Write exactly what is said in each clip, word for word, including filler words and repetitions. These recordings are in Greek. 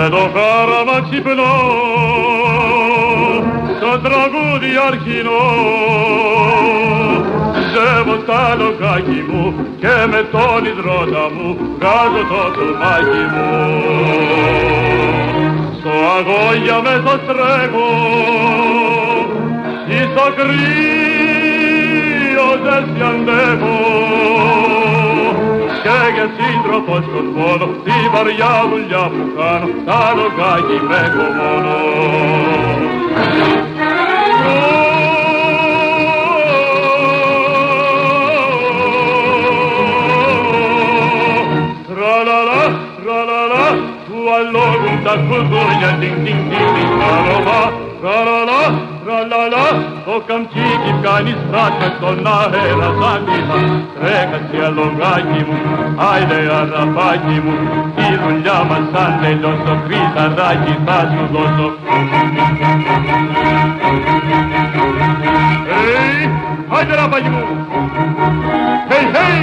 με το χάραμα ξυπνώ, το τραγούδι αρχινό. Ζεύω στα λογάκι μου και με τον υδρότα μου βγάζω το τουμάκι μου. Στο αγώγια μέσα τρέχω, ή στο κρύο ζέστη αντέχω, και για σύντροφο σκοτώνω τη βαριά δουλειά που κάνω, στα λογάκι με έχω μόνο. Tra-la-la, tra-la-la, του αλόγουν τα κουδούνια, τιν τιν τιν τιν, tra-la-la, tra-la-la, tra-la-la, το καμτσίκι κάνει στράκα στον αέρα σαν κύμα. Τρέχασε αλογάκι μου, άιντε αραπάκι μου, η δουλειά μας σαν τελειώσω, χρυσαράκι θα σου δώσω. Hey, άιντε αραπάκι μου, hey, hey!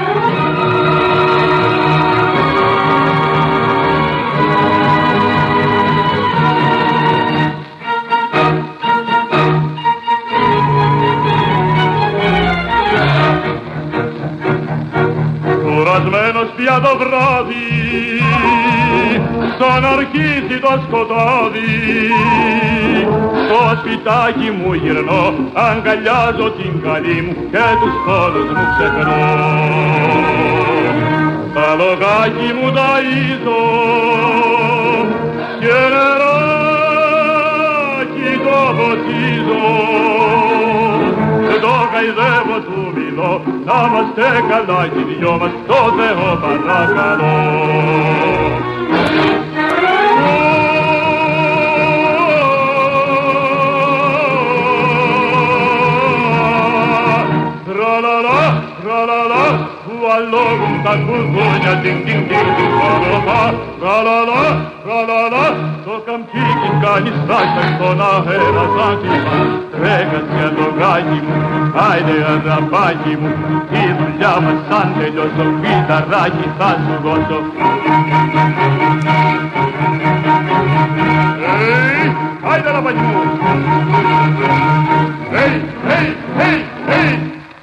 Κουρασμένος πια το βράδυ, σαν αρχίσει το σκοτάδι, στο σπιτάκι μου γυρνώ, αγκαλιάζω την καλή μου και τους κόλους μου ξεχνώ. Τα λογάκι μου ταΐζω και νεράκι το ποτίζω, το καηδεύω του μιλώ, να είμαστε καλά κι οι δυο μας, το Θεό παρακαλώ. Tra-la-la, tra-la-la, του αλόγουν τα κουδούνια, τιν τιν τιν τιν, tra-la-la, tra-la-la, tra-la-la, το καμπίκι κάνει στάκα στον αέρα σαν κύμα. Τρέχασε αλογάκι μου, άιντε αγαπάκι μου, η δουλειά μας σαν τελειώσω, φυταράκι θα σου δώσω. Hey, άιντε αγαπάκι μου. Hey, hey, hey, hey.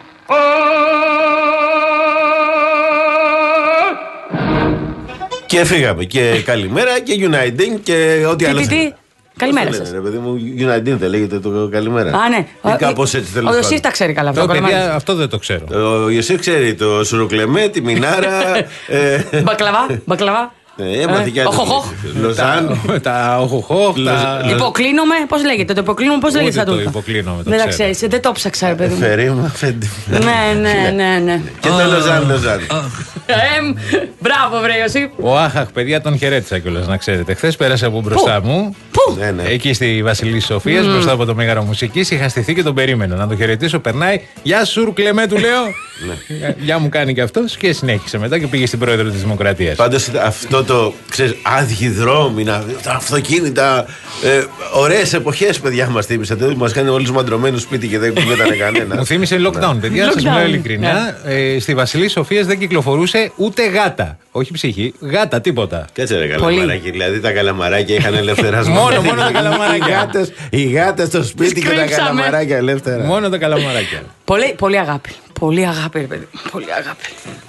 Και φύγαμε και καλημέρα και United και ό,τι άλλο. Καλημέρα σας. Ρε παιδί μου, United δεν λέγεται το καλημέρα. Α, ναι. Κάπως έτσι θέλω να να πω. Ο Ιωσήφ τα ξέρει καλά αυτό. Παιδιά, αυτό δεν το ξέρω. Ο Ιωσήφ ξέρει το σουροκλεμέ, τη μινάρα. Μπακλαβά, μπακλαβά. Έμαθε και Οχοχοχ. Λοζάν. Τα οχοχοχ. Υποκλίνομαι, πώς λέγεται. Το υποκλίνομαι, πώς λέγεται. Το υποκλίνομαι. Δεν τα ξέρεις, δεν το ψάξα, ρε παιδί μου. Φερίμα, φέντε. Ναι, ναι, ναι, ναι. Και το Λοζάν, Λοζάν. Μπράβο, βρε Ιωσήφ. Ο Άχαχ, παιδιά, τον χαιρέτησα κιόλας, να ξέρετε. Χθες πέρασε από μπροστά μου. Πού? Εκεί στη Βασιλής Σοφίας, μπροστά από το Μέγαρο Μουσικής. Είχα στηθεί και τον περίμενα. Να τον χαιρετήσω, περνάει. Γεια σου, Κλεμέ, του λέω. Γεια μου κάνει κι αυτός και συνέχισε μετά και πήγε στην πρόεδρο της Δημοκρατίας. Πάντως αυτό το, ξέρεις, άδειοι δρόμοι, τα αυτοκίνητα, ε, ωραίες εποχές, παιδιά, μας θύμισατε. Μας κάνει όλους μαντρωμένους σπίτι και δεν κουβέντανε κανένα. Μου θύμισε lockdown, παιδιά, σας μιλάω ειλικρινά. Ε, στη Βασιλής Σοφίας δεν κυκλοφορούσε ούτε γάτα. Όχι ψυχή, γάτα, τίποτα. Κάτσε ρε καλαμαράκι, δηλαδή τα καλαμαράκια είχαν ελευθερασμό. Μόνο, μόνο τα καλαμαράκια. Οι γάτες στο σπίτι και τα καλαμαράκια ελεύθερα. Μόνο τα καλαμαράκια. Πολύ, πολύ αγάπη. Πολύ αγάπη, ρε παιδί. Πολύ αγάπη.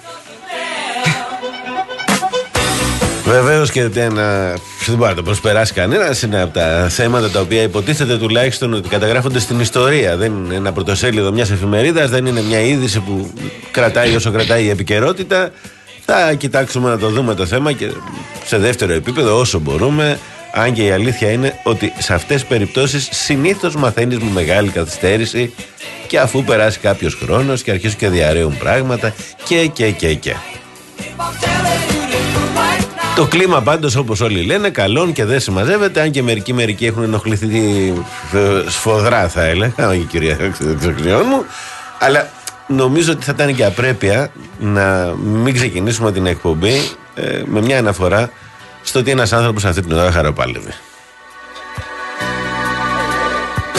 Βεβαίως και ένα, δεν μπορεί να το προσπεράσει κανένας. Είναι από τα θέματα τα οποία υποτίθεται τουλάχιστον ότι καταγράφονται στην ιστορία. Δεν είναι ένα πρωτοσέλιδο μιας εφημερίδας, δεν είναι μια είδηση που κρατάει όσο κρατάει η επικαιρότητα. Θα κοιτάξουμε να το δούμε το θέμα και σε δεύτερο επίπεδο όσο μπορούμε. Αν και η αλήθεια είναι ότι σε αυτές τις περιπτώσεις συνήθως μαθαίνεις με μεγάλη καθυστέρηση και αφού περάσει κάποιος χρόνος και αρχίσουν και διαρρέουν πράγματα και και και και. Το κλίμα πάντως, όπως όλοι λένε, καλών και δεν συμμαζεύεται, αν και μερικοί μερικοί έχουν ενοχληθεί σφοδρά, θα έλεγα, η κυρία εξοξιών μου, αλλά νομίζω ότι θα ήταν και απρέπεια να μην ξεκινήσουμε την εκπομπή ε, με μια αναφορά στο ότι ένας άνθρωπος αυτή την ώρα χαροπάλευε.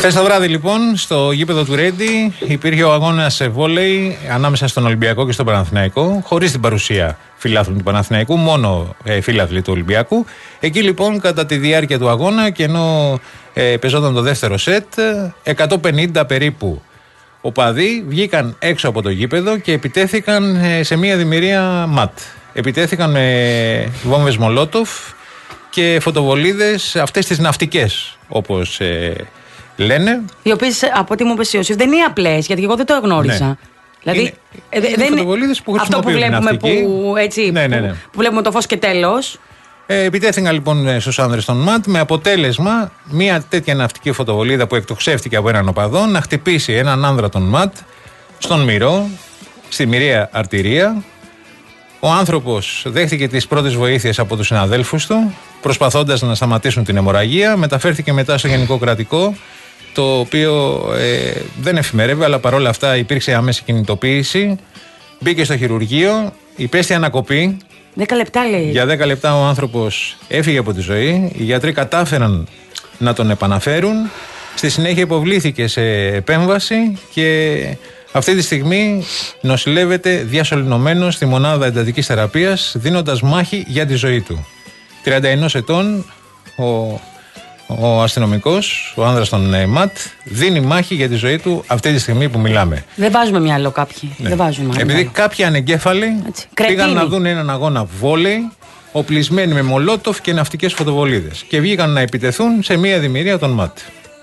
Χθες το βράδυ λοιπόν στο γήπεδο του Ρέντι υπήρχε ο αγώνας βόλεϊ ανάμεσα στον Ολυμπιακό και στον Παναθηναϊκό, χωρίς την παρουσία φιλάθλων του Παναθηναϊκού, μόνο ε, φίλαθλοι του Ολυμπιακού. Εκεί λοιπόν κατά τη διάρκεια του αγώνα και ενώ ε, πεζόταν το δεύτερο σετ, εκατόν πενήντα περίπου οπαδοί βγήκαν έξω από το γήπεδο και επιτέθηκαν ε, σε μια δημιουργία ΜΑΤ. Επιτέθηκαν με βόμβες Μολότοφ και φωτοβολίδες, αυτές τις ναυτικές όπως ε, λένε. Οι οποίες από ό,τι μου είπε ο δεν είναι απλές, γιατί εγώ δεν το γνώρισα. Ναι. Δηλαδή, είναι, ε, είναι δεν φωτοβολίδες που αυτό που βλέπουμε, που, έτσι, ναι, ναι, ναι. Που, που βλέπουμε το φως και τέλος. Ε, επιτέθηκαν λοιπόν στους άνδρες των ΜΑΤ με αποτέλεσμα μια τέτοια ναυτική φωτοβολίδα που εκτοξεύτηκε από έναν οπαδό να χτυπήσει έναν άνδρα των ΜΑΤ στον μυρό, στη μοιραία αρτηρία. Ο άνθρωπος δέχτηκε τις πρώτες βοήθειες από τους συναδέλφους του, προσπαθώντας να σταματήσουν την αιμορραγία. Μεταφέρθηκε μετά στο Γενικό Κρατικό, το οποίο ε, δεν εφημερεύει, αλλά παρόλα αυτά υπήρξε άμεση κινητοποίηση. Μπήκε στο χειρουργείο, υπέστη ανακοπή. δέκα λεπτά λέει. Για δέκα λεπτά ο άνθρωπος έφυγε από τη ζωή. Οι γιατροί κατάφεραν να τον επαναφέρουν. Στη συνέχεια υποβλήθηκε σε επέμβαση και αυτή τη στιγμή νοσηλεύεται διασωληνωμένος στη μονάδα εντατικής θεραπείας, δίνοντας μάχη για τη ζωή του. τριάντα ένα ετών ο, ο αστυνομικός, ο άνδρας των ΜΑΤ, δίνει μάχη για τη ζωή του αυτή τη στιγμή που μιλάμε. Δεν βάζουμε μυαλό κάποιοι. Ναι. Δεν βάζουμε μυαλό. Επειδή κάποιοι ανεγκέφαλοι έτσι πήγαν να δουν έναν αγώνα βόλεϊ, οπλισμένοι με μολότοφ και ναυτικές φωτοβολίδες, και βγήκαν να επιτεθούν σε μία δημιουργία των ΜΑΤ.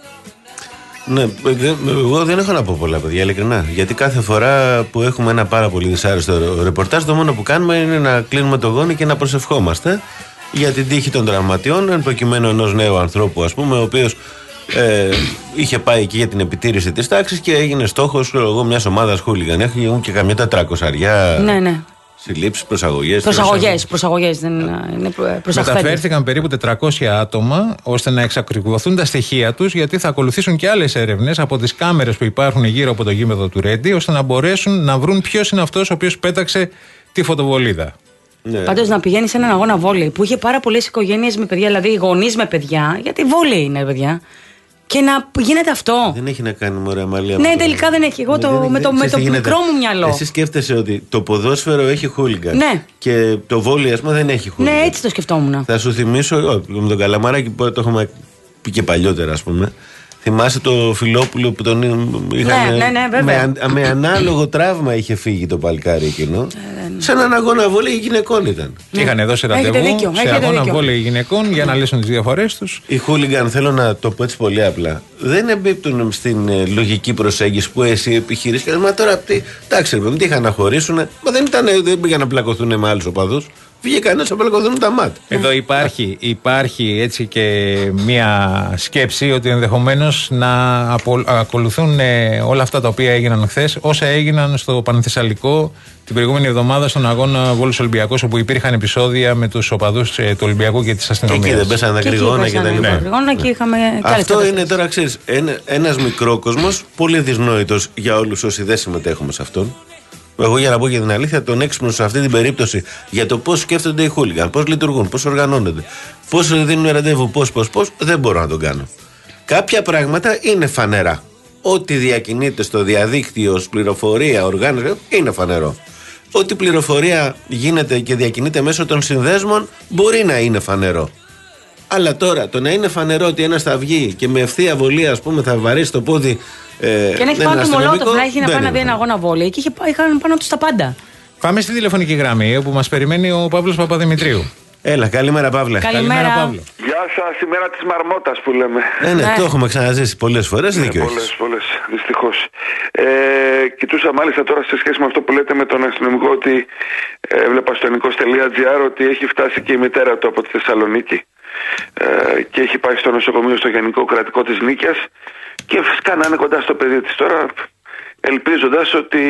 Ναι, εγώ δεν έχω να πω πολλά, παιδιά, ειλικρινά. Γιατί κάθε φορά που έχουμε ένα πάρα πολύ δυσάρεστο ρεπορτάζ, το μόνο που κάνουμε είναι να κλείνουμε το γόνι και να προσευχόμαστε για την τύχη των τραυματιών, εν προκειμένου ενός νέου ανθρώπου, ας πούμε, ο οποίος ε, είχε πάει εκεί για την επιτήρηση της τάξης και έγινε στόχος μιας ομάδας χούλιγαν. Έχουν και καμιά τετρακόσια. Ναι, ναι. Συλλήψεις, προσαγωγές. Προσαγωγές, προσαγωγές δεν είναι προσαχθέντες. Μεταφέρθηκαν περίπου τετρακόσια άτομα ώστε να εξακριβωθούν τα στοιχεία τους, γιατί θα ακολουθήσουν και άλλες έρευνες από τις κάμερες που υπάρχουν γύρω από το γήπεδο του Ρέντι, ώστε να μπορέσουν να βρουν ποιος είναι αυτός ο οποίος πέταξε τη φωτοβολίδα. Ναι. Πάντως να πηγαίνει σε έναν αγώνα βόλεϊ που είχε πάρα πολλές οικογένειες με παιδιά, δηλαδή γονείς με παιδιά, γιατί βόλεϊ είναι παιδιά. Και να γίνεται αυτό. Δεν έχει να κάνει με ωραία μαλλιά. Ναι, τελικά δεν έχει. Εγώ το, δεν, με το, με το μικρό μου μυαλό. Εσύ σκέφτεσαι ότι το ποδόσφαιρο έχει χούλιγκαν. Ναι. Και το βόλεϊ, ας πούμε, δεν έχει χούλιγκαν. Ναι, έτσι το σκεφτόμουν. Θα σου θυμίσω, ό, με τον Καλαμαράκη που το έχουμε πει και παλιότερα, ας πούμε. Θυμάσαι το Φιλόπουλο που τον είχαν. Ναι, ναι, ναι, βέβαια. Με, με ανάλογο τραύμα είχε φύγει το παλικάρι εκείνο. Ε, ναι. Σε έναν αγώνα βόλεϊ γυναικών ήταν. Ναι. Είχαν δώσει ραντεβού δίκιο, σε αγώνα βόλεϊ γυναικών για να λύσουν τις διαφορές τους. Οι χούλιγκαν, θέλω να το πω έτσι πολύ απλά, δεν εμπίπτουν στην ε, λογική προσέγγιση που εσύ επιχειρείς. Και μα τώρα, τι, εντάξει, δεν είχαν να χωρίσουν. Μα δεν, ήταν, δεν πήγαν να πλακωθούν με άλλους οπαδούς. Βγήκαν να πλακωθούν τα ΜΑΤ. Εδώ υπάρχει, υπάρχει έτσι και μία σκέψη ότι ενδεχομένως να απο, ακολουθούν ε, όλα αυτά τα οποία έγιναν χθες, όσα έγιναν στο Πανθεσσαλικό την προηγούμενη εβδομάδα στον αγώνα Βόλος Ολυμπιακός, όπου υπήρχαν επεισόδια με τους οπαδούς ε, του Ολυμπιακού και της αστυνομίας. Εκεί δεν πέσανε τα κρυγόνα και τα λοιπά. Αυτό είναι τώρα, ξέρεις, ένα, ένας μικρό κόσμος, πολύ δυσνόητος για όλους όσοι δεν συμμετέχουμε σε αυτόν. Εγώ, για να πω και την αλήθεια, τον έξυπνο σε αυτή την περίπτωση για το πώς σκέφτονται οι χούλιγκαν, πώς λειτουργούν, πώς οργανώνονται, πώς δίνουν ραντεβού, πώς, πώς, πώς, δεν μπορώ να τον κάνω. Κάποια πράγματα είναι φανερά. Ό,τι διακινείται στο διαδίκτυο, ως πληροφορία, οργάνωση, είναι φανερό. Ό,τι πληροφορία γίνεται και διακινείται μέσω των συνδέσμων μπορεί να είναι φανερό. Αλλά τώρα το να είναι φανερό ότι ένας θα βγει και με ευθεία βολία, ας πούμε, θα βαρέσει το πόδι. Ε, και να έχει πάνω του Μολότοφ, να έχει να πάει να δει ένα αγώνα βόλεϊ και είχαν πάνω του τα πάντα. Πάμε στη τηλεφωνική γραμμή όπου μας περιμένει ο Παύλος Παπαδημητρίου. Έλα, καλημέρα Παύλε. Καλημέρα, καλημέρα Παύλο. Γεια σας, ημέρα της μαρμότας που λέμε. Ναι, ναι, ναι. Το έχουμε ξαναζήσει πολλές φορές, ναι, δίκιο πολλές, έχεις. πολλές, δυστυχώς. Ε, κοιτούσα μάλιστα τώρα σε σχέση με αυτό που λέτε με τον αστυνομικό, ότι ε, έβλεπα στο ενικός τελεία τζι άρ ότι έχει φτάσει και η μητέρα του από τη Θεσσαλονίκη ε, και έχει πάει στο νοσοκομείο στο Γενικό Κρατικό της Νίκαιας και φυσικά να είναι κοντά στο παιδί της τώρα, ελπίζοντας ότι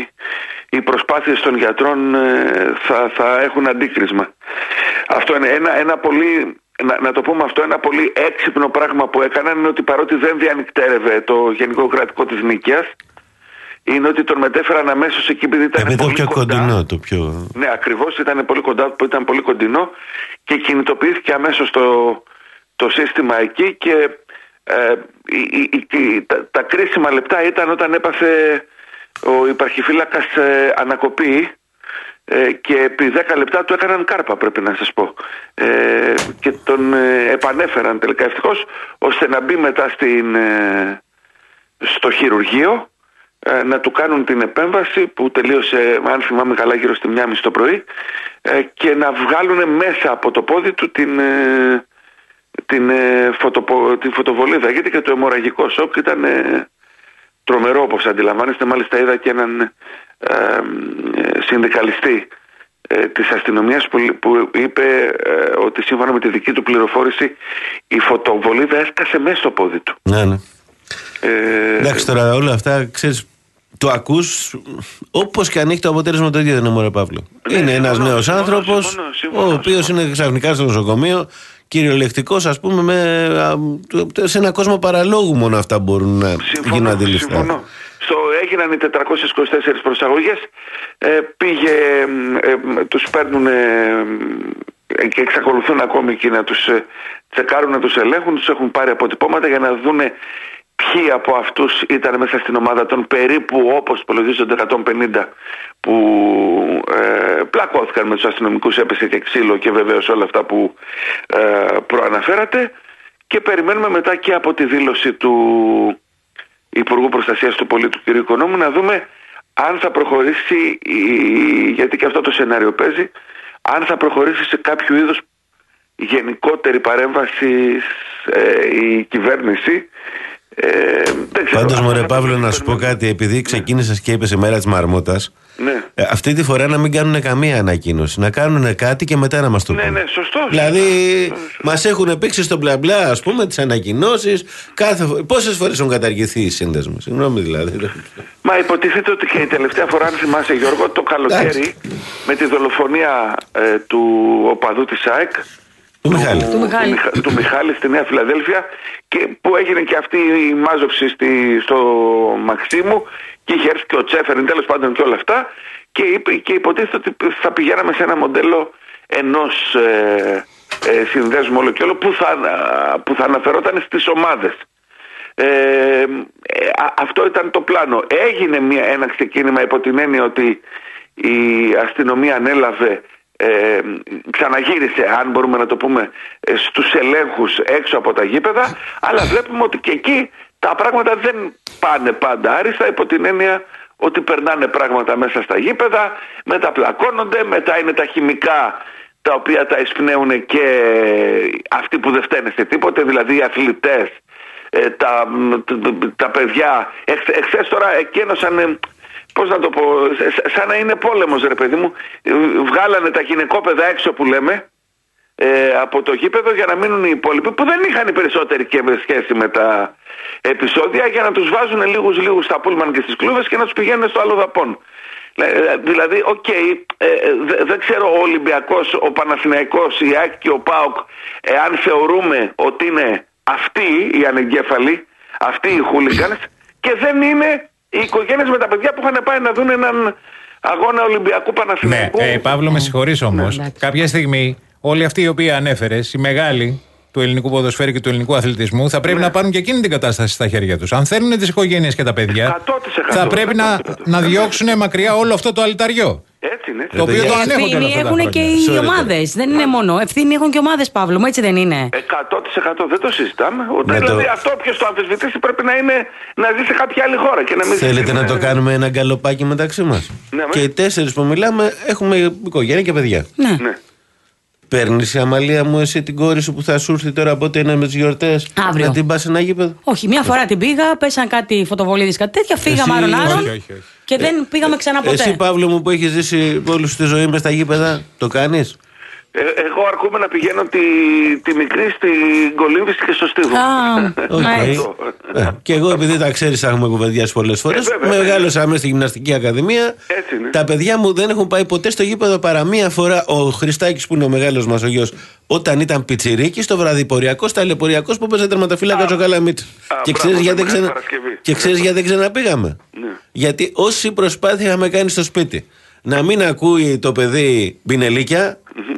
οι προσπάθειες των γιατρών θα, θα έχουν αντίκρισμα. Αυτό είναι ένα, ένα πολύ, να, να το πούμε αυτό, ένα πολύ έξυπνο πράγμα που έκαναν είναι ότι παρότι δεν διανυκτέρευε το Γενικό Κρατικό της Νίκαιας, είναι ότι τον μετέφεραν αμέσως εκεί επειδή ήταν Επειδή πολύ το πιο κοντά. κοντινό, το πιο... Ναι, ακριβώς, ήταν πολύ κοντά, ήταν πολύ κοντινό και κινητοποιήθηκε αμέσως το, το σύστημα εκεί και Ε, η, η, η, τα, τα κρίσιμα λεπτά ήταν όταν έπαθε ο υπαρχιφύλακας ε, ανακοπή ε, και επί δέκα λεπτά του έκαναν κάρπα, πρέπει να σας πω. Ε, και τον ε, επανέφεραν τελικά ευτυχώς, ώστε να μπει μετά στην, ε, στο χειρουργείο, ε, να του κάνουν την επέμβαση που τελείωσε, αν θυμάμαι καλά, γύρω στη μία και μισή το πρωί, ε, και να βγάλουν μέσα από το πόδι του την... Ε, Την, ε, φωτοπο, την φωτοβολίδα, γιατί και το αιμορραγικό σοκ ήταν ε, τρομερό, όπως αντιλαμβάνεστε. Μάλιστα είδα και έναν ε, ε, συνδικαλιστή ε, της αστυνομίας που, που είπε ε, ότι σύμφωνα με τη δική του πληροφόρηση η φωτοβολίδα έσκασε μέσα στο πόδι του. Ναι, ναι. Ε, Εντάξει, τώρα όλα αυτά, ξέρεις, το ακούς, όπως και αν έχει το αποτέλεσμα το ίδιο, δεν είναι, μωρέ Παύλο. Ναι, είναι ένας νέος άνθρωπος, συμφωνώ, συμφωνώ, ο οποίος είναι ξαφνικά στο νοσοκομείο, κυριολεκτικός, ας πούμε, με, σε ένα κόσμο παραλόγου μόνο αυτά μπορούν να γίνουν αντιληφθά. Συμφωνώ. Στο, έγιναν οι τετρακόσιες είκοσι τέσσερις προσαγωγές, ε, πήγε, ε, ε, τους παίρνουν ε, και εξακολουθούν ακόμη εκεί να τους ε, τσεκάρουν, να τους ελέγχουν, τους έχουν πάρει αποτυπώματα για να δούνε ποιοι από αυτούς ήταν μέσα στην ομάδα των περίπου, όπως υπολογίζονται, εκατόν πενήντα που ε, πλακώθηκαν με τους αστυνομικούς, έπεσε και ξύλο και βεβαίως όλα αυτά που ε, προαναφέρατε, και περιμένουμε μετά και από τη δήλωση του Υπουργού Προστασίας του Πολίτου κ. Οικονόμου να δούμε αν θα προχωρήσει, γιατί και αυτό το σενάριο παίζει, αν θα προχωρήσει σε κάποιο είδους γενικότερη παρέμβαση ε, η κυβέρνηση. Ε, Πάντως, μωρέ Παύλο, να σου πω κάτι, επειδή ξεκίνησες και είπες η μέρα της Μαρμότας, ναι. ε, αυτή τη φορά να μην κάνουν καμία ανακοίνωση, να κάνουν κάτι και μετά να μας το πούνε. Ναι, ναι, σωστό. Δηλαδή, σωστό. μας έχουν πήξει στο μπλα μπλα, ας πούμε, τις ανακοινώσεις. Κάθε... Πόσες φορές έχουν καταργηθεί οι σύνδεσμοι, συγγνώμη δηλαδή. Μα υποτίθεται ότι και η τελευταία φορά, αν θυμάσαι, Γιώργο, το καλοκαίρι, με τη δολοφονία ε, του οπαδού της ΑΕΚ, Του Μιχάλη. Του, Μιχάλη. του, του Μιχάλη στη Νέα Φιλαδέλφια, και που έγινε και αυτή η μάζοξη στη, στο Μαξίμου, και είχε έρθει και ο Τσέφερν, τέλος πάντων, και όλα αυτά, και, και υποτίθεται ότι θα πηγαίναμε σε ένα μοντέλο ενός ε, ε, συνδέσμου όλο και όλο που θα, που θα αναφερόταν στις ομάδες. Ε, ε, α, αυτό ήταν το πλάνο. Έγινε μια, ένα ξεκίνημα υπό την έννοια ότι η αστυνομία ανέλαβε, Ε, ξαναγύρισε, αν μπορούμε να το πούμε, στους ελέγχους έξω από τα γήπεδα, αλλά βλέπουμε ότι και εκεί τα πράγματα δεν πάνε πάντα άριστα, υπό την έννοια ότι περνάνε πράγματα μέσα στα γήπεδα, μεταπλακώνονται, μετά είναι τα χημικά τα οποία τα εισπνέουν και αυτοί που δεν φταίνε σε τίποτε, δηλαδή οι αθλητές, τα, τα παιδιά. Εχθές τώρα εκένωσαν, πώς να το πω, σαν να είναι πόλεμος, ρε παιδί μου. Βγάλανε τα γυναικόπαιδα έξω, που λέμε, ε, από το γήπεδο, για να μείνουν οι υπόλοιποι που δεν είχαν οι περισσότεροι και σχέση με τα επεισόδια, για να τους βάζουν λίγους λίγους στα πούλμαν και στις κλούβες και να τους πηγαίνουν στο άλλο δαπών. Δηλαδή, οκ, okay, ε, δε, δεν ξέρω ο Ολυμπιακός, ο Παναθηναϊκός, η ΑΕΚ και ο ΠΑΟΚ, εάν θεωρούμε ότι είναι αυτοί οι ανεγκέφαλοι, αυτοί οι χούλιγκανς, και δεν είναι οι οικογένειες με τα παιδιά που είχαν πάει να δουν έναν αγώνα Ολυμπιακού Παναθηναϊκού. Ναι, ε, Παύλο, με συγχωρείς όμως. Ναι, κάποια στιγμή όλοι αυτοί οι οποίοι ανέφερες, οι μεγάλοι του ελληνικού ποδοσφαίρου και του ελληνικού αθλητισμού, θα πρέπει ναι. να πάρουν και εκείνη την κατάσταση στα χέρια τους. Αν θέλουν τις οικογένειες και τα παιδιά, εκατό τοις εκατό, θα πρέπει εκατό τοις εκατό, να, να εκατό τοις εκατό. διώξουν μακριά όλο αυτό το αλυταριό. Έτσι είναι. Το οποίο το ανέχονται όλα Ευθύνη αυτά τα έχουν και χρόνια. οι ομάδες. Δεν είναι μόνο. Ευθύνη έχουν και ομάδες, Παύλο μου, έτσι δεν είναι. εκατό τοις εκατό δεν το συζητάμε. Ναι, δηλαδή το... αυτό όποιος το αμφισβητήσει πρέπει να, είναι, να ζει σε κάποια άλλη χώρα. Και να μην Θέλετε ζει... να το κάνουμε ένα γκαλοπάκι μεταξύ μας? Ναι, και οι τέσσερις που μιλάμε έχουμε οικογένεια και παιδιά. Ναι. ναι. Παίρνεις, η Αμαλία μου, εσύ την κόρη σου που θα σου έρθει τώρα, πότε είναι με τις γιορτές, Αύριο. να την πας σε ένα γήπεδο? Όχι, μια φορά την πήγα, πέσαν κάτι φωτοβολίδες, κάτι τέτοια, φύγαμε Εσύ- άρον άρον Όχι, όχι, όχι. και δεν πήγαμε ξανά ποτέ. Εσύ, Παύλο μου, που έχεις ζήσει όλη σου τη ζωή μες στα γήπεδα, το κάνεις? Ε, εγώ αρκούμαι να πηγαίνω τη, τη μικρή στην Κολύμβηση και στο Στίβο. Α, Οκ. έτσι. Ε, και εγώ, επειδή τα ξέρεις, τα έχουμε κουβεντιάσει πολλές φορές, Ε, βέβαια, μεγάλωσα μέσα στη γυμναστική ακαδημία. Έτσι είναι. Τα παιδιά μου δεν έχουν πάει ποτέ στο γήπεδο παρά μία φορά. Ο Χριστάκης, που είναι ο μεγάλος μας ο γιος, όταν ήταν πιτσιρίκης, στο βραδιποριακό, στα λεποριακός, που παίζει τερματοφύλακα ο Καλαμίτς. Α, Και μπράβο, ξέρεις γιατί, Μεγάλη ξενα... Παρασκευή. και ξέρεις γιατί δεν ξαναπήγαμε? Ναι. Γιατί όση προσπάθεια είχαμε κάνει στο σπίτι να μην ακούει το παιδί μπινελίκια,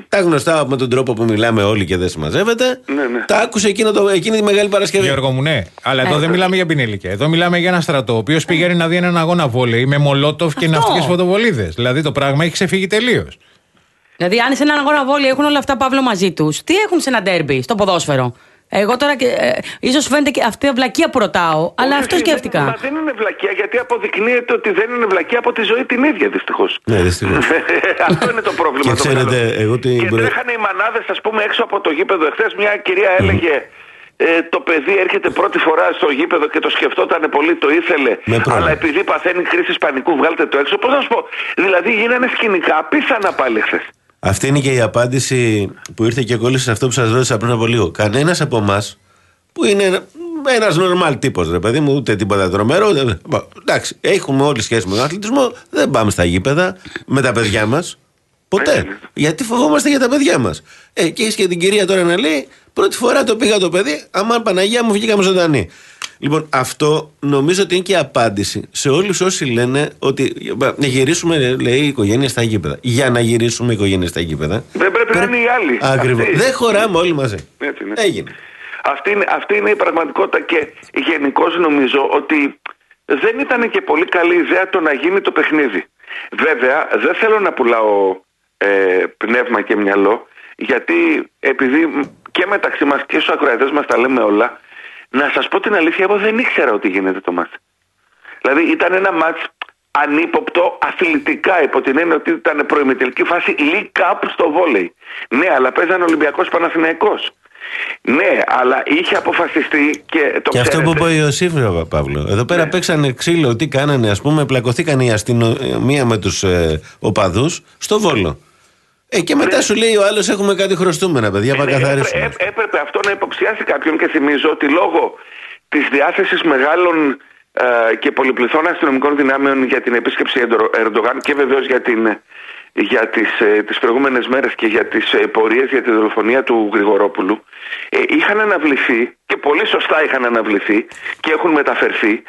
Τα γνωστά με τον τρόπο που μιλάμε όλοι και δεν συμμαζεύεται. Ναι, ναι. Τα άκουσε εκείνο το, εκείνη τη Μεγάλη Παρασκευή. Γιώργο μου, ναι. Αλλά εδώ δεν μιλάμε για πινελίκια. Εδώ μιλάμε για ένα στρατό, ο οποίος πηγαίνει να δει έναν αγώνα βόλεϊ με μολότοφ και ναυτικές φωτοβολίδες. Δηλαδή το πράγμα έχει ξεφύγει τελείως. Δηλαδή, αν σε έναν αγώνα βόλεϊ έχουν όλα αυτά, Παύλο, μαζί τους, τι έχουν σε ένα ντέρμπι, στο ποδόσφαιρο? Εγώ τώρα, ε, ίσως φαίνεται και αυτή η βλακεία που ρωτάω, αλλά Όχι, αυτό σκέφτηκα. Μα δεν είναι βλακεία, γιατί αποδεικνύεται ότι δεν είναι βλακεία από τη ζωή την ίδια, δυστυχώς. Ναι, δυστυχώς. Αυτό είναι το πρόβλημα. Και το ξέρετε, μεγάλο. εγώ την... Και τρέχανε οι μανάδες, ας πούμε, έξω από το γήπεδο. Εχθές μια κυρία έλεγε. Ε, το παιδί έρχεται πρώτη φορά στο γήπεδο και το σκεφτόταν πολύ, το ήθελε. Αλλά επειδή παθαίνει κρίση πανικού, βγάλτε το έξω. Πώς να σου πω, δηλαδή γίνανε σκηνικά απίθανα πάλι χθες. Αυτή είναι και η απάντηση που ήρθε και κόλλησε σε αυτό που σας ρώτησα πριν από λίγο. Κανένας από εμάς που είναι ένας νορμάλ τύπος, ρε παιδί μου, ούτε τίποτα τρομερό. Ούτε... Εντάξει, έχουμε όλη σχέση με τον αθλητισμό, δεν πάμε στα γήπεδα με τα παιδιά μας. Ποτέ. Γιατί φοβόμαστε για τα παιδιά μας. Ε, και έχει και την κυρία τώρα να λέει: πρώτη φορά το πήγα το παιδί, αμάν Παναγία μου, βγήκαμε ζωντανοί. Λοιπόν, αυτό νομίζω ότι είναι και η απάντηση σε όλους όσοι λένε ότι να γυρίσουμε, λέει, η οικογένεια στα γήπεδα. Για να γυρίσουμε η οικογένεια στα γήπεδα. Δεν πρέπει να είναι οι άλλοι. Ακριβώς. Δεν χωράμε όλοι μαζί. Έτσι, ναι. Έγινε. Αυτή είναι, αυτή είναι η πραγματικότητα και γενικώς νομίζω ότι δεν ήταν και πολύ καλή ιδέα το να γίνει το παιχνίδι. Βέβαια, δεν θέλω να πουλάω ε, πνεύμα και μυαλό, γιατί επειδή και μεταξύ μας και στους ακροατές μας τα λέμε όλα, να σας πω την αλήθεια, εγώ δεν ήξερα ότι γίνεται το μάτς. Δηλαδή ήταν ένα μάτς ανύποπτο αθλητικά, υπό την έννοια ότι ήταν προημιτελική φάση League Cup στο βόλεϊ. Ναι, αλλά παίζανε Ολυμπιακός Παναθηναϊκός. Ναι, αλλά είχε αποφασιστεί και το Και ξέρετε. αυτό που είπε ο Ιωσήφ, Παύλο. Εδώ πέρα ναι. Παίξανε ξύλο, τι κάνανε, ας πούμε, πλακωθήκαν η αστυνομία με τους ε, οπαδούς στο Βόλο. Ε, και μετά ναι. Σου λέει ο άλλος: έχουμε κάτι χρωστούμενα, παιδιά, πάμε ναι, καθαρίσουμε. Έπρεπε, έπρεπε αυτό να υποψιάσει κάποιον, και θυμίζω ότι λόγω της διάθεσης μεγάλων ε, και πολυπληθών αστυνομικών δυνάμεων για την επίσκεψη Ερντογάν και βεβαίως για, την, για τις, ε, τις προηγούμενες μέρες και για τις ε, πορείες για τη δολοφονία του Γρηγορόπουλου, ε, είχαν αναβληθεί, και πολύ σωστά είχαν αναβληθεί και έχουν μεταφερθεί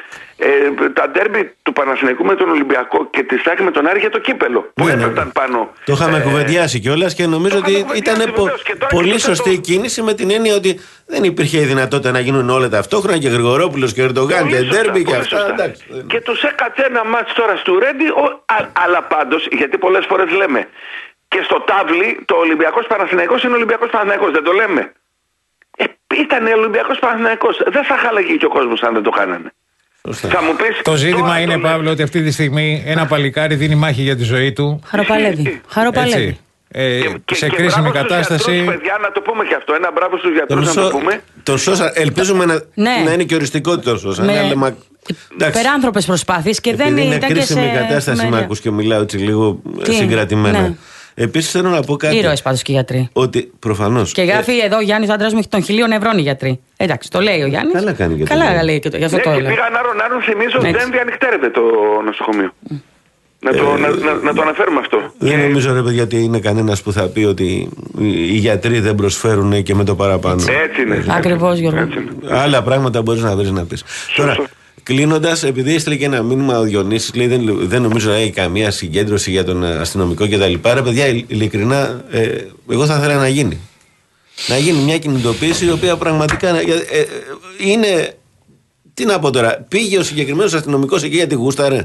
ε, τα ντέρμπι του Παναθηναϊκού με τον Ολυμπιακό και τη Στάκη με τον Άρη για το κύπελο. Που ναι, έπαιρναν ναι. πάνω. Το είχαμε ε, κουβεντιάσει κιόλας και νομίζω ότι ήταν πο, πολύ σωστή η το... κίνηση, με την έννοια ότι δεν υπήρχε η δυνατότητα να γίνουν όλα ταυτόχρονα και Γρηγορόπουλος και Ερντογάν και ντέρμπι και αυτά. Εντάξει. Και τους έκατσε ένα μάτς τώρα στο Ρέντι, ο, α, αλλά πάντως, γιατί πολλές φορές λέμε και στο τάβλι το Ολυμπιακός Παναθηναϊκός είναι Ολυμπιακός Παναθηναϊκός, δεν το λέμε. Ε, ήταν Ολυμπιακός Παναθηναϊκός. Δεν θα χάλαγε και ο κόσμος αν δεν το κάνανε. Θα μου πεις, το ζήτημα είναι, Παύλο, ότι αυτή τη στιγμή ένα παλικάρι δίνει μάχη για τη ζωή του. Χαροπαλεύει. Χαροπαλεύει. Ε, και, σε και κρίσιμη κατάσταση. Γιατρούς, παιδιά, να το πούμε και αυτό. Ένα μπράβο στους γιατρούς, να το πούμε. Το σώσα, ελπίζουμε να, ναι. να είναι και οριστικό το σώσα. Με... Ναι, μα... Περάνθρωπες προσπάθειες και επειδή δεν είναι ήταν κρίσιμη και σε... κατάσταση, με... μ' ακούς και μιλάω έτσι λίγο τι? Συγκρατημένα. Ναι. Επίσης θέλω να πω κάτι. Ήρωες πάντως και οι γιατροί. Ότι προφανώς. Και γράφει ε... εδώ ο Γιάννης, ο άντρας μου έχει των χιλίων ευρώ οι γιατροί. Εντάξει, το λέει ο Γιάννης. Καλά κάνει και Καλά το λέει και το, γι' αυτό ναι, το και λέω. πήγαν άρον άρον, θυμίζω ότι δεν διανυκτέρευε το νοσοκομείο. Mm. Να, το, ε, να, να, να το αναφέρουμε αυτό. Δεν και... νομίζω, ρε παιδιά, ότι είναι κανένας που θα πει ότι οι γιατροί δεν προσφέρουν και με το παραπάνω. Έτσι είναι. Ακριβώς, Γιώργο. Άλλα πράγματα μπορείς να βρεις να πεις. Τώρα, κλείνοντας, επειδή έστειλε και ένα μήνυμα ο Διονύσης, λέει δεν, δεν νομίζω να έχει καμία συγκέντρωση για τον αστυνομικό κτλ. Ρε παιδιά, ειλικρινά, ε, εγώ θα ήθελα να γίνει. Να γίνει μια κινητοποίηση η οποία πραγματικά ε, ε, είναι. Τι να πω τώρα, πήγε ο συγκεκριμένος αστυνομικός εκεί γιατί γούσταρε.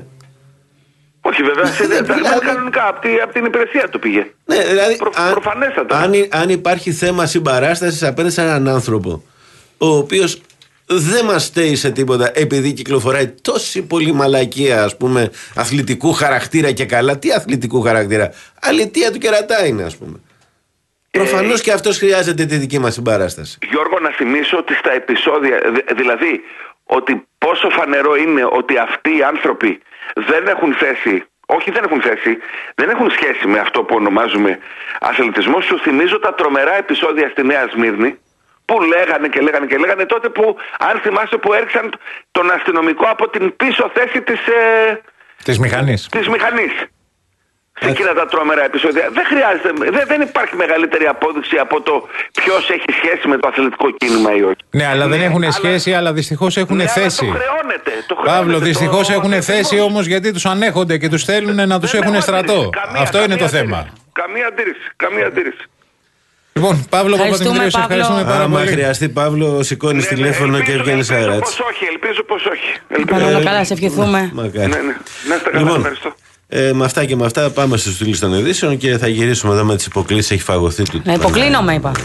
Όχι, βέβαια, κανονικά από, από την υπηρεσία του πήγε. Ναι, δηλαδή, Προ, αν, προφανέστατα. Αν, αν υπάρχει θέμα συμπαράστασης απέναντι σε έναν άνθρωπο, ο οποίος δεν μας στέει σε τίποτα επειδή κυκλοφοράει τόση πολύ μαλακία, ας πούμε, αθλητικού χαρακτήρα και καλά. Τι αθλητικού χαρακτήρα? Αλητία του κερατά είναι, ας πούμε. Ε, Προφανώς και αυτός χρειάζεται τη δική μας συμπαράσταση. Γιώργο, να θυμίσω ότι στα επεισόδια, δηλαδή ότι πόσο φανερό είναι ότι αυτοί οι άνθρωποι δεν έχουν θέση, όχι δεν έχουν θέση, δεν έχουν σχέση με αυτό που ονομάζουμε αθλητισμό. Σου θυμίζω τα τρομερά επεισόδια στη Νέα Σμύρνη που λέγανε και λέγανε και λέγανε τότε που, αν θυμάσαι, που έριξαν τον αστυνομικό από την πίσω θέση της, ε, της μηχανής. Της μηχανής. Σε εκείνα τα τρομερά επεισόδια. Δεν χρειάζεται, δεν, δεν υπάρχει μεγαλύτερη απόδειξη από το ποιος έχει σχέση με το αθλητικό κίνημα ή όχι. Ναι, αλλά δεν έχουν σχέση, αλλά δυστυχώς έχουν ναι, θέση. Αλλά το χρεώνεται. Το Παύλο, δυστυχώς έχουν το... θέση όμως γιατί τους ανέχονται και τους θέλουν να τους έχουν στρατό. Αυτό είναι το θέμα. Καμία αντίρρηση. Καμία αντίρρηση. Λοιπόν, Παύλο Παπαδημητρίου, σε ευχαριστούμε πάρα πολύ. Άμα χρειαστεί, Παύλο, σηκώνει Ναι, τηλέφωνο ναι, και ελπίζω, βγαίνει αέρα. Ελπίζω πως όχι, ελπίζω πως όχι. Ελπίζω. Παρόλο καλά, σε ευχηθούμε. Μακάρι. Ναι, ναι. Να είστε καλά, Λοιπόν, ευχαριστώ. ε, με αυτά και με αυτά πάμε στους φίλους των ειδήσεων και θα γυρίσουμε εδώ με τις υποκλήσεις. Έχει φαγωθεί του. Να υποκλίνομαι, είπα.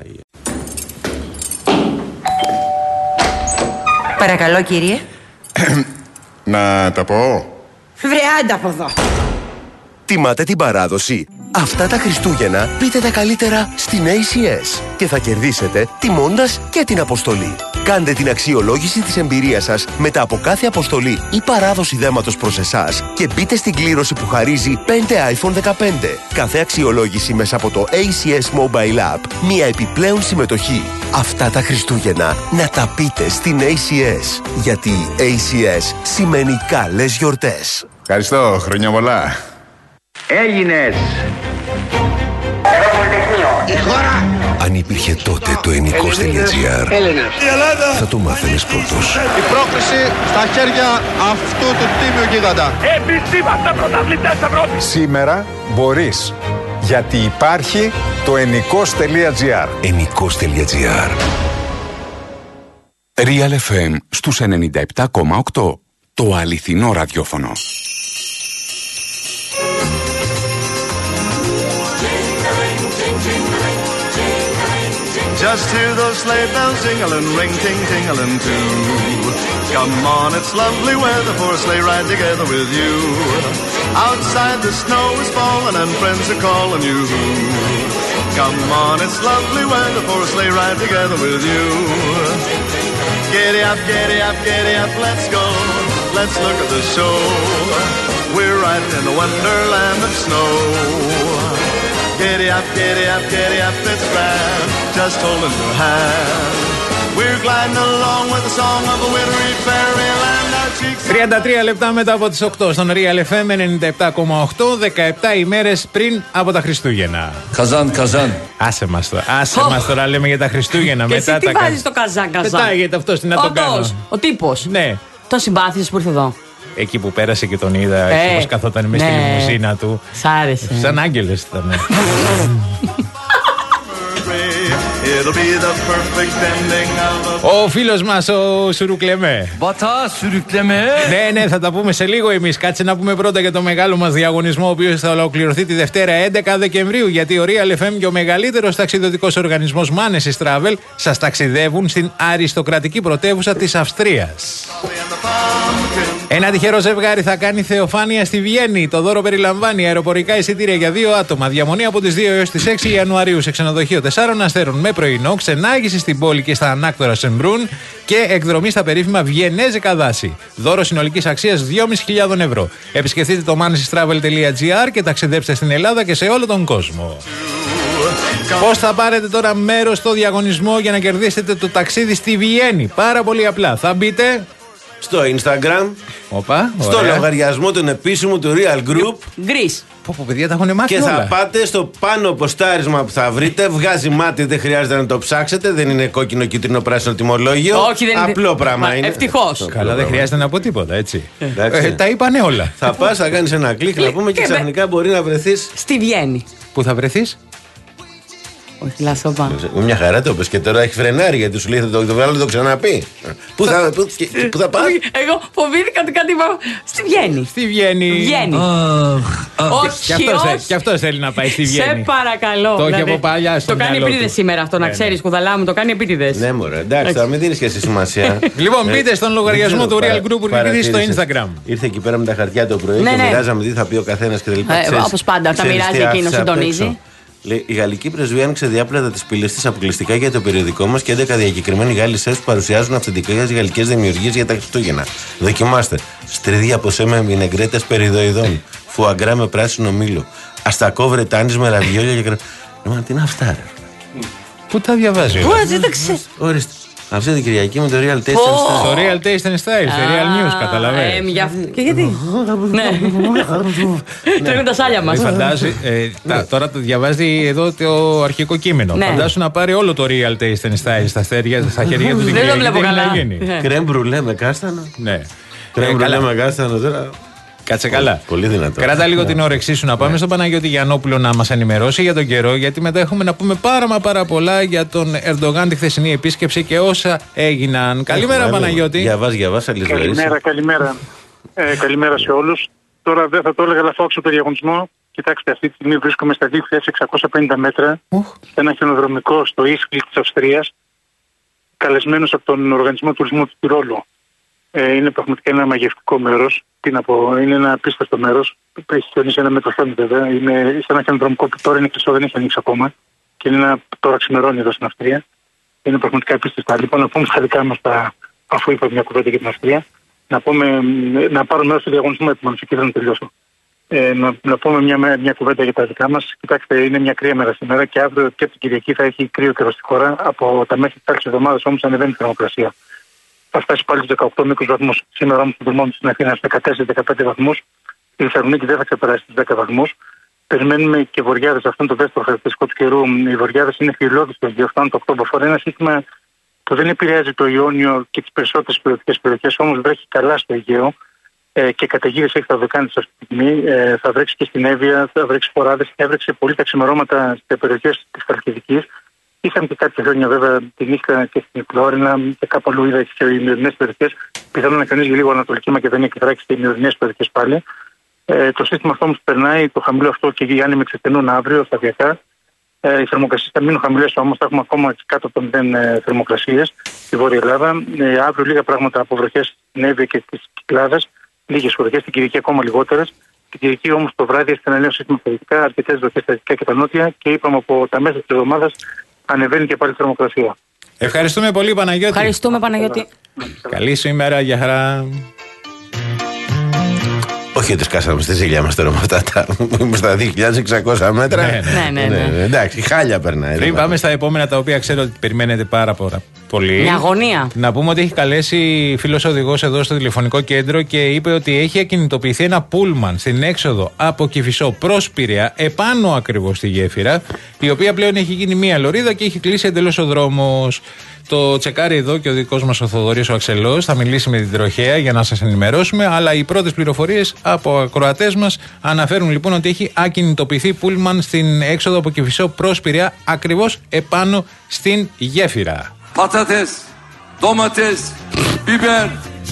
Παρακαλώ, κύριε. Να τα πω. Βρεάντα από εδώ. Τιμάτε την παράδοση. Αυτά τα Χριστούγεννα πείτε τα καλύτερα στην έι σι ες και θα κερδίσετε τιμώντας και την αποστολή. Κάντε την αξιολόγηση της εμπειρίας σας μετά από κάθε αποστολή ή παράδοση δέματος προς εσάς και μπείτε στην κλήρωση που χαρίζει πέντε άιφον δεκαπέντε. Κάθε αξιολόγηση μέσα από το έι σι ες Mobile App μια επιπλέον συμμετοχή. Αυτά τα Χριστούγεννα να τα πείτε στην έι σι ες. Γιατί έι σι ες σημαίνει καλές γιορτές. Ευχαριστώ, χρόνια πολλά. Έλληνες. Η χώρα. Αν υπήρχε τότε το ενικός.gr, θα το μάθαινες πρώτος. Η πρόκριση στα χέρια αυτού του τίμιου γίγαντα. Εμείς είμαστε πρωταθλητές Ευρώπης. Σήμερα μπορείς, γιατί υπάρχει το ενικός.gr. ενικός.gr. Real εφ εμ στους ενενήντα επτά κόμμα οκτώ. Το αληθινό ραδιόφωνο. Just hear those sleigh bells jingling, ring, ting, tingling too. Come on, it's lovely weather for a sleigh ride together with you. Outside the snow is falling and friends are calling you. Come on, it's lovely weather for a sleigh ride together with you. Giddy up, giddy up, giddy up, let's go. Let's look at the show. We're riding in a wonderland of snow. Giddy up, giddy up, giddy up, it's grand, just holding your hand. We're gliding along with the song of a wintry fairyland. Our cheeks... τριάντα τρία λεπτά μετά από τις οκτώ στον Real εφ εμ ενενήντα επτά κόμμα οκτώ, δεκαεπτά ημέρες πριν από τα Χριστούγεννα. Καζάν, καζάν. Άσε μας τώρα, άσε μας τώρα, λέμε για τα Χριστούγεννα. Και μετά εσύ τι τα βάζεις το καζάν, καζάν. Πετάγεται αυτός, τι να τον κάνω. Ο τύπος. Ναι. Τον συμπάθησες που ήρθε εδώ. Εκεί που πέρασε και τον είδα, Ε, όπως καθόταν μες ναι. στη λιμουζίνα του. Σ' άρεσε. Σαν άγγελες ήταν. Ο φίλος μας ο Σουρουκλεμέ. Βατά, Σουρουκλεμέ. Ναι, ναι, θα τα πούμε σε λίγο εμείς. Κάτσε να πούμε πρώτα για το μεγάλο μας διαγωνισμό, ο οποίος θα ολοκληρωθεί τη Δευτέρα έντεκα Δεκεμβρίου. Γιατί ο Real εφ εμ και ο μεγαλύτερος ταξιδιωτικός οργανισμός Manesis Travel σας ταξιδεύουν στην αριστοκρατική πρωτεύουσα της Αυστρίας. Ένα τυχερό ζευγάρι θα κάνει θεοφάνεια στη Βιέννη. Το δώρο περιλαμβάνει αεροπορικά εισιτήρια για δύο άτομα. Διαμονή από τις δύο έως τις έξι Ιανουαρίου σε ξενοδοχείο τεσσάρων αστέρων με πρωινό, ξενάγηση στην πόλη και στα ανάκτορα Σεμπρούν και εκδρομή στα περίφημα βιενέζικα δάση. Δώρο συνολικής αξίας δυόμισι χιλιάδες ευρώ. Επισκεφτείτε το manesis travel τελεία gr και ταξιδέψτε στην Ελλάδα και σε όλο τον κόσμο. Πώς θα πάρετε τώρα μέρος στο διαγωνισμό για να κερδίσετε το ταξίδι στη Βιέννη? Πάρα πολύ απλά. Θα μπείτε στο Instagram, Οπα, στο ωραία. λογαριασμό τον επίσημο του Real Group. Γκρις. Πω πω παιδιά τα έχουν μάθει Και όλα. θα πάτε στο πάνω ποστάρισμα που θα βρείτε. Βγάζει μάτι, δεν χρειάζεται να το ψάξετε. Δεν είναι κόκκινο, κίτρινο, πράσινο τιμολόγιο. Όχι, δεν είναι. Απλό πράγμα είναι. Ευτυχώς. Καλά, δεν χρειάζεται να πω τίποτα, έτσι. Εντάξει. Ε, τα είπανε όλα. Θα πας, θα κάνεις ένα κλικ να πούμε και και με- ξαφνικά μπορεί να βρεθείς. Στη Βιέννη. Πού θα βρεθείς? Όχι, λασόπα. Μια χαρά το πες και τώρα έχει φρενάρει γιατί σου λέει θα το, το βγάλω να το ξαναπεί. Πού θα, πού, και- και πού θα πας? Εγώ φοβήθηκα ότι κάτι είπα. Στη Βιέννη. Στη Βιέννη. Βιέννη. Και Όχι, αυτός, θε- όχι. και αυτός θέλει να πάει στη Σε Βιέννη. παρακαλώ. Το έχει Δηλαδή, από παλιά στο Το κάνει μυαλό του. επίτηδες σήμερα αυτό, να Ναι, ξέρεις, κουδαλά μου, το κάνει επίτηδες. Ναι, μωρέ, εντάξει, θα μην δίνεις και εσύ σημασία. Λοιπόν, Ε, μπείτε στον δεν λογαριασμό ξέρω, του Real παρα- Group που βρίσκεται στο παρατήρησες. Instagram. Ήρθε εκεί πέρα με τα χαρτιά το πρωί Ναι, και ναι. μοιράζαμε τι θα πει ο καθένας και τα λοιπά. Ε, Ξέρεις- όπως πάντα, τα ξέρεις μοιράζει τι εκείνος, άφησε απ' συντονίζει. έξω? Λέει, η γαλλική πρεσβεία άνοιξε διάπλατα τις πύλες της αποκλειστικά για το περιοδικό μας και έντεκα διακεκριμένοι Γάλλοι σεφ που παρουσιάζουν αυθεντικές γαλλικές δημιουργίες για τα Χριστούγεννα. Δοκιμάστε. Στρίδια από σέ με βινεγκρέτας περιδοειδών. Φουαγκρά με πράσινο μήλο. Αστακό βρετάνης με ραβιόλια και κρα... Μα τι είναι αυτά, ρε. Πού τα διαβάζει? Πού έτσι δεν ξέρω. Ορίστε. Αυτή την Κυριακή με το Real Taste and Πω. Style. Στο Real Taste and Style, στο Real News, καταλαβαίνεις. Ε, για αυτό- Και γιατί. Ναι. Τρέχουν τα σάλια μας. Φαντάζεσαι, ε, τα- τώρα το διαβάζει εδώ το αρχικό κείμενο. Ναι. Φαντάσου να πάρει όλο το Real Taste and Style στα, στέρια, στα χέρια του την Δεν το Κυριακή. βλέπω τι είναι καλά. να γίνει. Ναι. Κρέμ μπρουλέ με κάστανο. Ναι. Κρέμ Ε, μπρουλέ καλά. με κάστανο τώρα. Κάτσε καλά. Πολύ δυνατό. Κράτα λίγο την όρεξή σου να πάμε ναι. στον Παναγιώτη Γιαννόπουλο να μας ενημερώσει για τον καιρό, γιατί μετά έχουμε να πούμε πάρα μα πάρα πολλά για τον Ερντογάν, τη χθεσινή επίσκεψη και όσα έγιναν. Καλημέρα, Έχουμε, Παναγιώτη. Για βάς, για βάς, καλημέρα, καλημέρα. Ε, καλημέρα σε όλους. Τώρα δεν θα το έλεγα, αλλά θα όξω το διαγωνισμό. Κοιτάξτε, αυτή τη στιγμή βρίσκομαι στα δύο χιλιάδες εξακόσια πενήντα μέτρα, uh. σε ένα χιονοδρομικό στο Ίσκλι της Αυστρίας, καλεσμένος από τον Οργανισμό Τουρισμού του Τυρόλου. Ε, είναι πραγματικά ένα μαγευτικό μέρος. Τι να πω, είναι ένα απίστευτο μέρος. Έχει χιονίσει ένα μέτρο χιόνι, βέβαια. Είναι σε ένα χιονοδρομικό που τώρα είναι κλειστό, δεν έχει ανοίξει ακόμα. Και είναι ένα, τώρα ξημερώνει εδώ στην Αυστρία. Είναι πραγματικά απίστευτα. Λοιπόν, να πούμε στα δικά μας, τα, αφού είπα μια κουβέντα για την Αυστρία, να, πούμε, να πάρω μέρος στο διαγωνισμό έτοιμο, και δεν να τελειώσω. Ε, να, να πούμε μια, μια κουβέντα για τα δικά μας. Κοιτάξτε, είναι μια κρύα μέρα σήμερα και αύριο και την Κυριακή θα έχει κρύο καιρό στη χώρα. Από τα μέχρι της άλλης εβδομάδας όμως ανεβαίνει η θερμοκρασία. Θα φτάσει πάλι στους δεκαοκτώ με είκοσι βαθμούς. Σήμερα όμως το θερμόμετρο στην Αθήνα στους δεκατέσσερα με δεκαπέντε βαθμούς. Η Θεσσαλονίκη δεν θα ξεπεράσει τους δέκα βαθμούς. Περιμένουμε και βοριάδες. Αυτό είναι το δεύτερο χαρακτηριστικό του καιρού. Οι βοριάδες είναι χειλώδεις στο Αιγαίο. Φτάνουν το οκτώβριο. Φορά ένα σύστημα που δεν επηρεάζει το Ιόνιο και τις περισσότερες περιοχές. περιοχές όμως βρέχει καλά στο Αιγαίο ε, και καταιγίδες έχει τα Βαλκάνια αυτή τη στιγμή. Ε, θα βρέξει και στην Εύβοια, θα βρέξει φοράδες. Έβρεξε πολύ τα ξημερώματα στις περιοχές της Χαλκιδικής. Είχαμε και κάποια χρόνια βέβαια τη νύχτα και στην Φλόρινα και κάπου αλλού είδα και οι μειωρινές περιοχές. Πιθανόν να κανείς λίγο Ανατολική Μακεδονία και Θράκη και οι μειωρινές περιοχές πάλι. Ε, το σύστημα αυτό όμως περνάει, το χαμηλό αυτό και οι άνεμοι ξεσθενούν αύριο σταδιακά. Ε, οι θερμοκρασίες θα μείνουν χαμηλές όμως, θα έχουμε ακόμα κάτω από μηδέν ε, θερμοκρασίες στη Βόρεια Ελλάδα. Ε, αύριο λίγα πράγματα από βροχές στην Εύβοια και στις Κυκλάδες, λίγες βροχές, στην Κυριακή ακόμα λιγότερες. Την Κυριακή όμως το βράδυ στην ένα νέο σύστημα φυσικά, αρκετές βροχές στα δυτικά και τα νότια και είπαμε από τα μέσα της εβδομάδας ανεβαίνει και πάλι η θερμοκρασία. Ευχαριστούμε πολύ, Παναγιώτη. Ευχαριστούμε, Παναγιώτη. Καλή σου ημέρα, για χαρά. Όχι ότι σκάσαμε στη ζήλια μας τώρα με αυτά τα. Είμαστε στα δύο χιλιάδες εξακόσια μέτρα. Ναι, ναι, ναι, ναι. Εντάξει, χάλια περνάει. Πριν πάμε στα επόμενα, τα οποία ξέρω ότι περιμένετε πάρα πολύ. Μια αγωνία. Να πούμε ότι έχει καλέσει φίλος οδηγός εδώ στο τηλεφωνικό κέντρο και είπε ότι έχει ακινητοποιηθεί ένα πούλμαν στην έξοδο από Κηφισό προς Πειραιά, επάνω ακριβώς στη γέφυρα, η οποία πλέον έχει γίνει μία λωρίδα και έχει κλείσει εντελώς ο δρόμος. Το τσεκάρει εδώ και ο δικός μας ο Θοδωρής ο Αξελός. Θα μιλήσει με την τροχέα για να σας ενημερώσουμε. Αλλά οι πρώτες πληροφορίες από ακροατές μας αναφέρουν λοιπόν ότι έχει ακινητοποιηθεί πούλμαν στην έξοδο από Κηφισό προς Πειραιά, ακριβώς επάνω στην γέφυρα. Πατάτες, ντόματες, μπιμπέρ.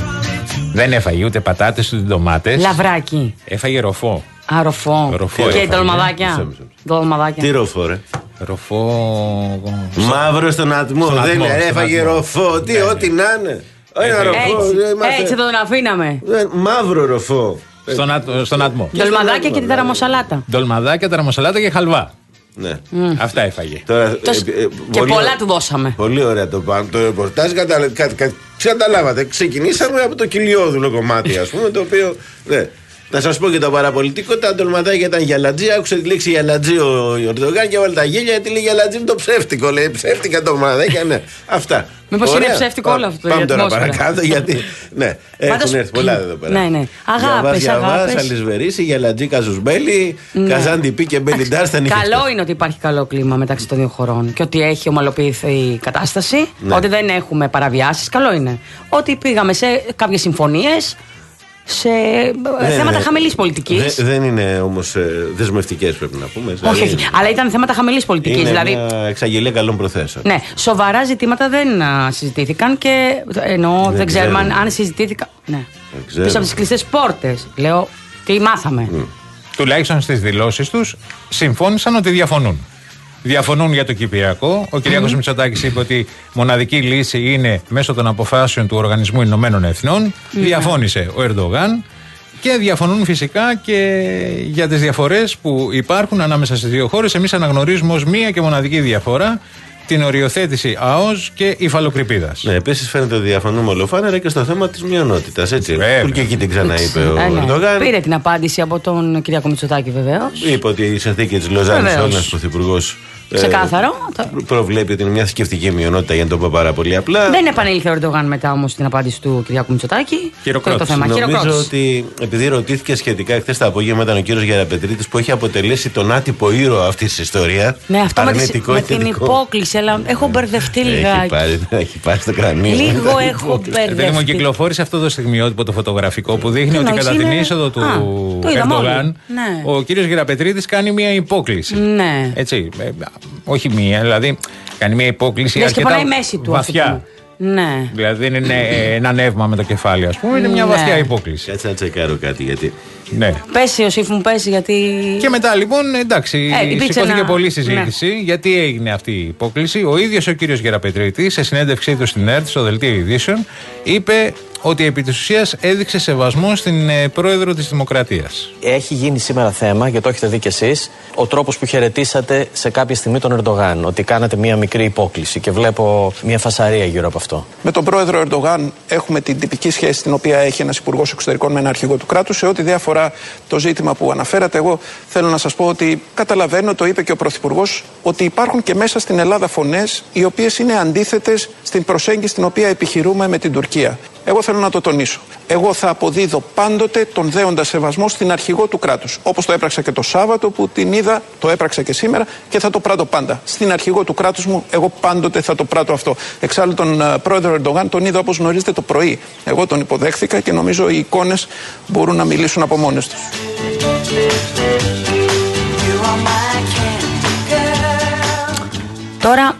Δεν έφαγε ούτε πατάτες ούτε ντομάτες. Λαβράκι. Έφαγε ροφό. Α, ροφό. ροφό και ντολμαδάκια. ντολμαδάκια. Τι ροφό, ρε. Ροφό. Μαύρο στον ατμό. Στον δεν ατμό, είναι, στον έφαγε ατμό. ροφό. Τι, Ναι, ό,τι να είναι. Ένα ροφό. Έτσι, είμαστε- έτσι τον αφήναμε. Ε, Μαύρο ροφό. Στον, α- στον ατμό. Ντολμαδάκια και τη ταραμοσαλάτα. Ντολμαδάκια, ταραμοσαλάτα και χαλβά. Ναι. Αυτά έφαγε. Τώρα, Τόσο- ε, ε, Και πολύ- πολλά του δώσαμε. Πολύ ωραία το πάνω. Το ρεπορτάζ καταλα... κα... κα... καταλάβατε. Ξεκινήσαμε από το κοιλιόδουλο κομμάτι, ας πούμε, το οποίο. Ναι. Να σας πω και το παραπολιτικό, τα ντολματάκια ήταν γιαλατζή. Άκουσε τη λέξη γιαλατζή ο Ερντογάν και έβαλε τα γέλια γιατί λέει γιαλατζή είναι το ψεύτικο. Λέει ψεύτικα ντολματάκια, ναι. Αυτά. Μήπως Ωραία. είναι ψεύτικο όλο αυτό, Πάμε η τώρα ατμόσφαιρα. παρακάτω γιατί. Ναι, Πάντως- έχουν έρθει πολλά εδώ πέρα. Ναι, ναι. Αγάπες, Γιαβάς, αγάπες. Αλισβερίσι, Γιαλατζή, Καζουσμπέλη, Ναι. Καζάντι Πί και Μπέλι Ντάρ στα νύχια. Καλό είναι ότι υπάρχει καλό κλίμα μεταξύ των δύο χωρών και ότι έχει ομαλοποιηθεί η κατάσταση, Ναι. ότι δεν έχουμε παραβιάσεις. Καλό είναι. Ότι πήγαμε σε κάποιες συμφωνίες, σε Ναι, θέματα ναι. χαμηλής πολιτικής. Δε- δεν είναι όμως ε, δεσμευτικές, πρέπει να πούμε. Όχι, Δηλαδή, όχι. Αλλά ήταν θέματα χαμηλής πολιτικής. είναι Δηλαδή, μια εξαγγελία καλών προθέσεων. ναι, σοβαρά ζητήματα δεν α, συζητήθηκαν και εννοώ, δεν, Δεν ξέρουμε αν, ξέρουμε. αν συζητήθηκαν. Ναι. ξέρουμε. Πίσω από τις κλειστές πόρτες. Λέω, τι μάθαμε. Τουλάχιστον στις δηλώσεις τους συμφώνησαν ότι διαφωνούν. Διαφωνούν για το Κυπριακό. Ο Κυριάκος Μητσοτάκης είπε ότι μοναδική λύση είναι μέσω των αποφάσεων του Οργανισμού Ηνωμένων Εθνών. Διαφώνησε ο Ερντογάν. Και διαφωνούν φυσικά και για τις διαφορές που υπάρχουν ανάμεσα στις δύο χώρες. Εμείς αναγνωρίζουμε ως μία και μοναδική διαφορά την οριοθέτηση ΑΟΣ και υφαλοκρηπίδας. Ναι, επίσης φαίνεται ότι διαφωνούμε ολοφάνερα και στο θέμα της μειονότητας. Έτσι. Βέβαια. Που και εκεί την ξαναείπε ο Ε, ναι. Ερντογάν. Πήρε την απάντηση από τον Κυριάκο Μητσοτάκη βεβαίως. Είπε ότι η συνθήκη της Λοζάνης, Βεβαίως. ο Έλληνας πρωθυπουργός, Ξεκάθαρο. Ε, προβλέπει ότι είναι μια θρησκευτική μειονότητα, για να το πω πάρα πολύ απλά. Δεν επανήλθε ο Ερντογάν μετά όμως την απάντηση του Κυριάκου Μητσοτάκη. Χειροκρότηση. Νομίζω ότι επειδή ρωτήθηκε σχετικά χθες το απόγευμα, ήταν ο κύριος Γεραπετρίτης που έχει αποτελέσει τον άτυπο ήρωα αυτής της ιστορίας. Ναι, αυτό με, τις, με την υπόκληση, αλλά έχω μπερδευτεί λιγάκι. Έχει πάρει, έχει πάρει στο κρανίο. Λίγο έχω μπερδευτεί. Δεν μου κυκλοφόρησε αυτό το στιγμιότυπο το φωτογραφικό που δείχνει ότι κατά την είσοδο του Ερντογάν ο κύριος Γεραπετρίτης κάνει μια υπόκληση. Ναι. Έτσι. Όχι μία, δηλαδή κάνει μια υπόκληση αρκετά βαθιά. Ναι. Δηλαδή δεν είναι ένα νεύμα με το κεφάλι, ας πούμε, είναι μια ναι. βαθιά υπόκληση. Κάτσε να τσεκάρω κάτι γιατί. Ναι. Πέσει ο Σύφ μου, πέσει γιατί. Και μετά λοιπόν, εντάξει, ε, σηκώθηκε ένα... πολλή συζήτηση. Ναι. Γιατί έγινε αυτή η υπόκληση. Ο ίδιος ο κύριος Γεραπετρίτης, σε συνέντευξή του στην ΕΡΤ, στο Δελτίο Ειδήσεων, είπε ότι επί της ουσίας έδειξε σεβασμό στην ε, πρόεδρο της Δημοκρατίας. Έχει γίνει σήμερα θέμα, και το έχετε δει κι εσείς, ο τρόπος που χαιρετήσατε σε κάποια στιγμή τον Ερντογάν. Ότι κάνατε μία μικρή υπόκληση και βλέπω μία φασαρία γύρω από αυτό. Με τον πρόεδρο Ερντογάν έχουμε την τυπική σχέση την οποία έχει ένας υπουργός εξωτερικών με ένα αρχηγό του κράτους. Σε ό,τι δεν αφορά το ζήτημα που αναφέρατε, εγώ θέλω να σας πω ότι καταλαβαίνω, το είπε και ο πρωθυπουργός, ότι υπάρχουν και μέσα στην Ελλάδα φωνές οι οποίες είναι αντίθετες στην προσέγγιση την οποία επιχειρούμε με την Τουρκία. Εγώ θέλω να το τονίσω. Εγώ θα αποδίδω πάντοτε τον δέοντα σεβασμό στην αρχηγό του κράτους. Όπως το έπραξα και το Σάββατο που την είδα, το έπραξα και σήμερα και θα το πράττω πάντα. Στην αρχηγό του κράτους μου, εγώ πάντοτε θα το πράττω αυτό. Εξάλλου, τον uh, πρόεδρο Ερντογάν τον είδα, όπως γνωρίζετε, το πρωί. Εγώ τον υποδέχθηκα και νομίζω οι εικόνες μπορούν να μιλήσουν από μόνες τους. Τώρα,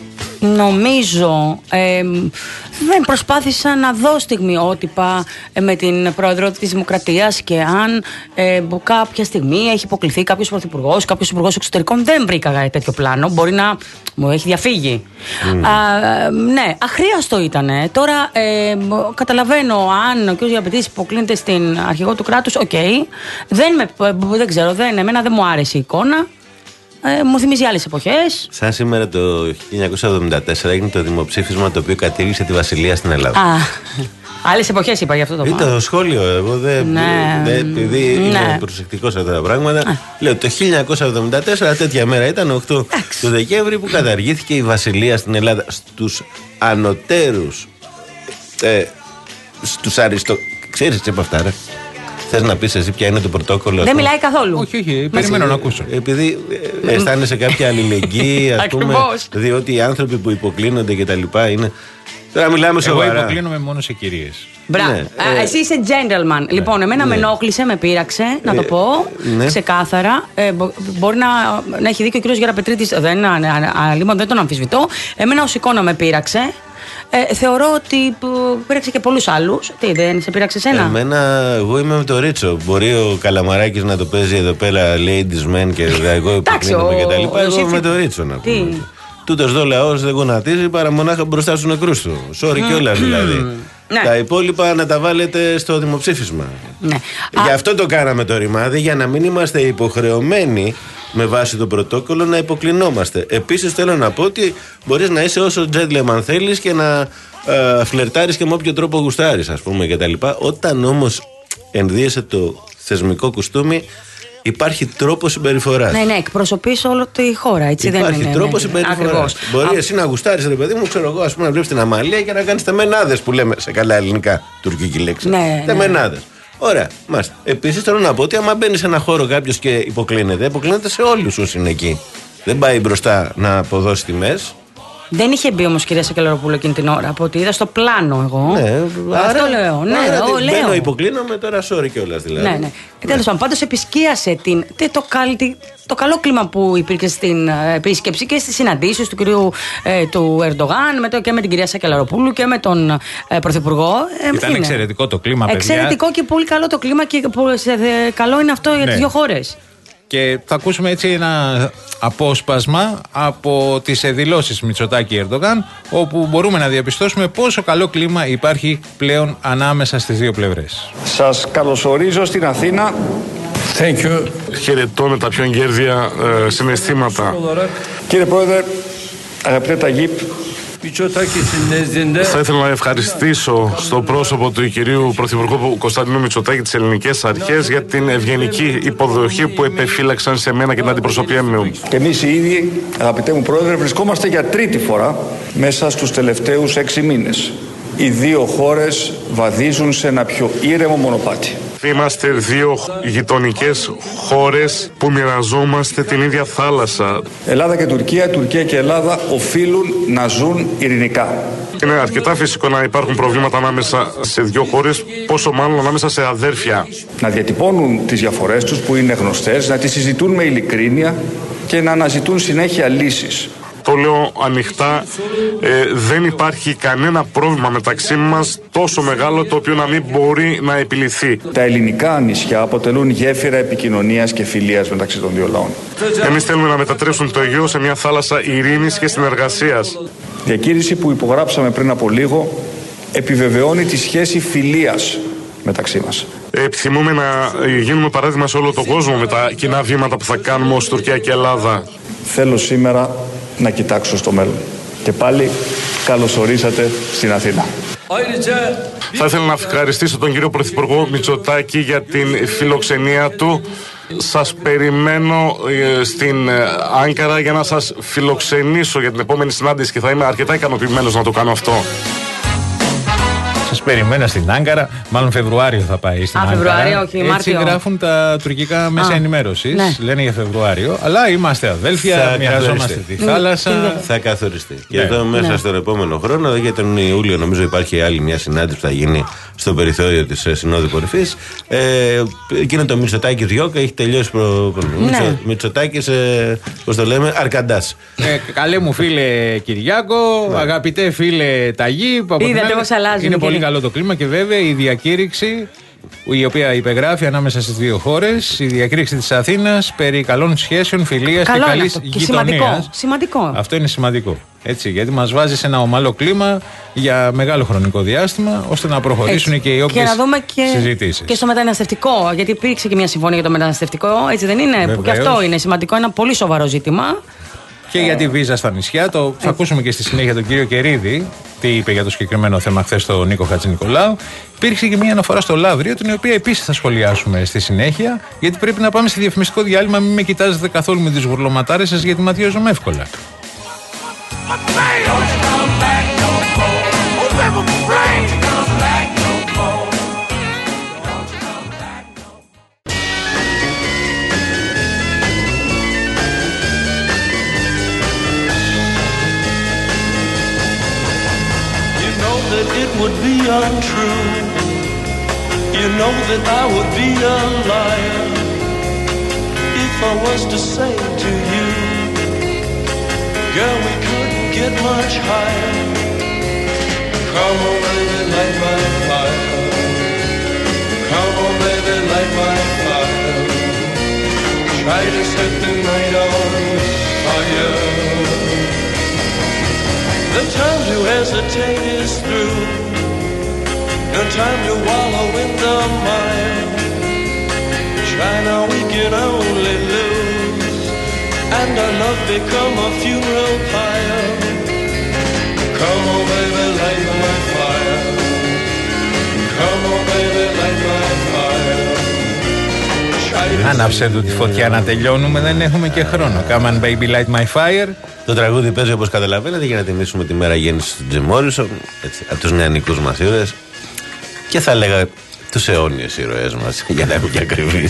νομίζω... Ε, δεν προσπάθησα να δω στιγμιότυπα ε, με την πρόεδρο της Δημοκρατίας και αν ε, κάποια στιγμή έχει υποκληθεί κάποιος πρωθυπουργός, κάποιος υπουργός εξωτερικών. Δεν βρήκα τέτοιο πλάνο. Μπορεί να μου έχει διαφύγει. Mm. Α, ναι, αχρίαστο ήτανε. Τώρα ε, καταλαβαίνω αν ο κ. Γεραπετρίτης υποκλίνεται στην αρχηγό του κράτους. Οκ. Okay. Δεν, δεν ξέρω, δεν, εμένα δεν μου άρεσε η εικόνα. Ε, μου θυμίζει άλλες εποχές. Σαν σήμερα το χίλια εννιακόσια εβδομήντα τέσσερα έγινε το δημοψήφισμα το οποίο κατήργησε τη βασιλεία στην Ελλάδα. Α, άλλες εποχές είπα για αυτό το πράγμα. Ήταν το σχόλιο. Εγώ δεν. Ναι. Δε, επειδή ναι. είμαι προσεκτικός σε αυτά τα πράγματα. Α. Λέω το χίλια εννιακόσια εβδομήντα τέσσερα τέτοια μέρα ήταν οκτώ του Δεκέμβρη που καταργήθηκε η βασιλεία στην Ελλάδα. Στους ανωτέρους. Ε, στους αριστο. Ξέρεις τι από αυτά, ρε. Θες να πεις εσύ ποια είναι το πρωτόκολλο? Δεν μιλάει καθόλου. Όχι, όχι, περιμένω να ακούσω. Επειδή αισθάνεσαι κάποια αλληλεγγύη, ας πούμε, διότι οι άνθρωποι που υποκλίνονται και τα λοιπά είναι. Τώρα μιλάμε σοβαρά. Εγώ υποκλίνομαι μόνο σε κυρίες. Μπράβο. Ναι, ε, εσύ είσαι gentleman. Λοιπόν, εμένα ναι. με ενόχλησε, με πείραξε, να το πω ναι. ξεκάθαρα. Ε, μπο, μπορεί να, να έχει δίκιο ο κ. Γεραπετρίτης, δεν, δεν τον αμφισβητώ. Εμένα ως εικόνα με πείραξε. Ε, θεωρώ ότι πήραξε και πολλούς άλλους. Τι, δεν σε πήραξε εσένα? Εμένα, εγώ είμαι με το Ρίτσο. Μπορεί ο Καλαμαράκης να το παίζει εδώ πέρα ladies man και εγώ υποκλίνομαι και τα λοιπά. Εγώ είμαι με το Ρίτσο να πούμε. Τούτος εδώ λαός δεν γονατίζει παρά μονάχα μπροστά στους νεκρούς του. Sorry mm. κιόλας δηλαδή. Ναι. Τα υπόλοιπα να τα βάλετε στο δημοψήφισμα. Ναι. Γι' αυτό το κάναμε το ρημάδι, για να μην είμαστε υποχρεωμένοι με βάση το πρωτόκολλο να υποκλεινόμαστε. Επίσης θέλω να πω ότι μπορείς να είσαι όσο gentleman θέλεις και να ε, φλερτάρεις και με όποιο τρόπο γουστάρεις, ας πούμε, και τα λοιπά. Όταν όμως ενδύεσαι το θεσμικό κουστούμι, υπάρχει τρόπο συμπεριφοράς. Ναι, ναι, εκπροσωπείς όλη τη χώρα, έτσι υπάρχει δεν είναι? Υπάρχει τρόπο συμπεριφοράς. Μπορεί Α... εσύ να γουστάρεις, ρε παιδί μου, ξέρω εγώ, ας πούμε, να βλέπεις την Αμαλία και να κάνεις τεμενάδες που λέμε σε καλά ελληνικά, τουρκική λέξη. Ναι, τεμενάδες. Ναι. Ωραία, μάλιστα. Επίσης θέλω να πω ότι άμα μπαίνει σε ένα χώρο κάποιος και υποκλίνεται, υποκλίνεται σε όλους όσοι είναι εκεί. Δεν πάει μπροστά να αποδώσει τιμές. Δεν είχε μπει όμως, κυρία Σακελαροπούλου, εκείνη την ώρα, από ό,τι είδα στο πλάνο εγώ. Ναι, αυτό άρα, λέω. Ναι, άρα, εγώ λέω. Μπαίνω, υποκλίνομαι, τώρα sorry κιόλας δηλαδή. Ναι, ναι. Ε, τέλος πάντων, πάντως επισκίασε την, το, το καλό κλίμα που υπήρχε στην επίσκεψη και στις συναντήσεις του κυρίου ε, του Ερντογάν με το, και με την κυρία Σακελαροπούλου και με τον ε, Πρωθυπουργό. Ε, Ήταν είναι. εξαιρετικό το κλίμα, παιδιά. Εξαιρετικό και πολύ καλό το κλίμα και ε, καλό είναι αυτό για ναι. τις δύο χώρες. Και θα ακούσουμε έτσι ένα απόσπασμα από τις δηλώσεις Μητσοτάκη Ερντογάν, όπου μπορούμε να διαπιστώσουμε πόσο καλό κλίμα υπάρχει πλέον ανάμεσα στις δύο πλευρές. Σας καλωσορίζω στην Αθήνα. Thank you. Χαιρετώ με τα πιο εγκέρδια ε, συναισθήματα. Κύριε Πρόεδρε, αγαπητέ Ταγίπ, Θα ήθελα να ευχαριστήσω στο πρόσωπο του κυρίου Πρωθυπουργού Κωνσταντίνου Μητσοτάκη τις ελληνικές αρχές για την ευγενική υποδοχή που επεφύλαξαν σε μένα και την αντιπροσωπεία μου. Και εμείς οι ίδιοι, αγαπητέ μου Πρόεδρε, βρισκόμαστε για τρίτη φορά μέσα στους τελευταίους έξι μήνες. Οι δύο χώρες βαδίζουν σε ένα πιο ήρεμο μονοπάτι. Είμαστε δύο γειτονικές χώρες που μοιραζόμαστε την ίδια θάλασσα. Ελλάδα και Τουρκία, Τουρκία και Ελλάδα οφείλουν να ζουν ειρηνικά. Είναι αρκετά φυσικό να υπάρχουν προβλήματα ανάμεσα σε δύο χώρες, πόσο μάλλον ανάμεσα σε αδέρφια. Να διατυπώνουν τις διαφορές τους που είναι γνωστές, να τις συζητούν με ειλικρίνεια και να αναζητούν συνέχεια λύσεις. Το λέω ανοιχτά, ε, δεν υπάρχει κανένα πρόβλημα μεταξύ μας τόσο μεγάλο το οποίο να μην μπορεί να επιληθεί. Τα ελληνικά νησιά αποτελούν γέφυρα επικοινωνίας και φιλίας μεταξύ των δύο λαών. Εμείς θέλουμε να μετατρέψουν το Αιγαίο σε μια θάλασσα ειρήνης και συνεργασίας. Διακήρυξη που υπογράψαμε πριν από λίγο επιβεβαιώνει τη σχέση φιλίας μεταξύ μας. Επιθυμούμε να γίνουμε παράδειγμα σε όλο τον κόσμο με τα κοινά βήματα που θα κάνουμε ως Τουρκία και Ελλάδα. Θέλω σήμερα να κοιτάξω στο μέλλον. Και πάλι καλώς ορίσατε στην Αθήνα. Θα ήθελα να ευχαριστήσω τον κύριο Πρωθυπουργό Μητσοτάκη για την φιλοξενία του. Σας περιμένω ε, στην ε, Άγκαρα για να σας φιλοξενήσω για την επόμενη συνάντηση και θα είμαι αρκετά ικανοποιημένος να το κάνω αυτό. Σας περιμένω στην Άγκαρα. Μάλλον Φεβρουάριο θα πάει στην Α, Άγκαρα. Φεβρουάριο, όχι, Έτσι Μάρτιο. γράφουν τα τουρκικά μέσα ενημέρωσης. Ναι. Λένε για Φεβρουάριο. Αλλά είμαστε αδέλφια, Θα μοιραζόμαστε τη θάλασσα. Θα καθοριστεί. Και Ναι. εδώ μέσα Ναι. στον επόμενο χρόνο, για τον Ιούλιο, νομίζω υπάρχει άλλη μια συνάντηση που θα γίνει στο περιθώριο της ε, Συνόδου Κορυφής. Ε, εκείνο το Μητσοτάκη Διώκα έχει τελειώσει προ... Ναι. Μητσοτάκης, ε, πώς το λέμε, Αρκαντάς. Ε, καλέ μου φίλε Κυριάκο, αγαπητέ φίλε Ταγί. που από την Είδατε άλλη πώς αλλάζουν Είναι και πολύ είναι. καλό το κλίμα και βέβαια η διακήρυξη η οποία υπεγράφει ανάμεσα στις δύο χώρες, η διακήρυξη της Αθήνας περί καλών σχέσεων, φιλίας Καλό και είναι καλής αυτό. Και σημαντικό. γειτονίας. Σημαντικό. Αυτό είναι σημαντικό. Έτσι, γιατί μας βάζει σε ένα ομαλό κλίμα για μεγάλο χρονικό διάστημα, ώστε να προχωρήσουν Έτσι. και οι Και όποιες να δούμε και, συζητήσεις. και στο μεταναστευτικό. Γιατί υπήρξε και μια συμφωνία για το μεταναστευτικό, έτσι δεν είναι? Που και Βεβαίως. αυτό είναι σημαντικό, ένα πολύ σοβαρό ζήτημα. Και για τη βίζα στα νησιά. Το θα ακούσουμε και στη συνέχεια τον κύριο Κερίδη, τι είπε για το συγκεκριμένο θέμα χθες στον Νίκο Χατζηνικολάου. Υπήρξε και μια αναφορά στο Λαύριο, την οποία επίσης θα σχολιάσουμε στη συνέχεια, γιατί πρέπει να πάμε στη διαφημιστικό διάλειμμα. Μην με κοιτάζετε καθόλου με τις γουρλωματάρες σας, γιατί ματιάζομαι εύκολα. That it would be untrue. You know that I would be a liar if I was to say to you, girl, we couldn't get much higher. Come on, baby, light my fire. Come on, baby, light my fire. Try to set the night on fire. The time to hesitate is through. No time to wallow in the mire. Try now, we can only lose, and our love become a funeral pyre. Come on, baby, light my fire. Come on, baby, light my fire. Άναψε του τη φωτιά να τελειώνουμε, δεν έχουμε και χρόνο. Come on, baby, light my fire. Το τραγούδι παίζει, όπως καταλαβαίνετε, για να τιμήσουμε τη μέρα γέννησης του Τζιμ Μόρισον, από τους νεανικούς μας ήρωες, και θα έλεγα τους αιώνιους ήρωές μας, για να είμαι και ακριβής.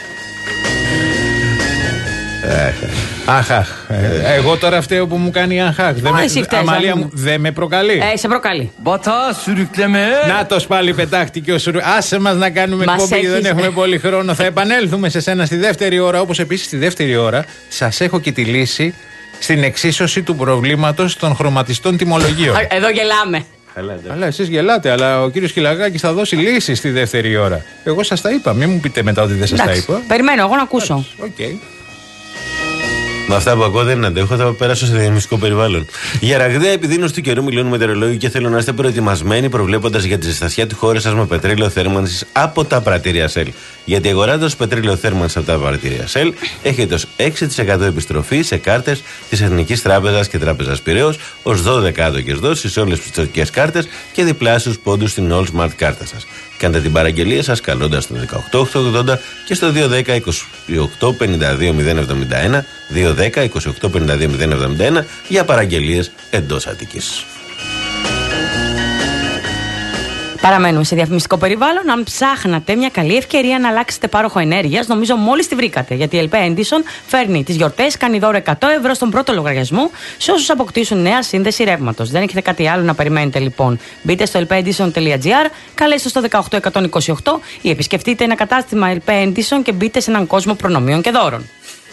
Αχ, αχ. Ε, εγώ τώρα φταίω που μου κάνει αχ, αχ. Δεν Ω, με, εσύ φταίς, Αμαλία αγάπη μου, μου. δεν με προκαλεί. Ε, σε προκαλεί. Νάτος πάλι πετάχτηκε ο Σουρου. Άσε μας να κάνουμε Μας εκπομπή, δεν έχεις- έχουμε πολύ χρόνο. Θα επανέλθουμε σε σένα στη δεύτερη ώρα. Όπως επίσης στη δεύτερη ώρα σας έχω και τη λύση στην εξίσωση του προβλήματος των χρωματιστών τιμολογίων. Α, Εδώ γελάμε. Αλλά εσείς γελάτε, αλλά ο κύριος Κυλαγάκης θα δώσει λύση στη δεύτερη ώρα. Εγώ σας τα είπα, μην μου πείτε μετά ότι δεν σας τα Εντάξει, είπα. περιμένω εγώ να ακούσω. Οκ. Με αυτά που ακούω δεν αντέχω, θα περάσω σε διαφημιστικό περιβάλλον. Για ραγδαία επιδείνωση του καιρού μιλούν μετεωρολόγοι και θέλω να είστε προετοιμασμένοι προβλέποντας για τη ζεστασιά τη χώρα σας με πετρέλαιο θέρμανσης από τα πρατήρια Shell. Γιατί αγοράζοντας πετρέλαιο θέρμανσης από τα πρατήρια Shell έχετε ως έξι τοις εκατό επιστροφή σε κάρτες της Εθνικής Τράπεζας και Τράπεζας Πειραιώς, ως δώδεκα άδοκες δόσεις σε όλες τις πιστωτικές κάρτες και διπλάσιους πόντους στην All Smart κάρτα σας. Κάντε την παραγγελία σας καλώντας το δεκαοκτώ οχτακόσια ογδόντα και στο δύο δέκα είκοσι οκτώ πενήντα δύο μηδέν εβδομήντα ένα, δύο δέκα είκοσι οκτώ πενήντα δύο μηδέν εβδομήντα ένα για παραγγελίες εντός Αττικής. Παραμένουμε σε διαφημιστικό περιβάλλον. Αν ψάχνατε μια καλή ευκαιρία να αλλάξετε πάροχο ενέργειας, νομίζω μόλις τη βρήκατε. Γιατί η ελ πι Edison φέρνει τις γιορτές, κάνει δώρο εκατό ευρώ στον πρώτο λογαριασμό σε όσους αποκτήσουν νέα σύνδεση ρεύματος. Δεν έχετε κάτι άλλο να περιμένετε λοιπόν. Μπείτε στο ελ πι edison τελεία τζι άρ, καλέστε στο δεκαοκτώ εκατόν είκοσι οκτώ ή επισκεφτείτε ένα κατάστημα ελ πι Edison και μπείτε σε έναν κόσμο προνομίων και δώρων.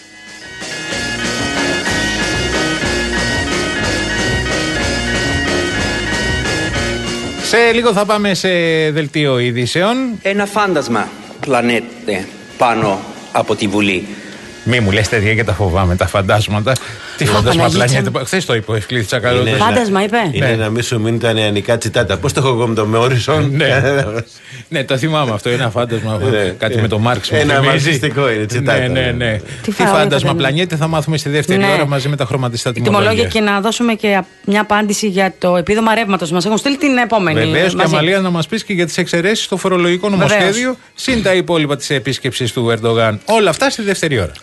Σε λίγο θα πάμε σε δελτίο ειδήσεων. Ένα φάντασμα πλανέται πάνω από τη Βουλή. Μη μου λες τέτοια και τα φοβάμαι τα φαντάσματα. Τι φάντασμα πλανέται. Χθες το είπε ο Ευκλήδης Τσακαλώτος. Φάντασμα είπε. Είναι ναι. Να μην σου μείνει τα νεανικά τσιτάτα. Πώς το έχω εγώ με το Μόρισον. Ναι. Ναι, το θυμάμαι αυτό. Ένα φάντασμα. Κάτι με το Μάρξ. Ένα μαρξιστικό είναι τσιτάτα. Ναι, ναι, ναι. Τι φάντασμα πλανέται θα μάθουμε στη δεύτερη ώρα μαζί με τα χρωματιστά τιμολόγια. Και να δώσουμε και μια απάντηση για το επίδομα ρεύματος. Μας έχουν στείλει την επόμενη. Βεβαίως και Αμαλία να μας πεις και για τις εξαιρέσεις στο φορολογικό νομοσχέδιο συν τα υπόλοιπα της επίσκεψης του Ερντογάν. Όλα αυτά στη δεύτερη ώρα.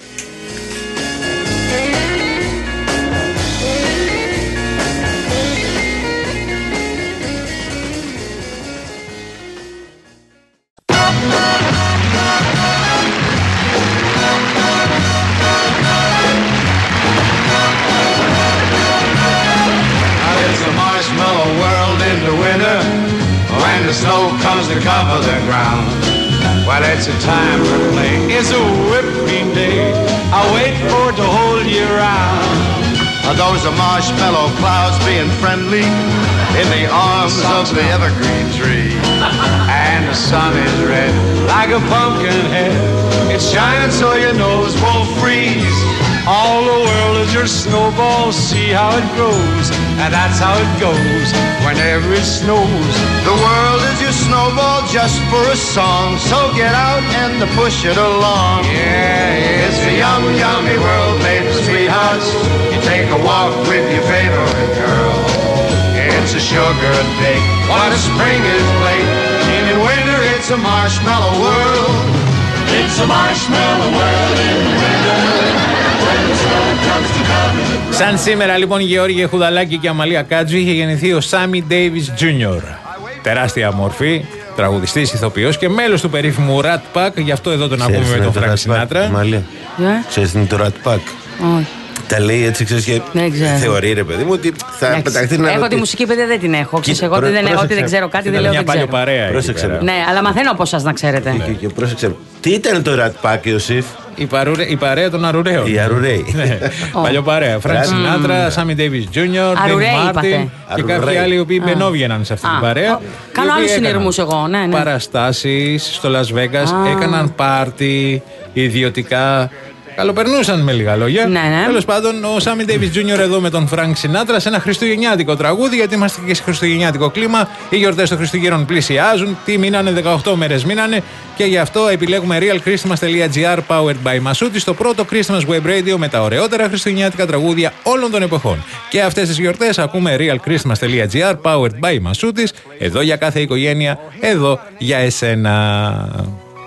To cover the ground. Well, it's a time for play. It's a whipping day. I wait for it to hold you round. Are those the marshmallow clouds being friendly in the arms of the evergreen tree? And the sun is red like a pumpkin head. It's shining so your nose won't freeze. All the world is your snowball, see how it grows. And that's how it goes whenever it snows. The world is your snowball just for a song. So get out and push it along. Yeah, it's a yum, yummy world made for sweethearts. You take a walk with your favorite girl. It's a sugar day, what a spring is late. And in winter it's a marshmallow world. It's a marshmallow world in winter. Σαν σήμερα λοιπόν Γεώργια Χουδαλάκη και Αμαλία Κάτζου είχε γεννηθεί ο Σάμι Ντέιβις Τζούνιορ. Τεράστια μορφή, τραγουδιστής, ηθοποιός και μέλος του περίφημου Rat Pack. Γι' αυτό εδώ τον ακούμε με τον Φρανκ Σινάτρα. Αμαλία, ξέρεις τι είναι το Rat Pack? Όχι. Τα λέει έτσι, ξέρεις, και θεωρεί ρε παιδί μου ότι θα πεταχθεί να... Έχω τη μουσική παιδεία, δεν την έχω. Ξέρεις, εγώ ότι δεν, ότι δεν ξέρω κάτι, δεν λέω δεν ξέρω. Πρόσεξε. Ναι, αλλά μαθαίνω από εσάς να ξέρετε. Και πρόσεξε. Τι ήταν το Rat Pack, Ιωσήφ? Η, παρουρε... η παρέα των Αρουραίων. Η Αρουραίοι. Παλιό παρέα. Φρανκ Σινάτρα, Σάμι Ντέιβις Τζούνιορ, Ντέιβ Μάρτιν και κάποιοι άλλοι οι οποίοι μπαινόβγαιναν σε αυτή την παρέα. Κάνω άλλους συνειρμούς εγώ, ναι. Παραστάσεις στο Las Vegas, έκαναν πάρτι ιδιωτικά. Καλοπερνούσαν με λίγα λόγια. Ναι, ναι. Τέλος πάντων, ο Σάμι Ντέιβις Τζούνιορ εδώ με τον Φρανκ Σινάτρα σε ένα χριστουγεννιάτικο τραγούδι, γιατί είμαστε και σε χριστουγεννιάτικο κλίμα. Οι γιορτές των Χριστουγέννων πλησιάζουν. Τι μείνανε, δεκαοκτώ μέρες μείνανε. Και γι' αυτό επιλέγουμε real christmas τελεία gr powered by Masutis, το πρώτο Christmas web radio με τα ωραιότερα χριστουγεννιάτικα τραγούδια όλων των εποχών. Και αυτές τις γιορτές ακούμε real christmas τελεία gr powered by Masutis. Εδώ για κάθε οικογένεια, εδώ για εσένα.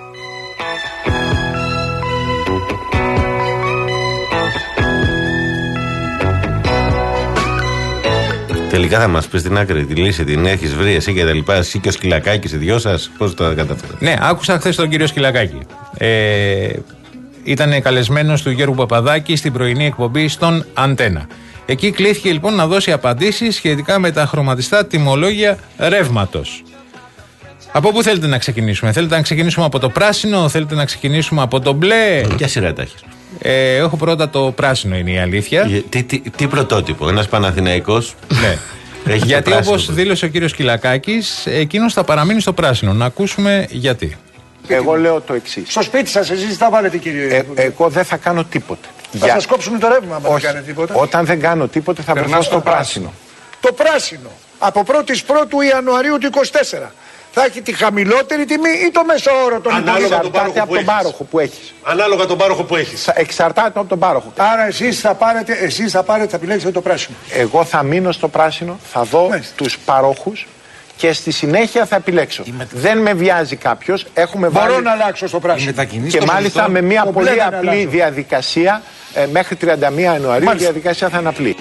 Τελικά θα μας πεις την άκρη, τη λύση, την έχεις βρει εσύ και τα λοιπά, εσύ και ο Σκυλακάκης, οι δυο σας, πώς το καταφέρατε? Ναι, άκουσα χθες τον κύριο Σκυλακάκη. Ε, ήταν καλεσμένος του Γιώργου Παπαδάκη στην πρωινή εκπομπή στον Αντένα. Εκεί κλήθηκε λοιπόν να δώσει απαντήσεις σχετικά με τα χρωματιστά τιμολόγια ρεύματος. Από πού θέλετε να ξεκινήσουμε? Θέλετε να ξεκινήσουμε από το πράσινο, θέλετε να ξεκινήσουμε από το μπλε? Ποια σειρά τα έχεις? Ε, έχω πρώτα το πράσινο, είναι η αλήθεια. Τι, τι, τι πρωτότυπο, ένας Παναθηναϊκός? Ναι. Γιατί όπως δήλωσε ο κύριος Κυλακάκης, εκείνος θα παραμείνει στο πράσινο. Να ακούσουμε γιατί. Εγώ λέω το εξής. Στο σπίτι σας εσείς τι θα βάλετε, κύριε? Ε, εγώ δεν θα κάνω τίποτα. Θα σας κόψουν το ρεύμα, αν δεν κάνετε τίποτα. Όταν δεν κάνω τίποτα, θα βρεθώ στο πράσινο. Το πράσινο. Από πρώτη πρώτου Ιανουαρίου του είκοσι τέσσερα. Θα έχει τη χαμηλότερη τιμή ή το μέσο όρο των Ανάλογα από τον πάροχο που έχεις. Ανάλογα τον πάροχο που έχεις. Εξαρτάται από τον πάροχο. Άρα εσείς θα πάρετε, εσείς θα πάρετε, θα επιλέξετε το πράσινο. Εγώ θα μείνω στο πράσινο, θα δω τους παρόχους και στη συνέχεια θα επιλέξω. Δεν με βιάζει κάποιος. Έχουμε Μπορώ βάλει... να αλλάξω στο πράσινο. Και μάλιστα με μια πολύ απλή διαδικασία ε, μέχρι τριάντα μία Ιανουαρίου η διαδικασία θα είναι απλή.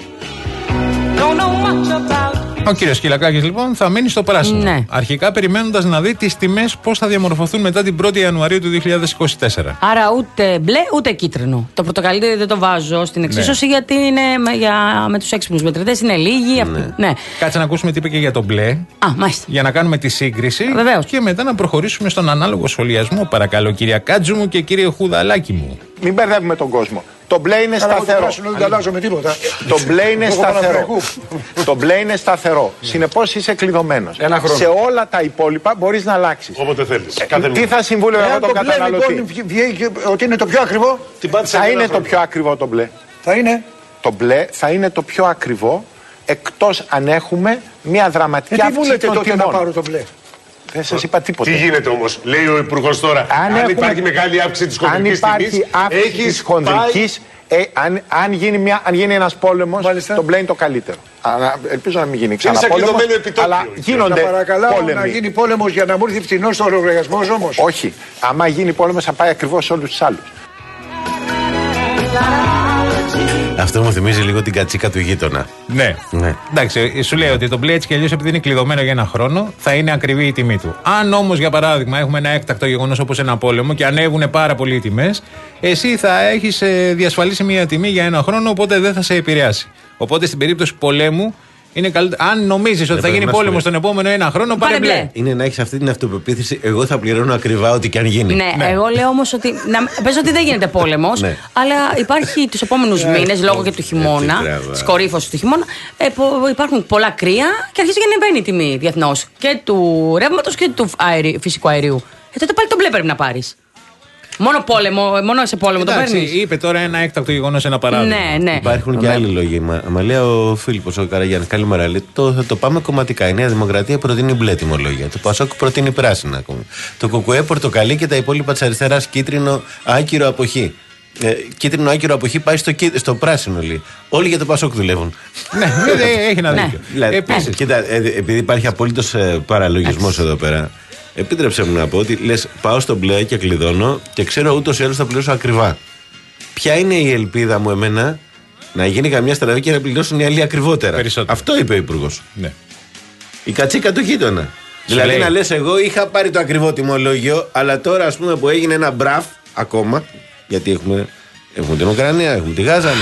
Ο κύριος Σκυλακάκης λοιπόν θα μείνει στο πράσινο. Ναι. Αρχικά περιμένοντας να δει τις τιμές πώς θα διαμορφωθούν μετά την πρώτη Ιανουαρίου του δύο χιλιάδες είκοσι τέσσερα. Άρα ούτε μπλε ούτε κίτρινο. Το πορτοκαλί δεν το βάζω στην εξίσωση, ναι, γιατί είναι με, για, με τους έξυπνους μετρητές είναι λίγοι. Ναι. Αυτοί, ναι. Κάτσε να ακούσουμε τι είπε και για το μπλε. Α, μάλιστα. Για να κάνουμε τη σύγκριση. Βεβαίως. Και μετά να προχωρήσουμε στον ανάλογο σχολιασμό. Παρακαλώ, κυρία Κάτζου μου και κύριε Χουδαλάκη μου. Μην μπερδεύουμε τον κόσμο. Το μπλε είναι Άρα, σταθερό. Το δεν το αλλάζω με τίποτα. Το μπλε είναι σταθερό. Το μπλε είναι σταθερό. Συνεπώς είσαι κλειδωμένος. Σε όλα τα υπόλοιπα μπορείς να αλλάξεις. Όποτε θέλεις. Ε, τι θα συμβούλευε εγώ τον καταναλωτή. Λοιπόν, ότι είναι το πιο ακριβό. Θα είναι το πιο ακριβό το μπλε. Θα είναι. Το μπλε θα είναι το πιο ακριβό, εκτός αν έχουμε μια δραματική ε, αύξηση των τότε τιμών. Να πάρω το μπλε. Δεν σας είπα τίποτα. Τι γίνεται όμως, λέει ο Υπουργός τώρα. Αν, αν έχουμε, υπάρχει μεγάλη αύξηση της χονδρικής τιμής, αν υπάρχει αύξηση της χονδρικής, ε, αν, αν, γίνει μια, αν γίνει ένας πόλεμος, μάλιστα, το μπλε είναι το καλύτερο. Αλλά, ελπίζω να μην γίνει ξανά πόλεμος, αλλά γίνονται να παρακαλάω πόλεμοι. Να γίνει πόλεμος για να μου έρθει φθηνός ο λογαριασμός όμως. Όχι. Άμα γίνει πόλεμος θα πάει ακριβώς σε όλους τους άλλους. Αυτό μου θυμίζει λίγο την κατσίκα του γείτονα. Ναι. ναι. Εντάξει, σου λέει ότι το μπλε έτσι κι αλλιώς επειδή είναι κλειδωμένο για ένα χρόνο, θα είναι ακριβή η τιμή του. Αν όμως για παράδειγμα έχουμε ένα έκτακτο γεγονός όπως ένα πόλεμο και ανέβουν πάρα πολύ οι τιμές, εσύ θα έχεις διασφαλίσει μια τιμή για ένα χρόνο, οπότε δεν θα σε επηρεάσει. Οπότε στην περίπτωση πολέμου, είναι καλύτερο. Αν νομίζεις ότι θα γίνει πόλεμο στον επόμενο ένα χρόνο, πάρε μπλε. Είναι να έχεις αυτή την αυτοπεποίθηση. Εγώ θα πληρώνω ακριβά ό,τι και αν γίνει. Ναι, ναι. Εγώ λέω όμως ότι. Να, πες ότι δεν γίνεται πόλεμος, ναι, αλλά υπάρχει τους επόμενους μήνες λόγω και του χειμώνα, της κορύφωσης του χειμώνα, ε, υπάρχουν πολλά κρύα και αρχίζει και ανεβαίνει η τιμή διεθνώς και του ρεύματος και του αερι, φυσικού αερίου. Ε, τότε πάλι το μπλε πρέπει να πάρεις. Μόνο πόλεμο, μόνο σε πόλεμο. Εντάξει, το παίρνεις. Είπε τώρα ένα έκτακτο γεγονός, ένα παράδειγμα. Ναι, ναι. Υπάρχουν και άλλοι λόγοι. Μα, μα λέει ο Φίλιππος ο Καραγιάννης, καλημέρα. Λέει, το, θα το πάμε κομματικά. Η Νέα Δημοκρατία προτείνει μπλε τιμολόγια. Το Πασόκ προτείνει πράσινα ακόμα. Το Κουκουέ πορτοκαλί και τα υπόλοιπα της αριστεράς κίτρινο άκυρο αποχή. Ε, κίτρινο άκυρο αποχή πάει στο, στο πράσινο, λέει. Όλοι για το Πασόκ δουλεύουν. Ναι, έχει ένα δίκιο. Δηλαδή, επίσης, κοίτα, ε, επειδή υπάρχει απόλυτος ε, παραλογισμός εδώ πέρα. Επίτρεψε μου να πω ότι λες πάω στο μπλε και κλειδώνω και ξέρω ούτως ή άλλως θα πληρώσω ακριβά. Ποια είναι η ελπίδα μου εμένα να γίνει καμιά στραβή και να πληρώσουν οι άλλοι ακριβότερα. Περισσότερο. Αυτό είπε ο Υπουργός. Ναι. Η κατσίκα του γείτονα. Δηλαδή λέει. Να λες εγώ είχα πάρει το ακριβό τιμολόγιο, αλλά τώρα ας πούμε που έγινε ένα μπραφ ακόμα, γιατί έχουμε, έχουμε την Ουκρανία, έχουμε τη Γάζα,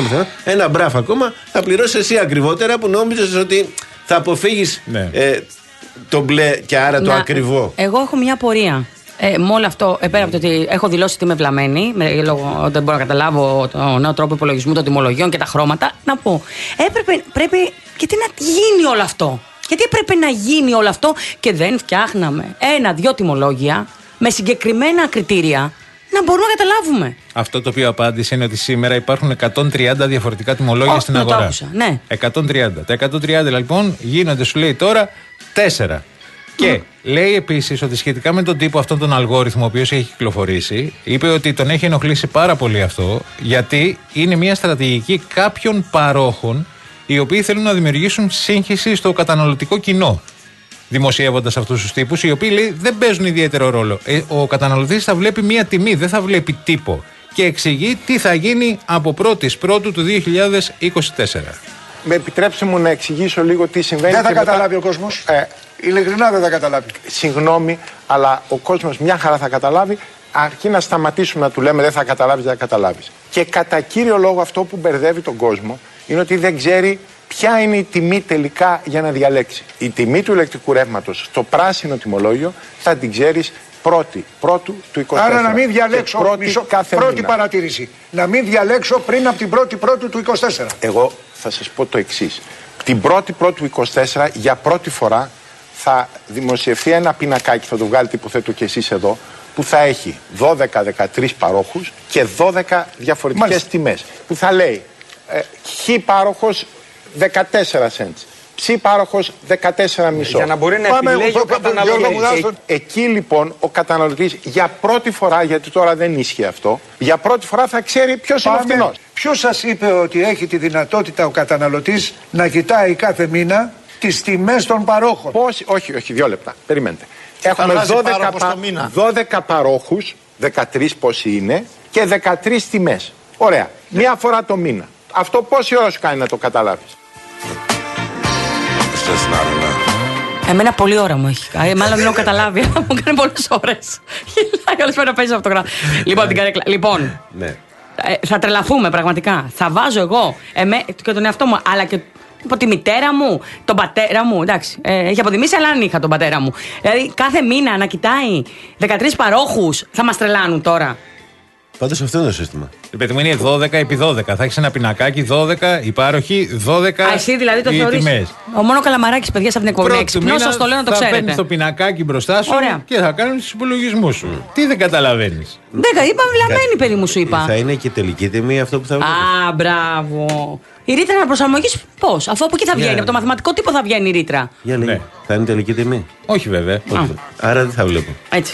ένα μπραφ ακόμα, θα πληρώσεις εσύ ακριβότερα που νόμιζες ότι θα αποφύγεις. Ναι. Ε, το μπλε και άρα να, το ακριβό. Εγώ έχω μια απορία. Ε, με όλο αυτό, ε, πέρα από το ότι έχω δηλώσει ότι είμαι βλαμμένη, με, λόγω ότι δεν μπορώ να καταλάβω τον νέο τρόπο υπολογισμού των τιμολογιών και τα χρώματα, να πω. Έπρεπε, πρέπει. Γιατί να γίνει όλο αυτό. Γιατί έπρεπε να γίνει όλο αυτό και δεν φτιάχναμε ένα-δυο τιμολόγια με συγκεκριμένα κριτήρια να μπορούμε να καταλάβουμε. Αυτό το οποίο απάντησε είναι ότι σήμερα υπάρχουν εκατόν τριάντα διαφορετικά τιμολόγια oh, στην αγορά. Το άκουσα, ναι. εκατόν τριάντα. Τα εκατόν τριάντα λοιπόν γίνονται, σου λέει τώρα, τέσσερα. Και mm. λέει επίσης ότι σχετικά με τον τύπο αυτόν τον αλγόριθμο ο οποίος έχει κυκλοφορήσει, είπε ότι τον έχει ενοχλήσει πάρα πολύ αυτό, γιατί είναι μια στρατηγική κάποιων παρόχων οι οποίοι θέλουν να δημιουργήσουν σύγχυση στο καταναλωτικό κοινό. Δημοσιεύοντας αυτούς τους τύπους, οι οποίοι λέει δεν παίζουν ιδιαίτερο ρόλο. Ε, ο καταναλωτής θα βλέπει μία τιμή, δεν θα βλέπει τύπο. Και εξηγεί τι θα γίνει από πρώτη Πρώτου του δύο χιλιάδες είκοσι τέσσερα. Με επιτρέψτε μου να εξηγήσω λίγο τι συμβαίνει. Δεν θα μετά... καταλάβει ο κόσμος. Ε, Ειλικρινά δεν θα καταλάβει. Συγγνώμη, αλλά ο κόσμος μια χαρά θα καταλάβει. Αρκεί να σταματήσουμε να του λέμε δεν θα καταλάβεις, δεν θα καταλάβεις. Και κατά κύριο λόγο αυτό που μπερδεύει τον κόσμο είναι ότι δεν ξέρει ποια είναι η τιμή τελικά για να διαλέξει. Η τιμή του ηλεκτρικού ρεύματος στο πράσινο τιμολόγιο θα την ξέρεις πρώτη, πρώτου του είκοσι τέσσερα. Άρα να μην διαλέξω, πρώτη, μισό, κάθε πρώτη μήνα. παρατήρηση. Να μην διαλέξω πριν από την πρώτη πρώτου του είκοσι τέσσερα. Εγώ θα σας πω το εξής. Την πρώτη πρώτου του είκοσι τέσσερα για πρώτη φορά θα δημοσιευθεί ένα πινακάκι, θα το βγάλετε υποθέτω και εσείς εδώ, που θα έχει δώδεκα δεκατρείς παρόχους και δώδεκα διαφορετικές τιμές. Που θα λέει ε, χ πάροχος δεκατέσσερα σέντς, ψ πάροχος δεκατέσσερα κόμμα πέντε. Για να μπορεί να Πάμε, επιλέγει ο καταναλωτής. Ε, ε, εκεί λοιπόν ο καταναλωτής για πρώτη φορά, γιατί τώρα δεν ίσχυε αυτό, για πρώτη φορά θα ξέρει ποιος είναι ο φθηνός. Ποιος σας είπε ότι έχει τη δυνατότητα ο καταναλωτής να κοιτάει κάθε μήνα τις τιμές των παρόχων? Πώς, όχι, όχι, δύο λεπτά. Περιμένετε. Έχουμε δώδεκα, πα, δώδεκα παρόχους, δεκατρείς πόσοι είναι και δεκατρείς τιμές. Ωραία. Μία φορά το μήνα. Αυτό πόση ώρα σου κάνει να το καταλάβεις? Εμένα πολλή ώρα μου έχει κάνει. Μάλλον δεν έχω καταλάβει. Μου κάνει πολλές ώρες. Γελάει όλες πέρα παίζει αυτογράφο. Λοιπόν, την καρέκλα. Λοιπόν. Ναι. Ε, θα τρελαθούμε πραγματικά. Θα βάζω εγώ εμέ, και τον εαυτό μου, αλλά και από τη μητέρα μου, τον πατέρα μου. Εντάξει, ε, έχει αποδημήσει, αλλά αν είχα τον πατέρα μου. Δηλαδή, κάθε μήνα να κοιτάει δεκατρείς παρόχους, θα μας τρελάνουν τώρα. Πάντως αυτό είναι το σύστημα. Η παιδί μου είναι δώδεκα επί δώδεκα. Θα έχει ένα πινακάκι δώδεκα, υπάροχοι δώδεκα. Α, εσύ δηλαδή το θεωρείς. Ο μόνο Καλαμαράκης, παιδιά, σε αυτήν την εκπομπή. Εξυπνός, σας το λέω να το ξέρετε. Θα παίρνεις το πινακάκι μπροστά σου. Ωραία. Και θα κάνεις τους υπολογισμούς σου. Mm. Τι δεν καταλαβαίνεις? Δέκα, είπα βλαμμένη, παιδί μου, σου είπα. Θα είναι και τελική τιμή αυτό που θα βγει. Α, μπράβο. Η ρήτρα αναπροσαρμογής πώς? Αφού από εκεί θα βγαίνει, yeah. από το μαθηματικό τύπο θα βγαίνει η ρήτρα. Για ναι. Θα είναι τελική τιμή? Όχι βέβαια. Όχι. Άρα τι θα βλέπω? Έτσι.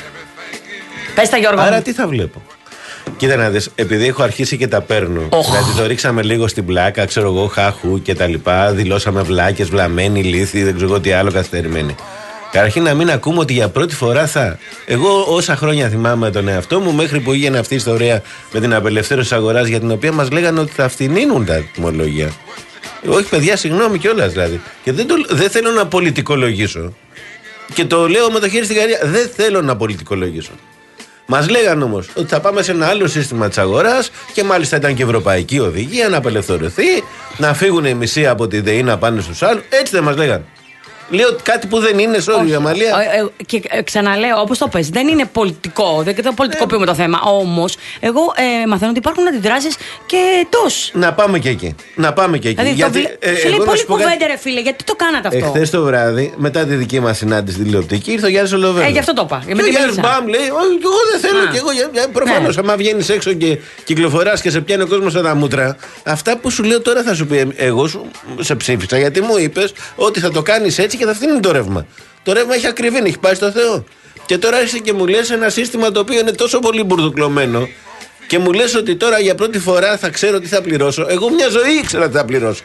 Πες τα, Γιώργο. Άρα τι θα βλέπω? Κοίτα να δεις, επειδή έχω αρχίσει και τα παίρνω. Oh. Δηλαδή το ρίξαμε λίγο στην πλάκα, ξέρω εγώ, χαχού και τα λοιπά. Δηλώσαμε βλάκες, βλαμμένοι, λύθοι, δεν ξέρω τι άλλο καθυστερημένοι. Καταρχήν να μην ακούμε ότι για πρώτη φορά θα. Εγώ όσα χρόνια θυμάμαι τον εαυτό μου, μέχρι που έγινε αυτή η ιστορία με την απελευθέρωση της αγοράς, για την οποία μας λέγανε ότι θα φτηνίνουν τα τιμολόγια. Όχι, παιδιά, συγγνώμη κιόλας δηλαδή. Και δεν, το, δεν θέλω να πολιτικολογήσω. Και το λέω με το χέρι στην καρδιά. Δεν θέλω να πολιτικολογήσω. Μας λέγανε όμως ότι θα πάμε σε ένα άλλο σύστημα της αγοράς και μάλιστα ήταν και ευρωπαϊκή οδηγία να απελευθερωθεί, να φύγουν οι μισοί από τη ΔΕΗ να πάνε στους άλλους. Έτσι δεν μας λέγανε. Λέω κάτι που δεν είναι, sorry, Αμαλία. Ε, ε, και ε, ξαναλέω, όπως το πες, δεν είναι πολιτικό, δεν το πολιτικοποιούμε ε. το θέμα. Όμως, εγώ ε, μαθαίνω ότι υπάρχουν αντιδράσεις και εντός. Να πάμε και εκεί. Να πάμε και εκεί. Δηλαδή, γιατί, το, ε, σου λέει πολύ κουβέντα, ρε φίλε, γιατί το κάνατε αυτό? Εχθές το βράδυ, μετά τη δική μας συνάντηση τηλεοπτική, ήρθε ο Γιάννης Ολοβέρος. Ε, γι' αυτό το είπα. Και ο Γιάννης Μπαμ λέει: όχι, εγώ δεν θέλω. Α. Και εγώ, προφανώς, ναι. άμα βγαίνεις έξω και κυκλοφοράς και σε πιάνει ο κόσμος στα μούτρα, αυτά που σου λέω τώρα θα σου πει. Εγώ σου σε ψήφισα γιατί μου είπες ότι θα το κάνεις έτσι και θα φτύνει το ρεύμα. Το ρεύμα έχει ακριβήνει, έχει πάει στο Θεό. Και τώρα έρχεσαι και μου λες ένα σύστημα το οποίο είναι τόσο πολύ μπουρδουκλωμένο και μου λες ότι τώρα για πρώτη φορά θα ξέρω τι θα πληρώσω. Εγώ μια ζωή ήξερα τι θα πληρώσω.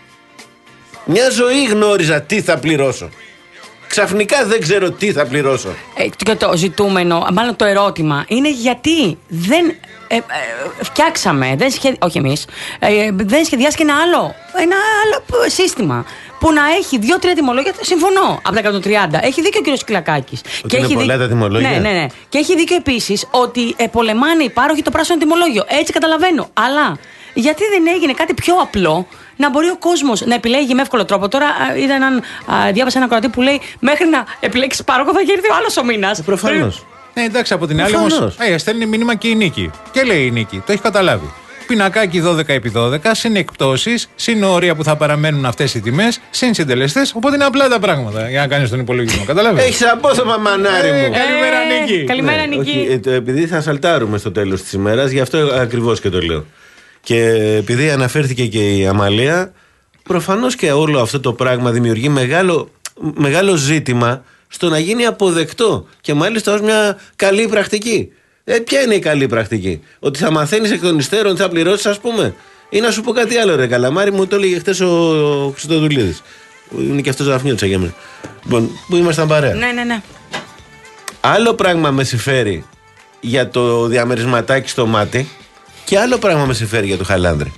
Μια ζωή γνώριζα τι θα πληρώσω. Ξαφνικά δεν ξέρω τι θα πληρώσω. Ε, και το ζητούμενο, μάλλον το ερώτημα, είναι γιατί δεν ε, ε, φτιάξαμε, δεν σχεδι... όχι εμείς, ε, δεν σχεδιάστηκε ένα άλλο, ένα άλλο σύστημα που να έχει δύο-τρία τιμολόγια. Συμφωνώ από τα εκατόν τριάντα. Έχει δίκιο ο κύριος Κυλακάκης. Ότι και είναι έχει πολλά δί... τα τιμολόγια. Ναι, ναι, ναι. Και έχει δίκιο επίσης ότι ε, πολεμάνε οι πάροχοι το πράσινο τιμολόγιο. Έτσι καταλαβαίνω. Αλλά γιατί δεν έγινε κάτι πιο απλό, να μπορεί ο κόσμος να επιλέγει με εύκολο τρόπο? Τώρα είδα έναν, α, διάβασα ένα κορατή που λέει μέχρι να επιλέξει πάροχο θα γυρθεί ο άλλος ο μήνας. Προφανώς. Ναι, εντάξει, από την άλλη όμως. Ε, στέλνει μήνυμα και η Νίκη. Και λέει η Νίκη, το έχει καταλάβει. Πινακάκι δώδεκα επί δώδεκα, συν εκπτώσεις, συν όρια που θα παραμένουν αυτές οι τιμές, συν συντελεστές. Οπότε είναι απλά τα πράγματα για να κάνεις τον υπολογισμό. Καταλαβαίνεις. Έχεις απόθεμα, μανάρι μου. Ε, καλημέρα, ε, Νίκη. Καλημέρα, ναι, Νίκη. Όχι, ε, επειδή θα σαλτάρουμε στο τέλος της ημέρας, γι' αυτό ακριβώς και το λέω. Και επειδή αναφέρθηκε και η Αμαλία, προφανώς και όλο αυτό το πράγμα δημιουργεί μεγάλο, μεγάλο ζήτημα στο να γίνει αποδεκτό και μάλιστα ως μια καλή πρακτική. Ε, ποια είναι η καλή πρακτική? Ότι θα μαθαίνεις εκ των υστέρων, θα πληρώσεις, ας πούμε? Ή να σου πω κάτι άλλο, ρε Καλαμάρι, μου το έλεγε χτες ο Χριστοδουλίδης. Είναι και αυτός ο Δαφνιώτης για μένα. Λοιπόν, που ήμασταν παρέα. Ναι, ναι, ναι. Άλλο πράγμα με συμφέρει για το διαμερισματάκι στο μάτι και άλλο πράγμα με συμφέρει για το χαλάνδρι.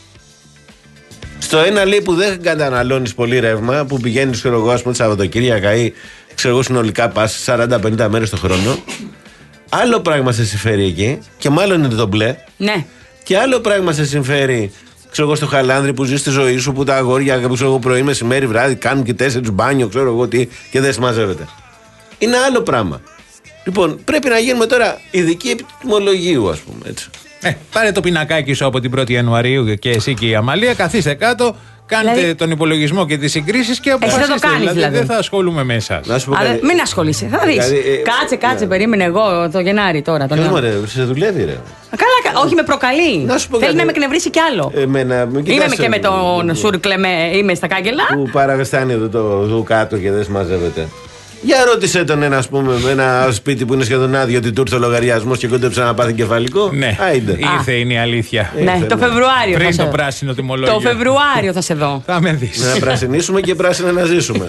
Στο ένα λέει που δεν καταναλώνεις πολύ ρεύμα, που πηγαίνεις, ξέρω εγώ, ας πούμε, Σαββατοκύριακα ή ξέρω εγώ συνολικά πας σαράντα πενήντα μέρες το χρόνο. Άλλο πράγμα σε συμφέρει εκεί, και μάλλον είναι το μπλε. Ναι. Και άλλο πράγμα σε συμφέρει, ξέρω εγώ, στο χαλάνδρι που ζει στη ζωή σου, που τα αγόρια, ξέρω εγώ, πρωί, μεσημέρι, βράδυ κάνουν και τέσσερις μπάνιο, ξέρω εγώ τι, και δεν συμμαζεύεται. Είναι άλλο πράγμα. Λοιπόν, πρέπει να γίνουμε τώρα ειδικοί επιτιμολογίου, ας πούμε, έτσι. Ε, πάρε το πινακάκι σου από την πρώτη Ιανουαρίου και εσύ και η Αμαλία, καθίστε κάτω, Κάντε δηλαδή... τον υπολογισμό και τις συγκρίσεις και αποφασίστε. Εσύ θα το κάνεις, δηλαδή, δηλαδή. δεν θα ασχολούμαι με εσάς. Κάτι... Μην ασχολείσαι, θα δεις. Δηλαδή, ε... Κάτσε, κάτσε, ναι. Περίμενε εγώ το Γενάρη τώρα. Ποιος μωρέ, σε δουλεύει ρε. Καλά, όχι με προκαλεί. Να Θέλει κάτι... να με εκνευρίσει κι άλλο. Εμένα, είμαι και με τον Σούρκλε, είμαι στα κάγκελα. Που παραγαστάνει εδώ το, το κάτω και δεν συμμαζεύεται. Για ρώτησε τον ένα, ας πούμε, ένα σπίτι που είναι σχεδόν άδειο, ότι του ήρθε ο λογαριασμός και κόντεψε να πάθει κεφαλικό. Ναι, άιντε. Ήρθε, είναι η αλήθεια. Ναι, ήρθε, το Φεβρουάριο. Πριν το πράσινο τιμολόγιο. Το Φεβρουάριο θα σε δω. Θα με δεις. Να πρασινίσουμε και πράσινα να ζήσουμε.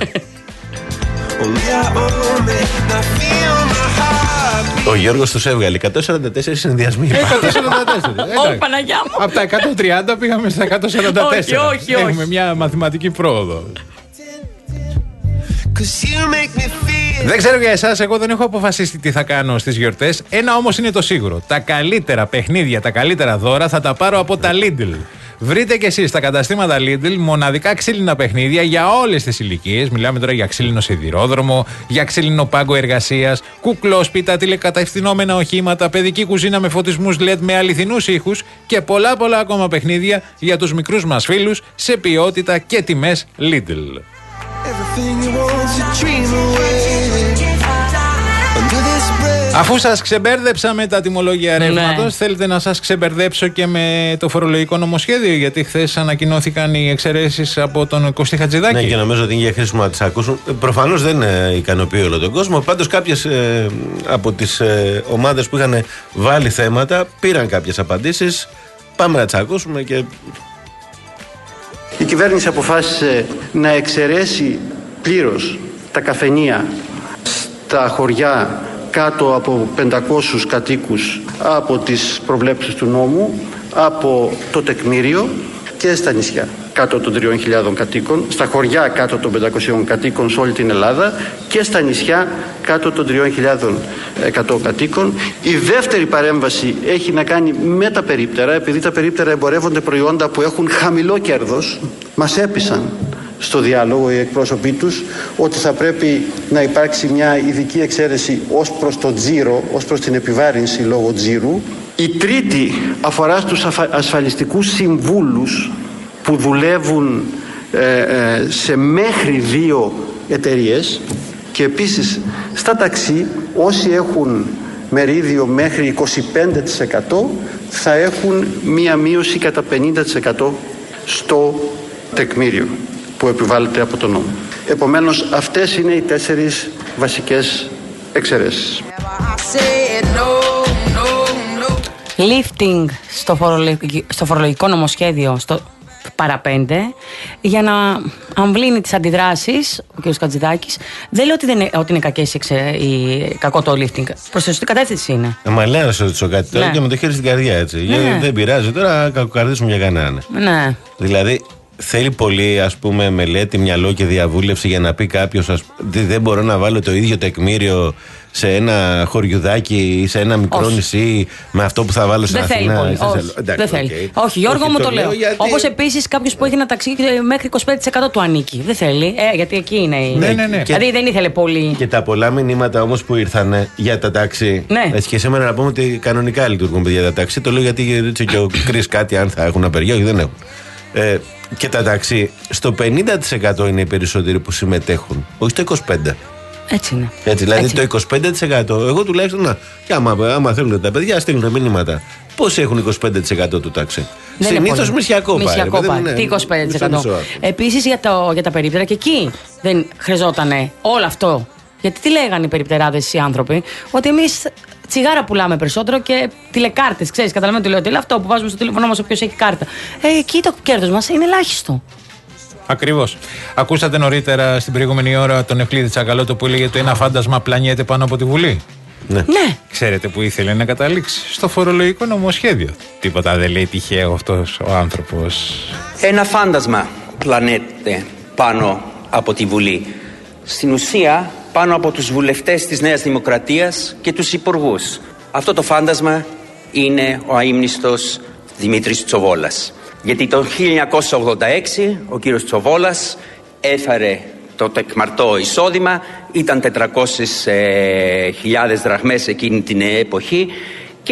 Ο Γιώργος τους έβγαλε εκατόν σαράντα τέσσερα συνδυασμοί. εκατόν σαράντα τέσσερα. Όχι, Παναγιά μου. Από τα εκατόν τριάντα πήγαμε στα εκατόν σαράντα τέσσερα. Όχι, όχι, όχι. Έχουμε μια μαθηματική πρόοδο. Δεν ξέρω για εσάς, εγώ δεν έχω αποφασίσει τι θα κάνω στις γιορτές. Ένα όμως είναι το σίγουρο. Τα καλύτερα παιχνίδια, τα καλύτερα δώρα θα τα πάρω από τα Lidl. Βρείτε κι εσείς στα καταστήματα Lidl μοναδικά ξύλινα παιχνίδια για όλες τις ηλικίες. Μιλάμε τώρα για ξύλινο σιδηρόδρομο, για ξύλινο πάγκο εργασίας, κουκλόσπιτα, τηλεκατευθυνόμενα οχήματα, παιδική κουζίνα με φωτισμούς ελ ι ντι με αληθινούς ήχους και πολλά πολλά ακόμα παιχνίδια για τους μικρούς μας φίλους σε ποιότητα και τιμές Lidl. Αφού σας ξεμπέρδεψα με τα τιμολόγια ρεύματος, ναι. Θέλετε να σας ξεμπερδέψω και με το φορολογικό νομοσχέδιο, γιατί χθες ανακοινώθηκαν οι εξαιρέσεις από τον Κωστή Χατζηδάκη. Ναι, και νομίζω ότι είναι για χρήσιμο να τις ακούσουν. Προφανώς δεν ικανοποιεί όλο τον κόσμο. Πάντως κάποιες ε, από τις ε, ομάδες που είχαν βάλει θέματα πήραν κάποιες απαντήσεις. Πάμε να τις ακούσουμε και... Η κυβέρνηση αποφάσισε να εξαιρέσει πλήρως τα καφενεία στα χωριά κάτω από πεντακόσιους κατοίκους από τις προβλέψεις του νόμου, από το τεκμήριο και στα νησιά κάτω των τριών χιλιάδων κατοίκων, στα χωριά κάτω των πεντακοσίων κατοίκων σε όλη την Ελλάδα και στα νησιά κάτω των τριών χιλιάδων εκατό κατοίκων. Η δεύτερη παρέμβαση έχει να κάνει με τα περίπτερα, επειδή τα περίπτερα εμπορεύονται προϊόντα που έχουν χαμηλό κέρδος. Μας έπεισαν στο διάλογο οι εκπρόσωποι τους ότι θα πρέπει να υπάρξει μια ειδική εξαίρεση ως προς το τζίρο, ως προς την επιβάρυνση λόγω τζίρου. Η τρίτη αφορά στους ασφαλιστικούς συμβούλους που δουλεύουν ε, ε, σε μέχρι δύο εταιρείες και επίσης στα ταξί όσοι έχουν μερίδιο μέχρι είκοσι πέντε τοις εκατό θα έχουν μία μείωση κατά πενήντα τοις εκατό στο τεκμήριο που επιβάλλεται από τον νόμο. Επομένως αυτές είναι οι τέσσερις βασικές εξαιρέσεις. Lifting στο φορολογικό, στο φορολογικό νομοσχέδιο, στο παραπέντε, για να αμβλύνει τις αντιδράσεις ο κ. Χατζηδάκης. Δεν λέω ότι, δεν είναι, ότι είναι κακές η, η, κακό το lifting. Προς τη σωστή κατεύθυνση είναι. Ε, μα λέει να σου ρωτήσω κάτι τώρα, ναι. Και με το χέρι στην καρδιά, έτσι. Ναι. Γιατί δεν πειράζει τώρα, κακοκαρδίσουμε για κανέναν. Ναι. Δηλαδή, θέλει πολύ, ας πούμε, μελέτη, μυαλό και διαβούλευση για να πει κάποιος ότι δεν μπορώ να βάλω το ίδιο τεκμήριο σε ένα χωριουδάκι ή σε ένα μικρό Όχι. νησί με αυτό που θα βάλω στην δεν Αθήνα. Θέλει πολύ. Όχι, Εντάξει, δεν θέλει. Okay. Όχι, Γιώργο Όχι, μου το, το λέω. Γιατί... Όπως επίσης κάποιος που έχει ένα ταξί μέχρι είκοσι πέντε τοις εκατό του ανήκει. Δεν θέλει. Ε, γιατί εκεί είναι η. Ναι, ναι, ναι. Δηλαδή δεν ήθελε πολύ. Και τα πολλά μηνύματα όμως που ήρθαν για τα ταξί. Ναι. Έτσι και σήμερα να πούμε ότι κανονικά λειτουργούν παιδιά τα ταξί. Το λέω γιατί ρώτησε και ο Κρίς κάτι αν θα έχουν απεργία. Όχι, δεν έχουν. Ε, και τα ταξί στο πενήντα τοις εκατό είναι οι περισσότεροι που συμμετέχουν. Όχι στο είκοσι πέντε τοις εκατό. Έτσι είναι. Έτσι, δηλαδή Έτσι. το είκοσι πέντε τοις εκατό, εγώ τουλάχιστον να. Και άμα, άμα θέλουν τα παιδιά, στείλουν μηνύματα. Πώς έχουν είκοσι πέντε τοις εκατό του τάξη. Συνήθως μισιακό πάει. Μισιακό πάει. Τι είκοσι πέντε τοις εκατό. Επίσης για, για τα περίπτερα και εκεί δεν χρειαζόταν όλο αυτό. Γιατί τι λέγανε οι περιπτεράδες οι άνθρωποι, ότι εμείς τσιγάρα πουλάμε περισσότερο και τηλεκάρτες. Ξέρεις, καταλαβαίνω τι λέω. Τι είναι αυτό που βάζουμε στο τηλέφωνο μας, όποιος έχει κάρτα. Ε, εκεί το κέρδος μας είναι ελάχιστο. Ακριβώς. Ακούσατε νωρίτερα στην προηγούμενη ώρα τον Ευκλήδη Τσακαλώτο που έλεγε ότι ένα φάντασμα πλανιέται πάνω από τη Βουλή. Ναι. ναι. Ξέρετε που ήθελε να καταλήξει? Στο φορολογικό νομοσχέδιο. Τίποτα δεν λέει τυχαίο αυτός ο άνθρωπος. Ένα φάντασμα πλανέται πάνω από τη Βουλή. Στην ουσία πάνω από τους βουλευτές της Νέας Δημοκρατίας και τους υπουργούς. Αυτό το φάντασμα είναι ο αείμνηστος Δημήτρης Τσοβόλας. Γιατί το χίλια εννιακόσια ογδόντα έξι ο κύριος Τσοβόλας έφερε το τεκμαρτό εισόδημα, ήταν τετρακόσιες χιλιάδες δραχμές εκείνη την εποχή και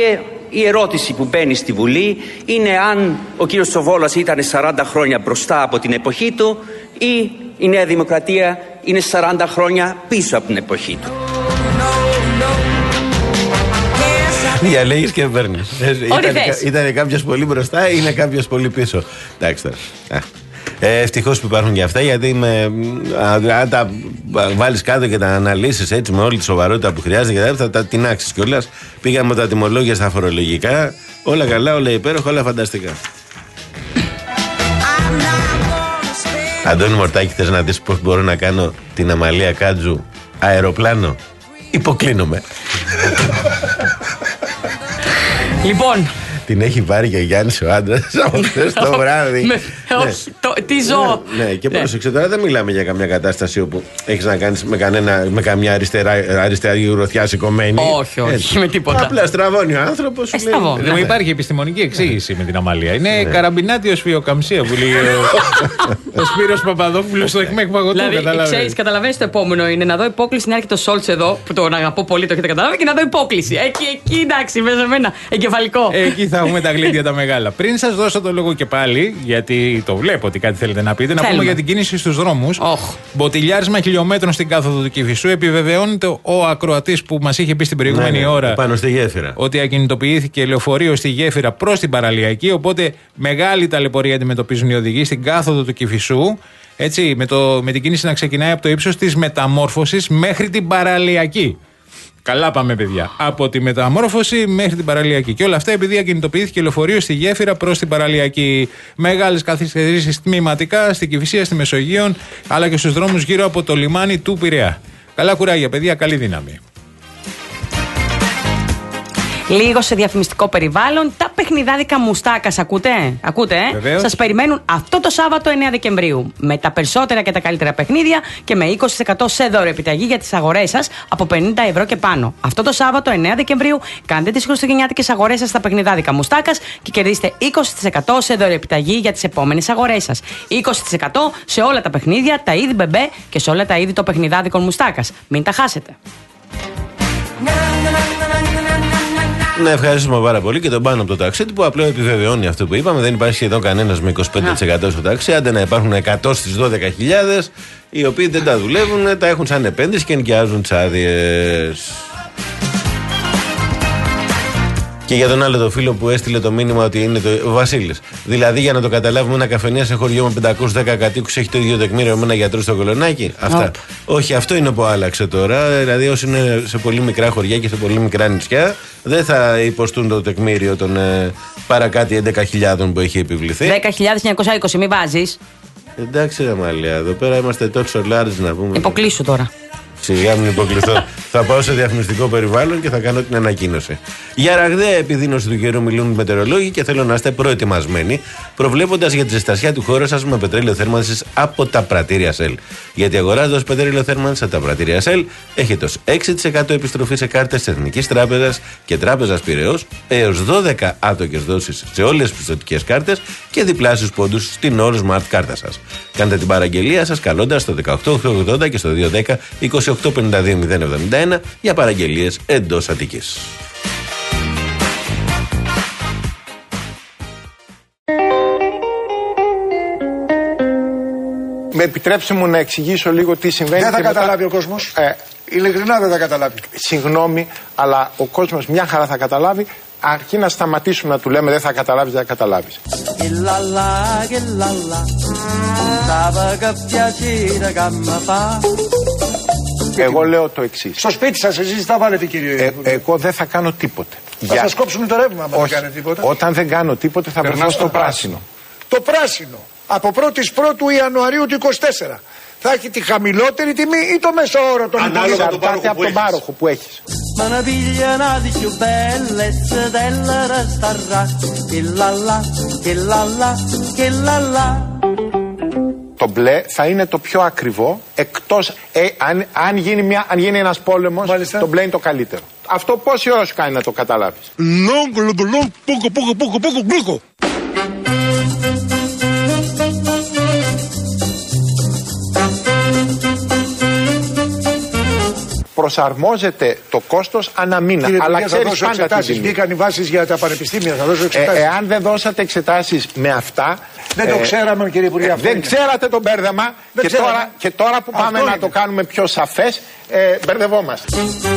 η ερώτηση που μπαίνει στη Βουλή είναι αν ο κύριος Τσοβόλας ήταν σαράντα χρόνια μπροστά από την εποχή του ή η Νέα Δημοκρατία είναι σαράντα χρόνια πίσω από την εποχή του. Διαλέγεις και παίρνεις. Ήταν κάποιος πολύ μπροστά ή είναι κάποιος πολύ πίσω. Εντάξει τώρα. Ε, ευτυχώς που υπάρχουν και αυτά, γιατί με, αν τα βάλεις κάτω και τα αναλύσεις έτσι με όλη τη σοβαρότητα που χρειάζεται, θα τα τεινάξεις κιόλας. Πήγαμε με τα τιμολόγια στα φορολογικά. Όλα καλά, όλα υπέροχα, όλα φανταστικά. Αντώνη Μορτάκη, θες να δεις πώς μπορώ να κάνω την Αμαλία Κάτζου αεροπλάνο? Υποκλίνομαι. Λοιπόν. Την έχει πάρει και ο Γιάννης ο άντρας από χθες το βράδυ. Όχι, τι ζω. Ναι, και πρόσεξε τώρα, δεν μιλάμε για καμιά κατάσταση όπου έχεις να κάνεις με καμιά αριστερή γροθιά σηκωμένη. Όχι, όχι, με τίποτα. Απλά στραβώνει ο άνθρωπος. Δεν υπάρχει επιστημονική εξήγηση με την Αμαλία. Είναι καραμπινάτιος βιοκαμψία που λέει ο Σπύρος Παπαδόπουλος στο Εκμεκ Παγωτού. Δηλαδή, ξέρεις, καταλαβαίνεις, το επόμενο είναι να δω υπόκληση να έρχεται το Σόλτς εδώ, που τον αγαπώ πολύ, το έχετε καταλάβει, και να δω υπόκληση. Εκεί, εκεί, εντάξει, μέσα σε μένα, εγκεφαλικό. Εκεί θα έχουμε τα γλέντια τα μεγάλα. Πριν σας δώσω το λόγο και πάλι, γιατί το βλέπω ότι κάτι θέλετε να πείτε, να πούμε για την κίνηση στους δρόμους. Oh. Μποτιλιάρισμα χιλιόμετρων στην κάθοδο του Κηφισού. Επιβεβαιώνεται ο ακροατής που μας είχε πει στην προηγούμενη ναι, ναι, ώρα πάνω στη γέφυρα ότι ακινητοποιήθηκε λεωφορείο στη γέφυρα προς την παραλιακή. Οπότε μεγάλη ταλαιπωρία αντιμετωπίζουν οι οδηγοί στην κάθοδο του Κηφισού. Έτσι, με, το, με την κίνηση να ξεκινάει από το ύψος της Μεταμόρφωσης μέχρι την παραλιακή. Καλά πάμε, παιδιά. Από τη Μεταμόρφωση μέχρι την παραλιακή. Και όλα αυτά επειδή ακινητοποιήθηκε λεωφορείο στη γέφυρα προς την παραλιακή. Μεγάλες καθυστερήσεις τμηματικά στην Κηφισία, στη Μεσογείο, αλλά και στους δρόμους γύρω από το λιμάνι του Πειραιά. Καλά κουράγια, παιδιά, καλή δύναμη. Λίγο σε διαφημιστικό περιβάλλον, τα παιχνιδάδικα Μουστάκας, ακούτε, ακούτε, ε? Σας περιμένουν αυτό το Σάββατο εννέα Δεκεμβρίου. Με τα περισσότερα και τα καλύτερα παιχνίδια και με είκοσι τοις εκατό σε δώρο επιταγή για τις αγορές σας από πενήντα ευρώ και πάνω. Αυτό το Σάββατο εννέα Δεκεμβρίου κάντε τις χριστουγεννιάτικες αγορές σας στα παιχνιδάδικα Μουστάκας και κερδίστε είκοσι τοις εκατό σε δώρο επιταγή για τις επόμενες αγορές σας. είκοσι τοις εκατό σε όλα τα παιχνίδια, τα είδη μπεμπέ και σε όλα τα είδη των παιχνιδάδικων Μουστάκας. Μην τα χάσετε. Να ευχαριστούμε πάρα πολύ και τον Πάνο από το ταξίδι που απλό επιβεβαιώνει αυτό που είπαμε. Δεν υπάρχει σχεδόν κανένας με είκοσι πέντε τοις εκατό στο ταξί. Άντε να υπάρχουν εκατό στις δώδεκα χιλιάδες οι οποίοι δεν τα δουλεύουν, τα έχουν σαν επένδυση και ενοικιάζουν τις άδειες. Και για τον άλλο το φίλο που έστειλε το μήνυμα ότι είναι το, ο Βασίλης. Δηλαδή, για να το καταλάβουμε, ένα καφενεία σε χωριό με πεντακόσιους δέκα κατοίκους έχει το ίδιο τεκμήριο με ένα γιατρό στο Κολονάκι. Αυτά. Oh. Όχι, αυτό είναι που άλλαξε τώρα. Δηλαδή, όσοι είναι σε πολύ μικρά χωριά και σε πολύ μικρά νησιά, δεν θα υποστούν το τεκμήριο των ε, παρακάτι έντεκα χιλιάδων που έχει επιβληθεί. δέκα χιλιάδες εννιακόσια είκοσι, μην βάζεις. Εντάξει, ρε Μαλία, εδώ πέρα είμαστε τόσο large να πούμε. Υποκλείσου τώρα. Σιγά μην υποκληθώ. Θα πάω σε διαφημιστικό περιβάλλον και θα κάνω την ανακοίνωση. Για ραγδαία επιδείνωση του καιρού μιλούν οι μετεωρολόγοι και θέλω να είστε προετοιμασμένοι, προβλέποντας για τη ζεστασιά του χώρου σας με πετρέλαιο θέρμανσης από τα πρατήρια Shell. Γιατί αγοράζοντας πετρέλαιο θέρμανσης από τα πρατήρια Shell, έχετε ως έξι τοις εκατό επιστροφή σε κάρτες της Εθνικής Τράπεζας και Τράπεζας Πειραιώς, έως δώδεκα άτοκες δόσεις σε όλες τις πιστωτικές κάρτες και διπλάσιους πόντους στην All Smart κάρτα σας. Κάντε την παραγγελία σας καλώντας στο δεκαοκτώ ογδόντα ογδόντα και στο δύο δέκα είκοσι οκτώ πενήντα δύο μηδέν εβδομήντα ένα για παραγγελίες εντός Αττικής. Με επιτρέψτε μου να εξηγήσω λίγο τι συμβαίνει. Δεν θα μετά... καταλάβει ο κόσμος. Ε, Ειλικρινά δεν θα καταλάβει. Συγγνώμη, αλλά ο κόσμος μια χαρά θα καταλάβει. Αρκεί να σταματήσουμε να του λέμε δεν θα καταλάβεις, δεν θα καταλάβεις. Εγώ λέω το εξής. Στο σπίτι σας εσείς θα βάλετε, κύριε ε, Εγώ δεν θα κάνω τίποτε. Θα Για... σας κόψουμε το ρεύμα άμα δεν κάνετε τίποτα. Όταν δεν κάνω τίποτε θα περνάω στο πράσινο. Το πράσινο. Από πρώτη πρώτου Ιανουαρίου του είκοσι τέσσερα. Θα έχει τη χαμηλότερη τιμή ή το μέσο όρο των υπολείπων. Ανάλογα από τον πάροχο που έχεις. Το μπλε θα είναι το πιο ακριβό, εκτός, ε, αν, αν, γίνει μια, αν γίνει ένας πόλεμος, μάλιστα, το μπλε είναι το καλύτερο. Αυτό πόση ώρα σου κάνει να το καταλάβεις? προσαρμόζεται το κόστος ανά μήνα. Κύριε Αλλά Υπουργέ, ξέρεις πάντα την τιμή. Βγήκαν οι βάσεις για τα πανεπιστήμια, θα δώσω Ε, εξετάσεις. εάν δεν δώσατε εξετάσεις με αυτά. Δεν το ξέραμε, κύριε Υπουργέ. Ε, αυτό δεν είναι. ξέρατε το μπέρδεμα. Και ξέραμε. τώρα, και τώρα που πάμε Αυτό να είναι. το κάνουμε πιο σαφές, ε, μπερδευόμαστε.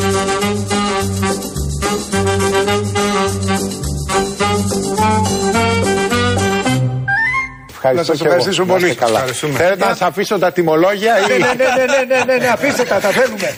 Να σας ευχαριστήσω πολύ. Θέλετε να σας αφήσω τα τιμολόγια ή... Ναι, ναι, ναι, ναι, ναι, ναι, ναι, αφήστε τα, τα θέλουμε.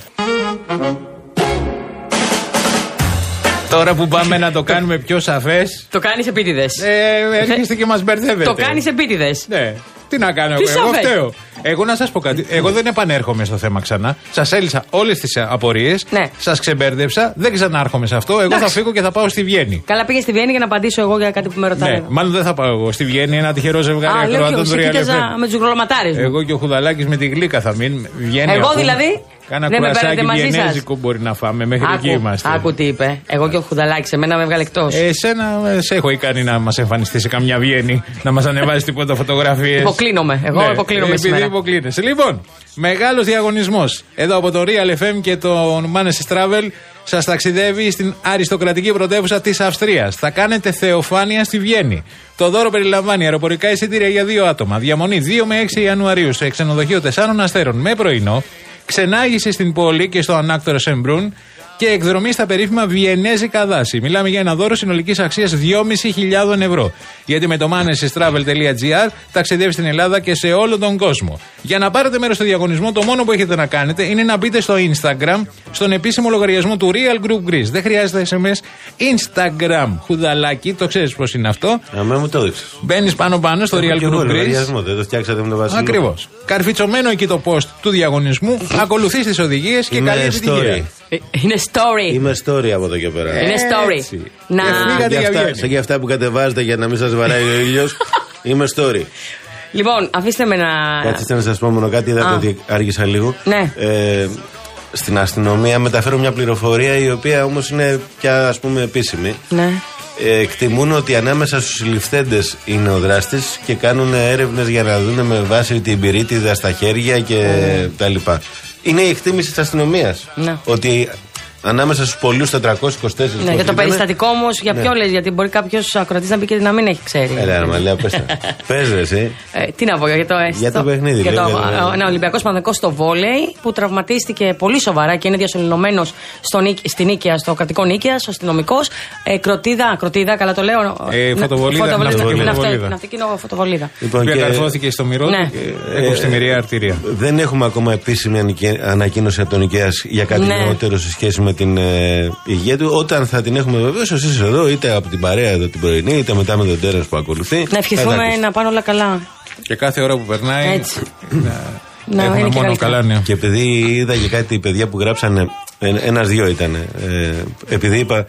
Τώρα που πάμε να το κάνουμε πιο σαφές. Το κάνεις επίτηδες. Ε, έρχεστε και μας μπερδεύετε. Το κάνεις επίτηδες. Ναι. Τι να κάνω Τι εγώ, εγώ σαφές. φταίω. Εγώ να σας πω κάτι. Εγώ δεν επανέρχομαι στο θέμα ξανά. Σας έλυσα όλες τις απορίες. Ναι. Σας ξεμπέρδεψα. Δεν ξανάρχομαι σε αυτό. Εγώ Εντάξει. θα φύγω και θα πάω στη Βιέννη. Καλά, πήγε στη Βιέννη για να απαντήσω εγώ για κάτι που με ρωτάνε. Ναι, μάλλον δεν θα πάω εγώ στη Βιέννη. Ένα τυχερό ζευγάρι Α, λέω και ακροατών εγώ, του σε Real κοίταζα εφ εμ. με τους γρολοματάρες μου. Εγώ και ο Χουδαλάκης με τη Γλύκα θα μείνει. Βιέννη. Εγώ ακούμε. δηλαδή. Κάνα Ναι, με κουρασάκι παίρνετε μαζί σας. βιενέζικο μπορεί να φάμε. Μέχρι εκεί Άκου, είμαστε. άκου τι είπε. Εγώ και ο Χουδαλάκης, εμένα με έβγαλε εκτός. Εσένα σε έχω κάνει να μας εμφανιστεί σε καμιά Βιέννη, να μας ανεβάζει τίποτα φωτογραφίες. Υποκλίνομαι. Εγώ Ναι, υποκλίνομαι επειδή σήμερα. υποκλίνεσαι. Λοιπόν, μεγάλος διαγωνισμός. Εδώ από το Real εφ εμ και το Manes Travel σας ταξιδεύει στην αριστοκρατική πρωτεύουσα της Αυστρίας. Θα κάνετε θεοφάνεια στη Βιέννη. Το δώρο περιλαμβάνει αεροπορικά εισιτήρια για δύο άτομα. Διαμονή δύο με έξι Ιανουαρίου σε ξενοδοχείο τεσσάρων αστέρων με πρωινό. Ξενάγηση στην πόλη και στο ανάκτορο Σεμπρούν και εκδρομή στα περίφημα βιενέζικα δάση. Μιλάμε για ένα δώρο συνολικής αξίας δυόμισι χιλιάδες ευρώ. Γιατί με το manesestravel τελεία gr ταξιδεύει στην Ελλάδα και σε όλο τον κόσμο. Για να πάρετε μέρος στο διαγωνισμό, το μόνο που έχετε να κάνετε είναι να μπείτε στο Instagram, στον επίσημο λογαριασμό του Real Group Greece. Δεν χρειάζεται ες εμ ες. Instagram, Χουδαλάκι, το ξέρεις πώς είναι αυτό. Αμέ μου το έδειξες. Μπαίνεις πάνω-πάνω στο Real Group Greece. Δεν το φτιάξατε με το Βασίλειο. Ακριβώς. Καρφιτσωμένο εκεί το post του διαγωνισμού, ακολουθείς τις οδηγίες και Είμαι καλή επιτυχία. story. Ε, Είναι story. Είμαι story από εδώ και πέρα. Είναι story. Έτσι. Να. Και φύγατε Σαν για και αυτά- Βιέννη. Σαν και αυτά που κατεβάζετε για να μην σας βαράει ο ήλιος. Είμαι story. Λοιπόν, αφήστε με να. Κάτσε να σας πω μόνο κάτι, είδατε Α. ότι άργησα λίγο. Ναι. Ε, στην αστυνομία μεταφέρω μια πληροφορία η οποία όμως είναι πια ας πούμε επίσημη. Ναι. Ε, εκτιμούν ότι ανάμεσα στους συλληφθέντες είναι ο δράστης και κάνουν έρευνες για να δουν με βάση την πυρίτιδα στα χέρια και τα λοιπά. Είναι η εκτίμηση της αστυνομίας. Ναι. Ότι ανάμεσα στους πολλούς τετρακόσιους είκοσι τέσσερα. Ναι, για το περιστατικό όμως, για Ναι. ποιο λες, γιατί μπορεί κάποιος ακροατής να πει και να μην έχει ξέρει. Έλα, μα λέω, πες τα. Πες ρε, εσύ. Ε, τι να πω για το, Για το παιχνίδι, για λέω, το, για το- ένα Ολυμπιακό Παναθηναϊκός στο βόλεϊ που τραυματίστηκε πολύ σοβαρά και είναι διασωληνωμένος στην Νίκαια, στο κρατικό Νίκαια, ο αστυνομικός. Ε, κροτίδα, κροτίδα, καλά το λέω. Ε, Ναι, φωτοβολίδα, φωτοβολίδα, ναυτική ναυτική- φωτοβολίδα. ναυτική φωτοβολίδα. Λοιπόν, Που και- καρφώθηκε στο μυρό Ναι. του και έκοψε τη μοιραία αρτηρία. Δεν έχουμε ακόμα επίσημη ανακαι- ανακοίνωση από τον Ικαίας για κάτι Ναι. νεότερο σε σχέση με την ε, υγεία του. Όταν θα την έχουμε βεβαίως εσείς εδώ, είτε από την παρέα εδώ την πρωινή, είτε μετά με τον τέρας που ακολουθεί. Να θα τα ευχηθούμε ακούσετε. να πάνε όλα καλά. Και κάθε ώρα που περνάει. Έτσι. να- Να έχουμε είναι και μόνο καλύτερα. καλά νέα. Και επειδή είδα και κάτι παιδιά που γράψανε, ένας-δυο ήταν, ε, επειδή είπα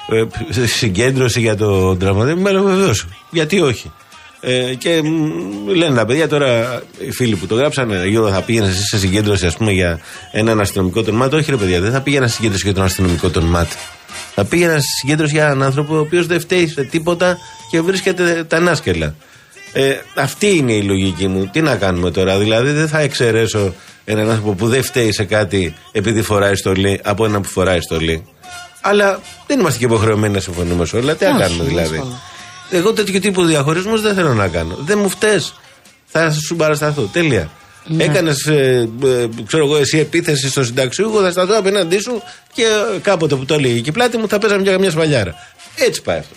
ε, συγκέντρωση για το τραυματισμό, με λέω βεβαίως, γιατί όχι. Ε, και μ, λένε τα παιδιά τώρα, οι φίλοι που το γράψανε, Γιώργο, θα πήγαινε εσύ σε συγκέντρωση, ας πούμε, για έναν αστυνομικό των ΜΑΤ. Όχι, ρε παιδιά, δεν θα πήγαινα σε συγκέντρωση για τον αστυνομικό των ΜΑΤ. Θα πήγαινα σε συγκέντρωση για έναν άνθρωπο ο οποίος δεν φταίει σε τίποτα και βρίσκεται τα ανάσκελα. Ε, αυτή είναι η λογική μου. Τι να κάνουμε τώρα, δηλαδή δεν θα εξαιρέσω έναν άνθρωπο που δεν φταίει σε κάτι επειδή φοράει στολή από έναν που φοράει στολή. Αλλά δεν είμαστε και υποχρεωμένοι να συμφωνούμε σε όλα. Τι να Όχι, κάνουμε δηλαδή. δύσκολο. Εγώ τέτοιο τύπου διαχωρισμού δεν θέλω να κάνω. Δεν μου φταίς. Θα σου παρασταθώ. Τέλεια. Ναι. Έκανες, ε, ε, ξέρω εγώ, εσύ επίθεση στο συνταξιούχο, θα σταθώ απέναντί σου και ε, κάποτε που το έλεγε και η πλάτη μου θα παίζαμε για καμιά σφαλιάρα. Έτσι πάει αυτό.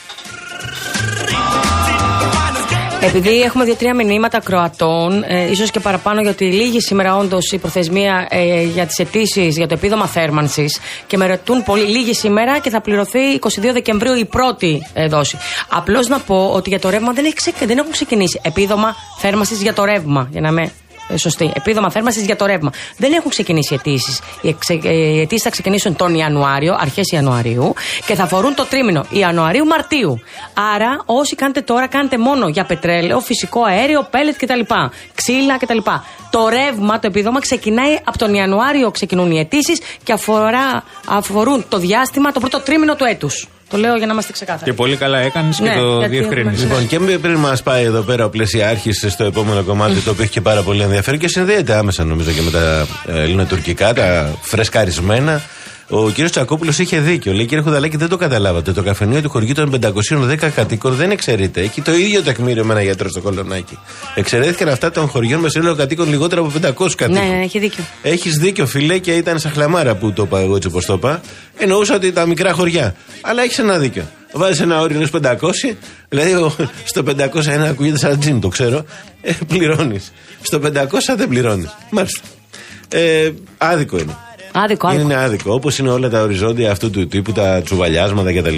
Επειδή έχουμε δύο-τρία μηνύματα Κροατών, ε, ίσως και παραπάνω, γιατί λίγη σήμερα όντως η προθεσμία ε, για τις αιτήσεις για το επίδομα θέρμανσης και με ρωτούν πολύ, λίγη σήμερα και θα πληρωθεί εικοστή δεύτερη Δεκεμβρίου η πρώτη ε, δόση. Απλώς να πω ότι για το ρεύμα δεν, έχει ξεκ, δεν έχουν ξεκινήσει επίδομα θέρμανσης για το ρεύμα, για να με. Ε, σωστή. Επίδομα θέρμανσης για το ρεύμα. Δεν έχουν ξεκινήσει αιτήσεις. Οι εξε- ε, οι αιτήσεις θα ξεκινήσουν τον Ιανουάριο, αρχές Ιανουαρίου, και θα αφορούν το τρίμηνο Ιανουαρίου-Μαρτίου. Άρα, όσοι κάνετε τώρα, κάνετε μόνο για πετρέλαιο, φυσικό αέριο, πέλετ κτλ. Ξύλα κτλ. Το ρεύμα, το επίδομα ξεκινάει από τον Ιανουάριο, ξεκινούν οι αιτήσεις και αφορά, αφορούν το διάστημα, το πρώτο τρίμηνο του έτους. Το λέω για να είμαστε ξεκάθαροι. Και πολύ καλά έκανες Ναι, και το γιατί διευκρίνησες. έχουμε- Λοιπόν, και πριν μας πάει εδώ πέρα ο Πλαισιάρχης στο επόμενο κομμάτι, το οποίο έχει και πάρα πολύ ενδιαφέρον και συνδέεται άμεσα νομίζω και με τα ε, ελληνοτουρκικά, τα φρεσκαρισμένα. Ο κύριος Τσακόπουλος είχε δίκιο. Λέει: Κύριε Χουδαλάκη, δεν το καταλάβατε. Το καφενείο του χωριού των πεντακοσίων δέκα κατοίκων δεν εξαιρείται. Έχει το ίδιο τεκμήριο με ένα γιατρό στο Κολονάκι. Εξαιρέθηκαν αυτά των χωριών με σύνολο κατοίκων λιγότερο από πεντακόσιους κατοίκων. Ναι, ναι, έχει δίκιο. Έχεις δίκιο, φιλέ, και ήταν σαν χλαμάρα που το είπα εγώ έτσι όπως το είπα. Εννοούσα ότι τα μικρά χωριά. Αλλά έχεις ένα δίκιο. Βάζεις ένα όριο στους πεντακόσια, δηλαδή ο- στο πεντακόσια ένα ακούγεται σαν τζιν, το ξέρω. Ε, πληρώνεις. Στο πεντακόσια δεν πληρώνεις. Μάλιστα. Ε, άδικο είναι. Άδικο, άδικο. Είναι άδικο. Όπως είναι όλα τα οριζόντια αυτού του τύπου, τα τσουβαλιάσματα κτλ.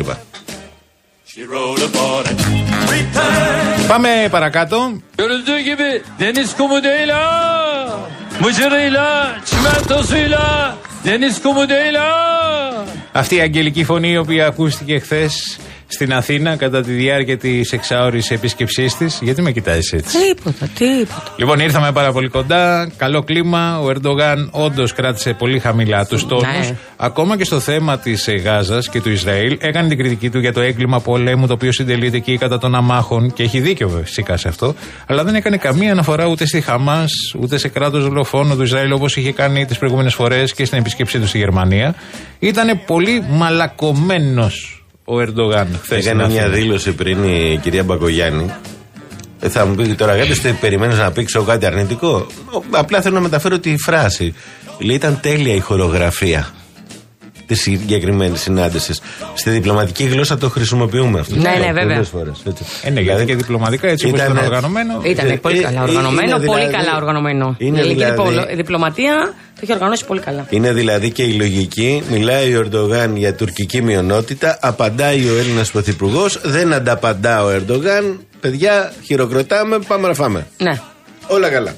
Πάμε παρακάτω. Görüldüğü gibi deniz kumuduyla, mıcırıyla, çimentosuyla, deniz kumuduyla. Αυτή η αγγελική φωνή η οποία ακούστηκε χθες στην Αθήνα κατά τη διάρκεια της εξάωρης επίσκεψής της. Γιατί με κοιτάζεις έτσι? Τίποτα, τίποτα. Λοιπόν, ήρθαμε πάρα πολύ κοντά. Καλό κλίμα. Ο Ερντογάν όντως κράτησε πολύ χαμηλά τους τόνους. Ναι. Ακόμα και στο θέμα της ε, Γάζας και του Ισραήλ. Έκανε την κριτική του για το έγκλημα πολέμου το οποίο συντελείται εκεί κατά των αμάχων. Και έχει δίκιο φυσικά σε αυτό. Αλλά δεν έκανε καμία αναφορά ούτε στη Χαμάς ούτε σε κράτος δολοφόνο του Ισραήλ όπως είχε κάνει τις προηγούμενες φορές και στην επίσκεψή του στη Γερμανία. Ήταν πολύ μαλακωμένος ο Ερντογάν χθες. Έκανε μια δήλωση πριν η κυρία Μπακογιάννη. Ε, θα μου πει τώρα, αγάπη, περιμένεις να πήξω κάτι αρνητικό? Ο, απλά θέλω να μεταφέρω τη φράση. Λέει: Ήταν τέλεια η χορογραφία τη συγκεκριμένη συνάντηση. Στη διπλωματική γλώσσα το χρησιμοποιούμε αυτό. Ναι, ναι, βέβαια. Πολλές φορές, έτσι. Ε, ναι, γιατί και διπλωματικά έτσι όπως ήταν οργανωμένο. Ήταν πολύ καλά οργανωμένο, είναι πολύ δηλαδή- καλά οργανωμένο. Η είναι ελληνική δηλαδή- διπολο- διπλωματία το έχει οργανώσει πολύ καλά. Είναι δηλαδή και η λογική. Μιλάει ο Ερντογάν για τουρκική μειονότητα, απαντάει ο Έλληνας Πρωθυπουργός, δεν ανταπαντά ο Ερντογάν. Παιδιά, χειροκροτάμε, πάμε να φάμε. Ναι. Όλα καλά.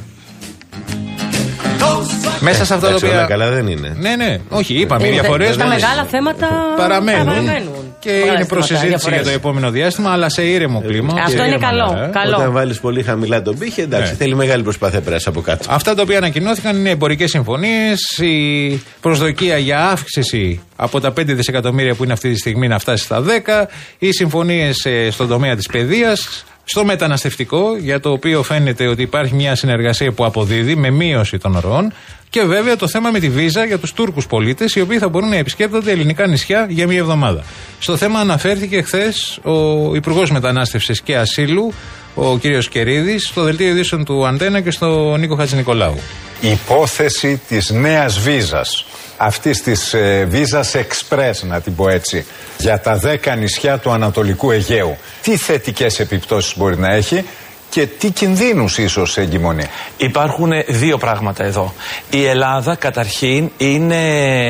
Μέσα σε αυτά τα Εντάξει, οποία. όλα καλά δεν είναι. Ναι, ναι, όχι, είπαμε, οι Ε, διαφορές Τα μεγάλα θέματα παραμένουν. παραμένουν. Και Μεγάλα είναι θέματα, προσυζήτηση διαφορές. για το επόμενο διάστημα, αλλά σε ήρεμο κλίμα. Αυτό σε είναι ήρεμα καλό, νερά. καλό. Όταν βάλεις πολύ χαμηλά τον πύχη, εντάξει, Ναι. θέλει μεγάλη προσπάθεια πέρας από κάτω. Αυτά τα οποία ανακοινώθηκαν είναι εμπορικές συμφωνίες, η προσδοκία για αύξηση από τα πέντε δισεκατομμύρια που είναι αυτή τη στιγμή να φτάσει στα δέκα, οι συμφωνίες ε, στον τομέα της παιδείας, στο μεταναστευτικό, για το οποίο φαίνεται ότι υπάρχει μια συνεργασία που αποδίδει με μείωση των ροών. Και βέβαια το θέμα με τη βίζα για τους Τούρκους πολίτες, οι οποίοι θα μπορούν να επισκέπτονται ελληνικά νησιά για μία εβδομάδα. Στο θέμα αναφέρθηκε χθες ο Υπουργός Μετανάστευσης και Ασύλου, ο κύριος Κερίδης, στο δελτίο ειδήσεων του Αντένα και στο Νίκο Χατζηνικολάου. Η υπόθεση της νέας βίζας, αυτής της ε, βίζας εξπρές, να την πω έτσι, για τα δέκα νησιά του Ανατολικού Αιγαίου, τι θετικές επιπτώσεις μπορεί να έχει και τι κινδύνους ίσως εγκυμονεί? Υπάρχουν δύο πράγματα εδώ. Η Ελλάδα καταρχήν είναι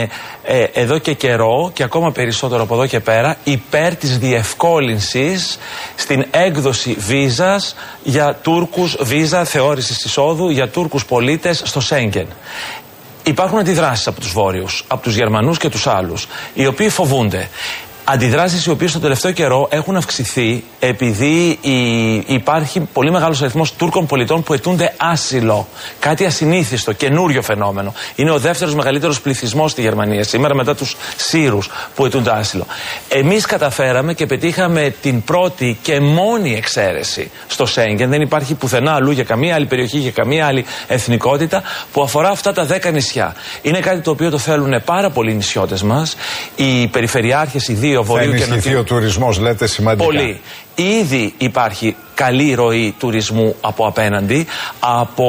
ε, εδώ και καιρό και ακόμα περισσότερο από εδώ και πέρα υπέρ της διευκόλυνσης στην έκδοση βίζας για Τούρκους, βίζα θεώρησης εισόδου για Τούρκους πολίτες στο Σέγγεν. Υπάρχουν αντιδράσεις από τους Βόρειους, από τους Γερμανούς και τους άλλους, οι οποίοι φοβούνται. Αντιδράσεις οι οποίες στο τελευταίο καιρό έχουν αυξηθεί επειδή η, υπάρχει πολύ μεγάλος αριθμός Τούρκων πολιτών που αιτούνται άσυλο. Κάτι ασυνήθιστο, καινούριο φαινόμενο. Είναι ο δεύτερος μεγαλύτερος πληθυσμός στη Γερμανία σήμερα μετά τους Σύρους που αιτούνται άσυλο. Εμείς καταφέραμε και πετύχαμε την πρώτη και μόνη εξαίρεση στο Σέγγεν. Δεν υπάρχει πουθενά αλλού για καμία άλλη περιοχή, για καμία άλλη εθνικότητα που αφορά αυτά τα δέκα νησιά. Είναι κάτι το οποίο το θέλουν πάρα πολλοί νησιώτες μας. Οι περιφερειάρχες, οι δύο Θα Βορείου και ενισχυθεί Νοτιού. ο τουρισμός, λέτε, σημαντικά. Πολύ. Ήδη υπάρχει καλή ροή τουρισμού από απέναντι, από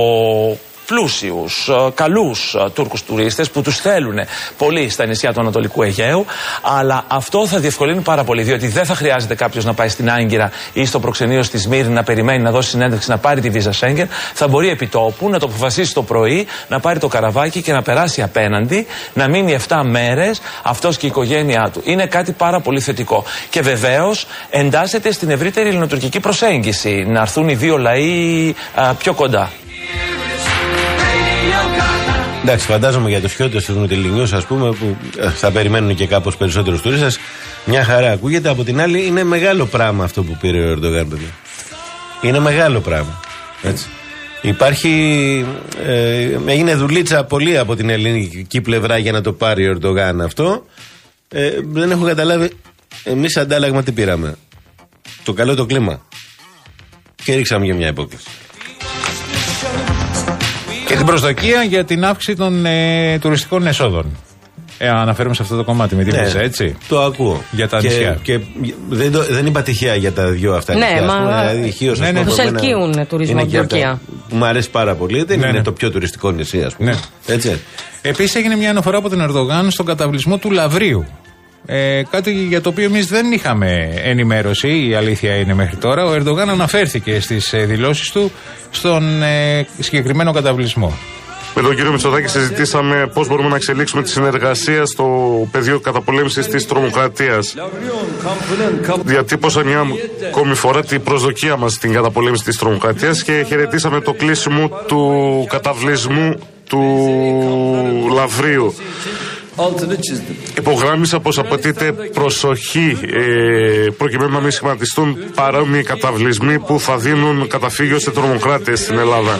πλούσιους, ε, καλούς ε, Τούρκους τουρίστες που τους θέλουν πολύ στα νησιά του Ανατολικού Αιγαίου, αλλά αυτό θα διευκολύνει πάρα πολύ, διότι δεν θα χρειάζεται κάποιος να πάει στην Άγκυρα ή στο προξενείο στη Σμύρνη να περιμένει να δώσει συνέντευξη να πάρει τη βίζα Σέγγεν. Θα μπορεί επί τόπου να το αποφασίσει το πρωί, να πάρει το καραβάκι και να περάσει απέναντι, να μείνει επτά μέρες αυτός και η οικογένειά του. Είναι κάτι πάρα πολύ θετικό. Και βεβαίως εντάσσεται στην ευρύτερη ελληνοτουρκική προσέγγιση, να έρθουν οι δύο λαοί α, πιο κοντά. Εντάξει, φαντάζομαι για τους χιώτες του Νοτιλινιούς, ας πούμε, που ε, θα περιμένουν και κάπως περισσότερους τουρίστες. Μια χαρά ακούγεται. Από την άλλη, είναι μεγάλο πράγμα αυτό που πήρε ο Ερντογάν, παιδιά. Είναι μεγάλο πράγμα. Έτσι. Υπάρχει. Ε, έγινε δουλίτσα πολύ από την ελληνική πλευρά για να το πάρει ο Ερντογάν αυτό. Ε, δεν έχω καταλάβει Εμείς αντάλλαγμα τι πήραμε? Το καλό το κλίμα. Και ρίξαμε για μια υπόκληση. Και την προσδοκία για την αύξηση των ε, τουριστικών εσόδων. Ε, αναφέρουμε σε αυτό το κομμάτι με τη ναι, Βίζα, έτσι. Το ακούω. Για τα και, νησιά. Και δεν, το, δεν είπα τυχαία για τα δυο αυτά ναι, νησιά. Μα, δηλαδή, Χίος, ναι, ναι. Τους ελκύουν τουρισμό στην Τουρκία. Μου αρέσει πάρα πολύ. Δεν ναι, είναι ναι. το πιο τουριστικό νησί, ας πούμε. Ναι. Έτσι. Επίσης έγινε μια αναφορά από τον Ερντογάν στον καταβλισμό του Λαβρίου. Ε, κάτι για το οποίο εμείς δεν είχαμε ενημέρωση, η αλήθεια είναι μέχρι τώρα. Ο Ερντογάν αναφέρθηκε στις ε, δηλώσεις του στον ε, συγκεκριμένο καταβλισμό. Με τον κύριο Μητσοτάκη συζητήσαμε πώς μπορούμε να εξελίξουμε τη συνεργασία στο πεδίο καταπολέμησης της τρομοκρατίας. Διατύπωσα μια ακόμη φορά την προσδοκία μας στην καταπολέμηση της τρομοκρατίας και χαιρετήσαμε το κλείσιμο του καταβλισμού του Λαβρίου. Υπογράμμισα πως απαιτείται προσοχή ε, προκειμένου να μην σχηματιστούν παρόμοιοι καταβλισμοί που θα δίνουν καταφύγιο σε τρομοκράτες στην Ελλάδα.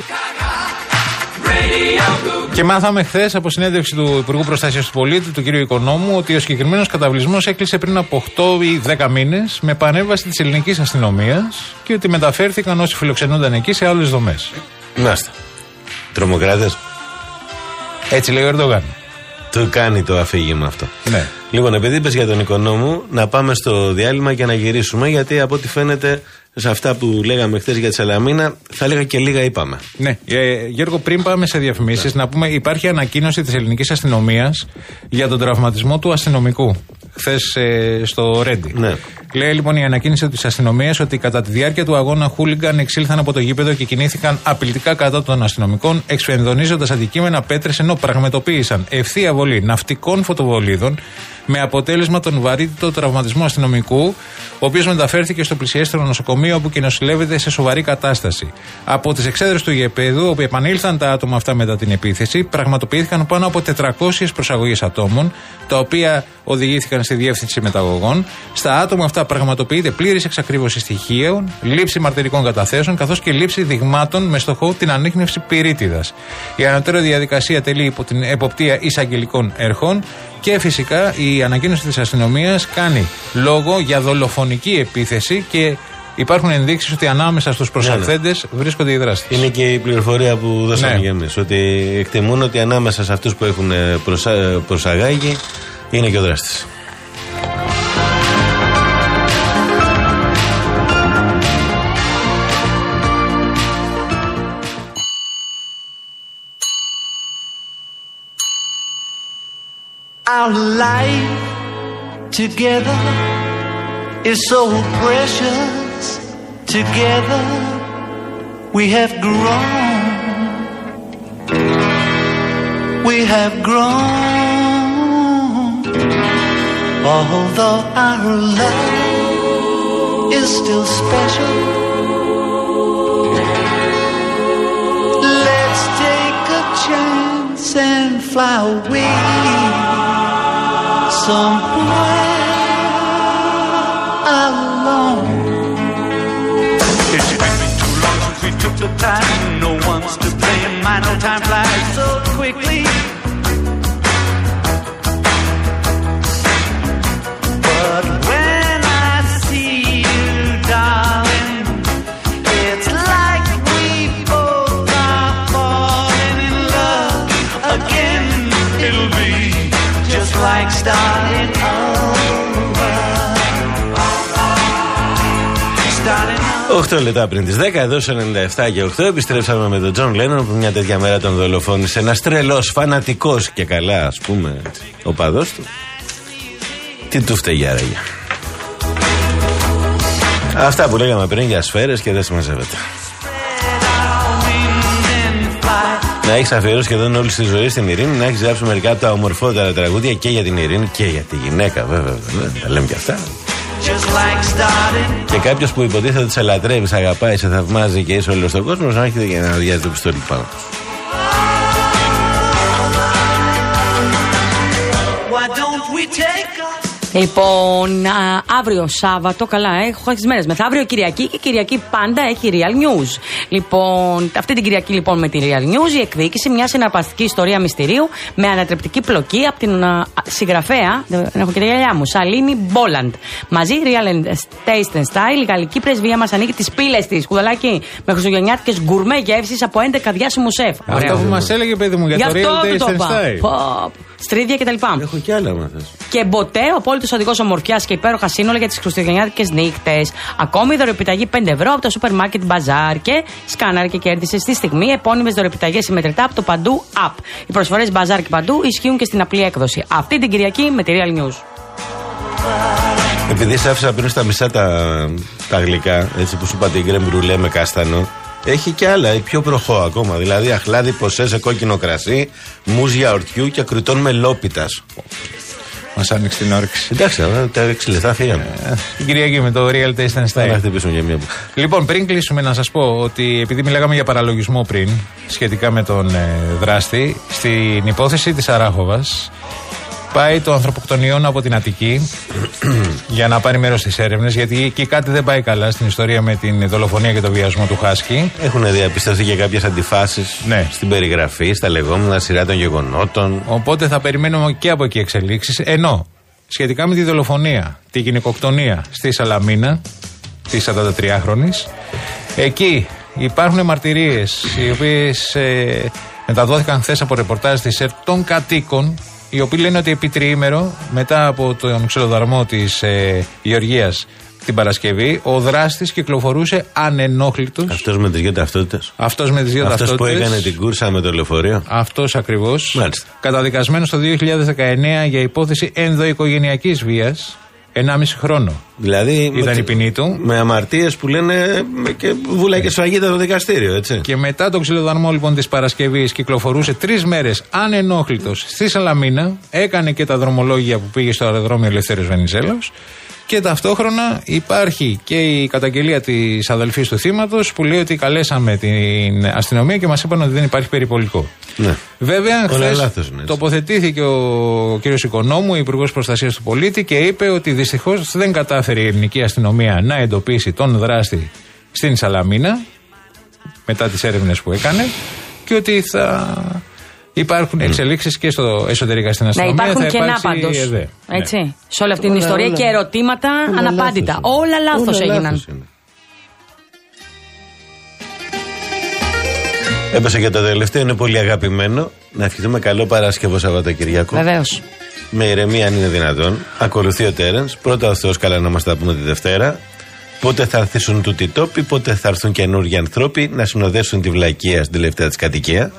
Και μάθαμε χθες από συνέντευξη του Υπουργού Προστασίας του Πολίτη, του κ. Οικονόμου, ότι ο συγκεκριμένος καταβλισμός έκλεισε πριν από οκτώ ή δέκα μήνες με επανέμβαση της ελληνικής αστυνομίας και ότι μεταφέρθηκαν όσοι φιλοξενούνταν εκεί σε άλλες δομές. Μάλιστα. Τρομοκράτες. Έτσι λέει ο Ερντογάν. Το κάνει το αφήγημα αυτό. Ναι. Λοιπόν, επειδή είπες για τον Οικονόμου, να πάμε στο διάλειμμα και να γυρίσουμε, γιατί από ό,τι φαίνεται σε αυτά που λέγαμε χθες για τη Σαλαμίνα, θα έλεγα και λίγα είπαμε. Ναι. Ε, Γιώργο, πριν πάμε σε διαφημίσεις, ναι. να πούμε υπάρχει ανακοίνωση της ελληνικής αστυνομίας για τον τραυματισμό του αστυνομικού. Χθες ε, στο Ρέντι. Ναι. Λέει λοιπόν η ανακοίνωση της αστυνομίας ότι κατά τη διάρκεια του αγώνα χούλιγκαν εξήλθαν από το γήπεδο και κινήθηκαν απειλητικά κατά των αστυνομικών, εξφενδονίζοντας αντικείμενα, πέτρες, ενώ πραγματοποίησαν ευθεία βολή ναυτικών φωτοβολίδων με αποτέλεσμα τον βαρύτητο τραυματισμό αστυνομικού, ο οποίος μεταφέρθηκε στο πλησιέστερο νοσοκομείο όπου και νοσηλεύεται σε σοβαρή κατάσταση. Από τις εξέδρες του γηπέδου, όπου επανήλθαν τα άτομα αυτά μετά την επίθεση, πραγματοποιήθηκαν πάνω από τετρακόσιες προσαγωγές ατόμων, τα οποία οδηγήθηκαν στη διεύθυνση μεταγωγών. Στα άτομα αυτά πραγματοποιείται πλήρης εξακρίβωση στοιχείων, λήψη μαρτυρικών καταθέσεων, καθώς και λήψη δειγμάτων με στόχο την ανίχνευση πυρίτιδας. Η ανωτέρω διαδικασία τελεί υπό την εποπτεία εισαγγελικών ερχών και φυσικά η ανακοίνωση της αστυνομίας κάνει λόγο για δολοφονική επίθεση και υπάρχουν ενδείξεις ότι ανάμεσα στους προσαχθέντες ναι, ναι. βρίσκονται οι δράστες. Είναι και η πληροφορία που δώσαμε ναι. για εμείς, ότι εκτιμούν ότι ανάμεσα σε αυτούς που έχουν προσα... προσαγάγει είναι και ο δράστης. Our life together is so precious. Together we have grown. We have grown. Although our love is still special, let's take a chance and fly away somewhere alone. It's been too long since we took the time. No one's to blame. I know time flies so quickly. But when I see you, darling, it's like we both are falling in love again. It'll be just like starting over. Starting over. οκτώ λεπτά πριν τις δέκα, εδώ σε ενενήντα επτά και οκτώ, επιστρέψαμε με τον Τζον Λένον που μια τέτοια μέρα τον δολοφόνησε. Ένας τρελός, φανατικός και καλά, ας πούμε, ο παδός του. Τι του φταίει άραγε. Αυτά που λέγαμε πριν για σφαίρες και δεν συμμαζεύεται. Να έχεις αφιερώσει σχεδόν όλη τη ζωή στην ειρήνη, να έχεις γράψει μερικά από τα ομορφότερα τραγούδια και για την ειρήνη και για τη γυναίκα, βέβαια. Τα λέμε και αυτά. Και κάποιος που υποτίθεται ότι σε λατρεύει, σε αγαπάει, σε θαυμάζει και είσαι όλο στον κόσμο, να έχετε για να αδειάζει το πιστόλι πάνω. Why don't we take Λοιπόν, α, αύριο Σάββατο, καλά, έχω τις μέρες μεθαύριο Κυριακή και Κυριακή πάντα έχει Real News. Λοιπόν, αυτή την Κυριακή λοιπόν με τη Real News η εκδίκηση μια συναρπαστική ιστορία μυστηρίου με ανατρεπτική πλοκή από την α, συγγραφέα, δεν έχω και τα γυαλιά μου, Σαλήνη Μπόλαντ. Μαζί Real Taste and Style, η γαλλική πρεσβεία μας ανοίγει τις πύλες της, κουδαλάκι, με χριστουγεννιάτικες γκουρμέ γεύσεις από έντεκα διάσημους σεφ. Αυτό που μας έλεγε, παιδί μου, για το Real Taste and Style. Στρίδια κτλ. Έχω κι άλλα μάθες. Και μποτέ, ο απόλυτος οδηγός ομορφιάς και υπέροχα σύνολα για τις χριστουγεννιάτικες νύχτες. Ακόμη δωρεοπιταγή πέντε ευρώ από το σούπερ μάρκετ Μπαζάρ και σκάναρε και κέρδισε στη στιγμή επώνυμες δωρεοπιταγές συμμετρητά από το Παντού App. Οι προσφορές Μπαζάρ και Παντού ισχύουν και στην απλή έκδοση. Αυτή την Κυριακή με τη Real News. Επειδή σε άφησα να πίνω στα μισά τα, τα γλυκά, έτσι που σου είπα την κρέμ μπρουλέ με κάστανο, έχει και άλλα, πιο προχώ ακόμα. Δηλαδή αχλάδι ποσέ σε κόκκινο κρασί, μουζ γιαουρτιού και ακριτών μελόπιτας. Μας άνοιξε την όρεξη. Εντάξει, τα έξι λεπτά φύγαμε. Την Κυριακή με το Real Taste and Style. Να χτυπήσουμε για μία. Λοιπόν, πριν κλείσουμε, να σας πω ότι επειδή μιλάγαμε για παραλογισμό πριν, σχετικά με τον ε, δράστη, στην υπόθεση της Αράχοβας, πάει το ανθρωποκτονιόν από την Αττική για να πάρει μέρος στις έρευνες, γιατί εκεί κάτι δεν πάει καλά στην ιστορία με την δολοφονία και τον βιασμό του Χάσκι. Έχουν διαπιστωθεί και κάποιες αντιφάσεις ναι. στην περιγραφή, στα λεγόμενα σειρά των γεγονότων. Οπότε θα περιμένουμε και από εκεί εξελίξεις. Ενώ σχετικά με τη δολοφονία, τη γυναικοκτονία στη Σαλαμίνα, τη σαραντατριάχρονης, εκεί υπάρχουν μαρτυρίες οι οποίες ε, μεταδόθηκαν χθες από ρεπορτάζ της ΕΡΤ των κατοίκων, οι οποίοι λένε ότι επί τριήμερο, μετά από τον ξυλοδαρμό της ε, Γεωργίας την Παρασκευή, ο δράστης κυκλοφορούσε ανενόχλητος. Αυτός με τις δύο ταυτότητες. Αυτός με τις δύο Αυτός ταυτότητες. που έκανε την κούρσα με το λεωφορείο. Αυτός ακριβώς. Μάλιστα. Καταδικασμένος το δύο χιλιάδες δεκαεννέα για υπόθεση ενδοοικογενειακής βίας. Ενάμιση χρόνο. Δηλαδή ήταν η ποινή του. Με αμαρτίες που λένε και βούλα και σφαγίδα το δικαστήριο, έτσι. Και μετά τον ξυλοδαρμό λοιπόν της Παρασκευής κυκλοφορούσε τρεις μέρες ανενόχλητος στη Σαλαμίνα. Έκανε και τα δρομολόγια που πήγε στο αεροδρόμιο Ελευθέριος Βενιζέλος. Και ταυτόχρονα υπάρχει και η καταγγελία της αδελφής του θύματος που λέει ότι καλέσαμε την αστυνομία και μας είπαν ότι δεν υπάρχει περιπολικό. Ναι. Βέβαια, χθες τοποθετήθηκε ο κ. Οικονόμου, Υπουργός Προστασίας του Πολίτη, και είπε ότι δυστυχώς δεν κατάφερε η ελληνική αστυνομία να εντοπίσει τον δράστη στην Σαλαμίνα μετά τις έρευνες που έκανε και ότι θα υπάρχουν εξελίξεις και στο εσωτερικά στην αστυνομία. Να υπάρχουν κενά πάντως. Έτσι. Ναι. Σε όλη αυτή την ιστορία όλα, και ερωτήματα όλα αναπάντητα. Λάθος όλα λάθος όλα έγιναν. Λάθος Έπεσε και το τελευταίο, είναι πολύ αγαπημένο. Να ευχηθούμε καλό Παρασκευό Σαββατοκυριακό. Βεβαίως. Με ηρεμία αν είναι δυνατόν. Ακολουθεί ο Τέρενς. Πρώτα ο Θεός, καλά να μας τα πούμε τη Δευτέρα. Πότε θα έρθουν τούτοι τόποι, πότε θα έρθουν καινούργιοι ανθρώποι να συνοδεύσουν τη βλακεία στην τελευταία της κατοικία.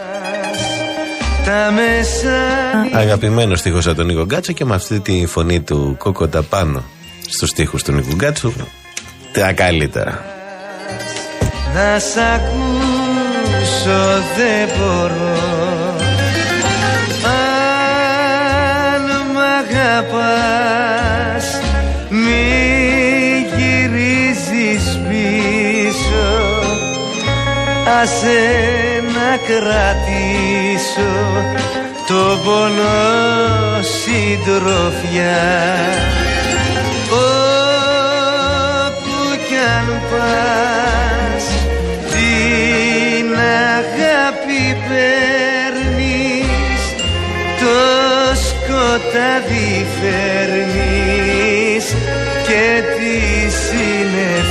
Αγαπημένο στίχος από τον Νίκο Γκάτσο και με αυτή τη φωνή του κόκοτα πάνω στους στίχους του Νίκου Γκάτσου τα καλύτερα. Να σ' ακούσω δεν μπορώ, αν μ' αγαπάς μη γυρίζεις πίσω, άσε να κρατήσω το πόνο συντροφιά. Όπου κι αν πας την αγάπη παίρνεις, το σκοτάδι φέρνεις και τη συννεφιά.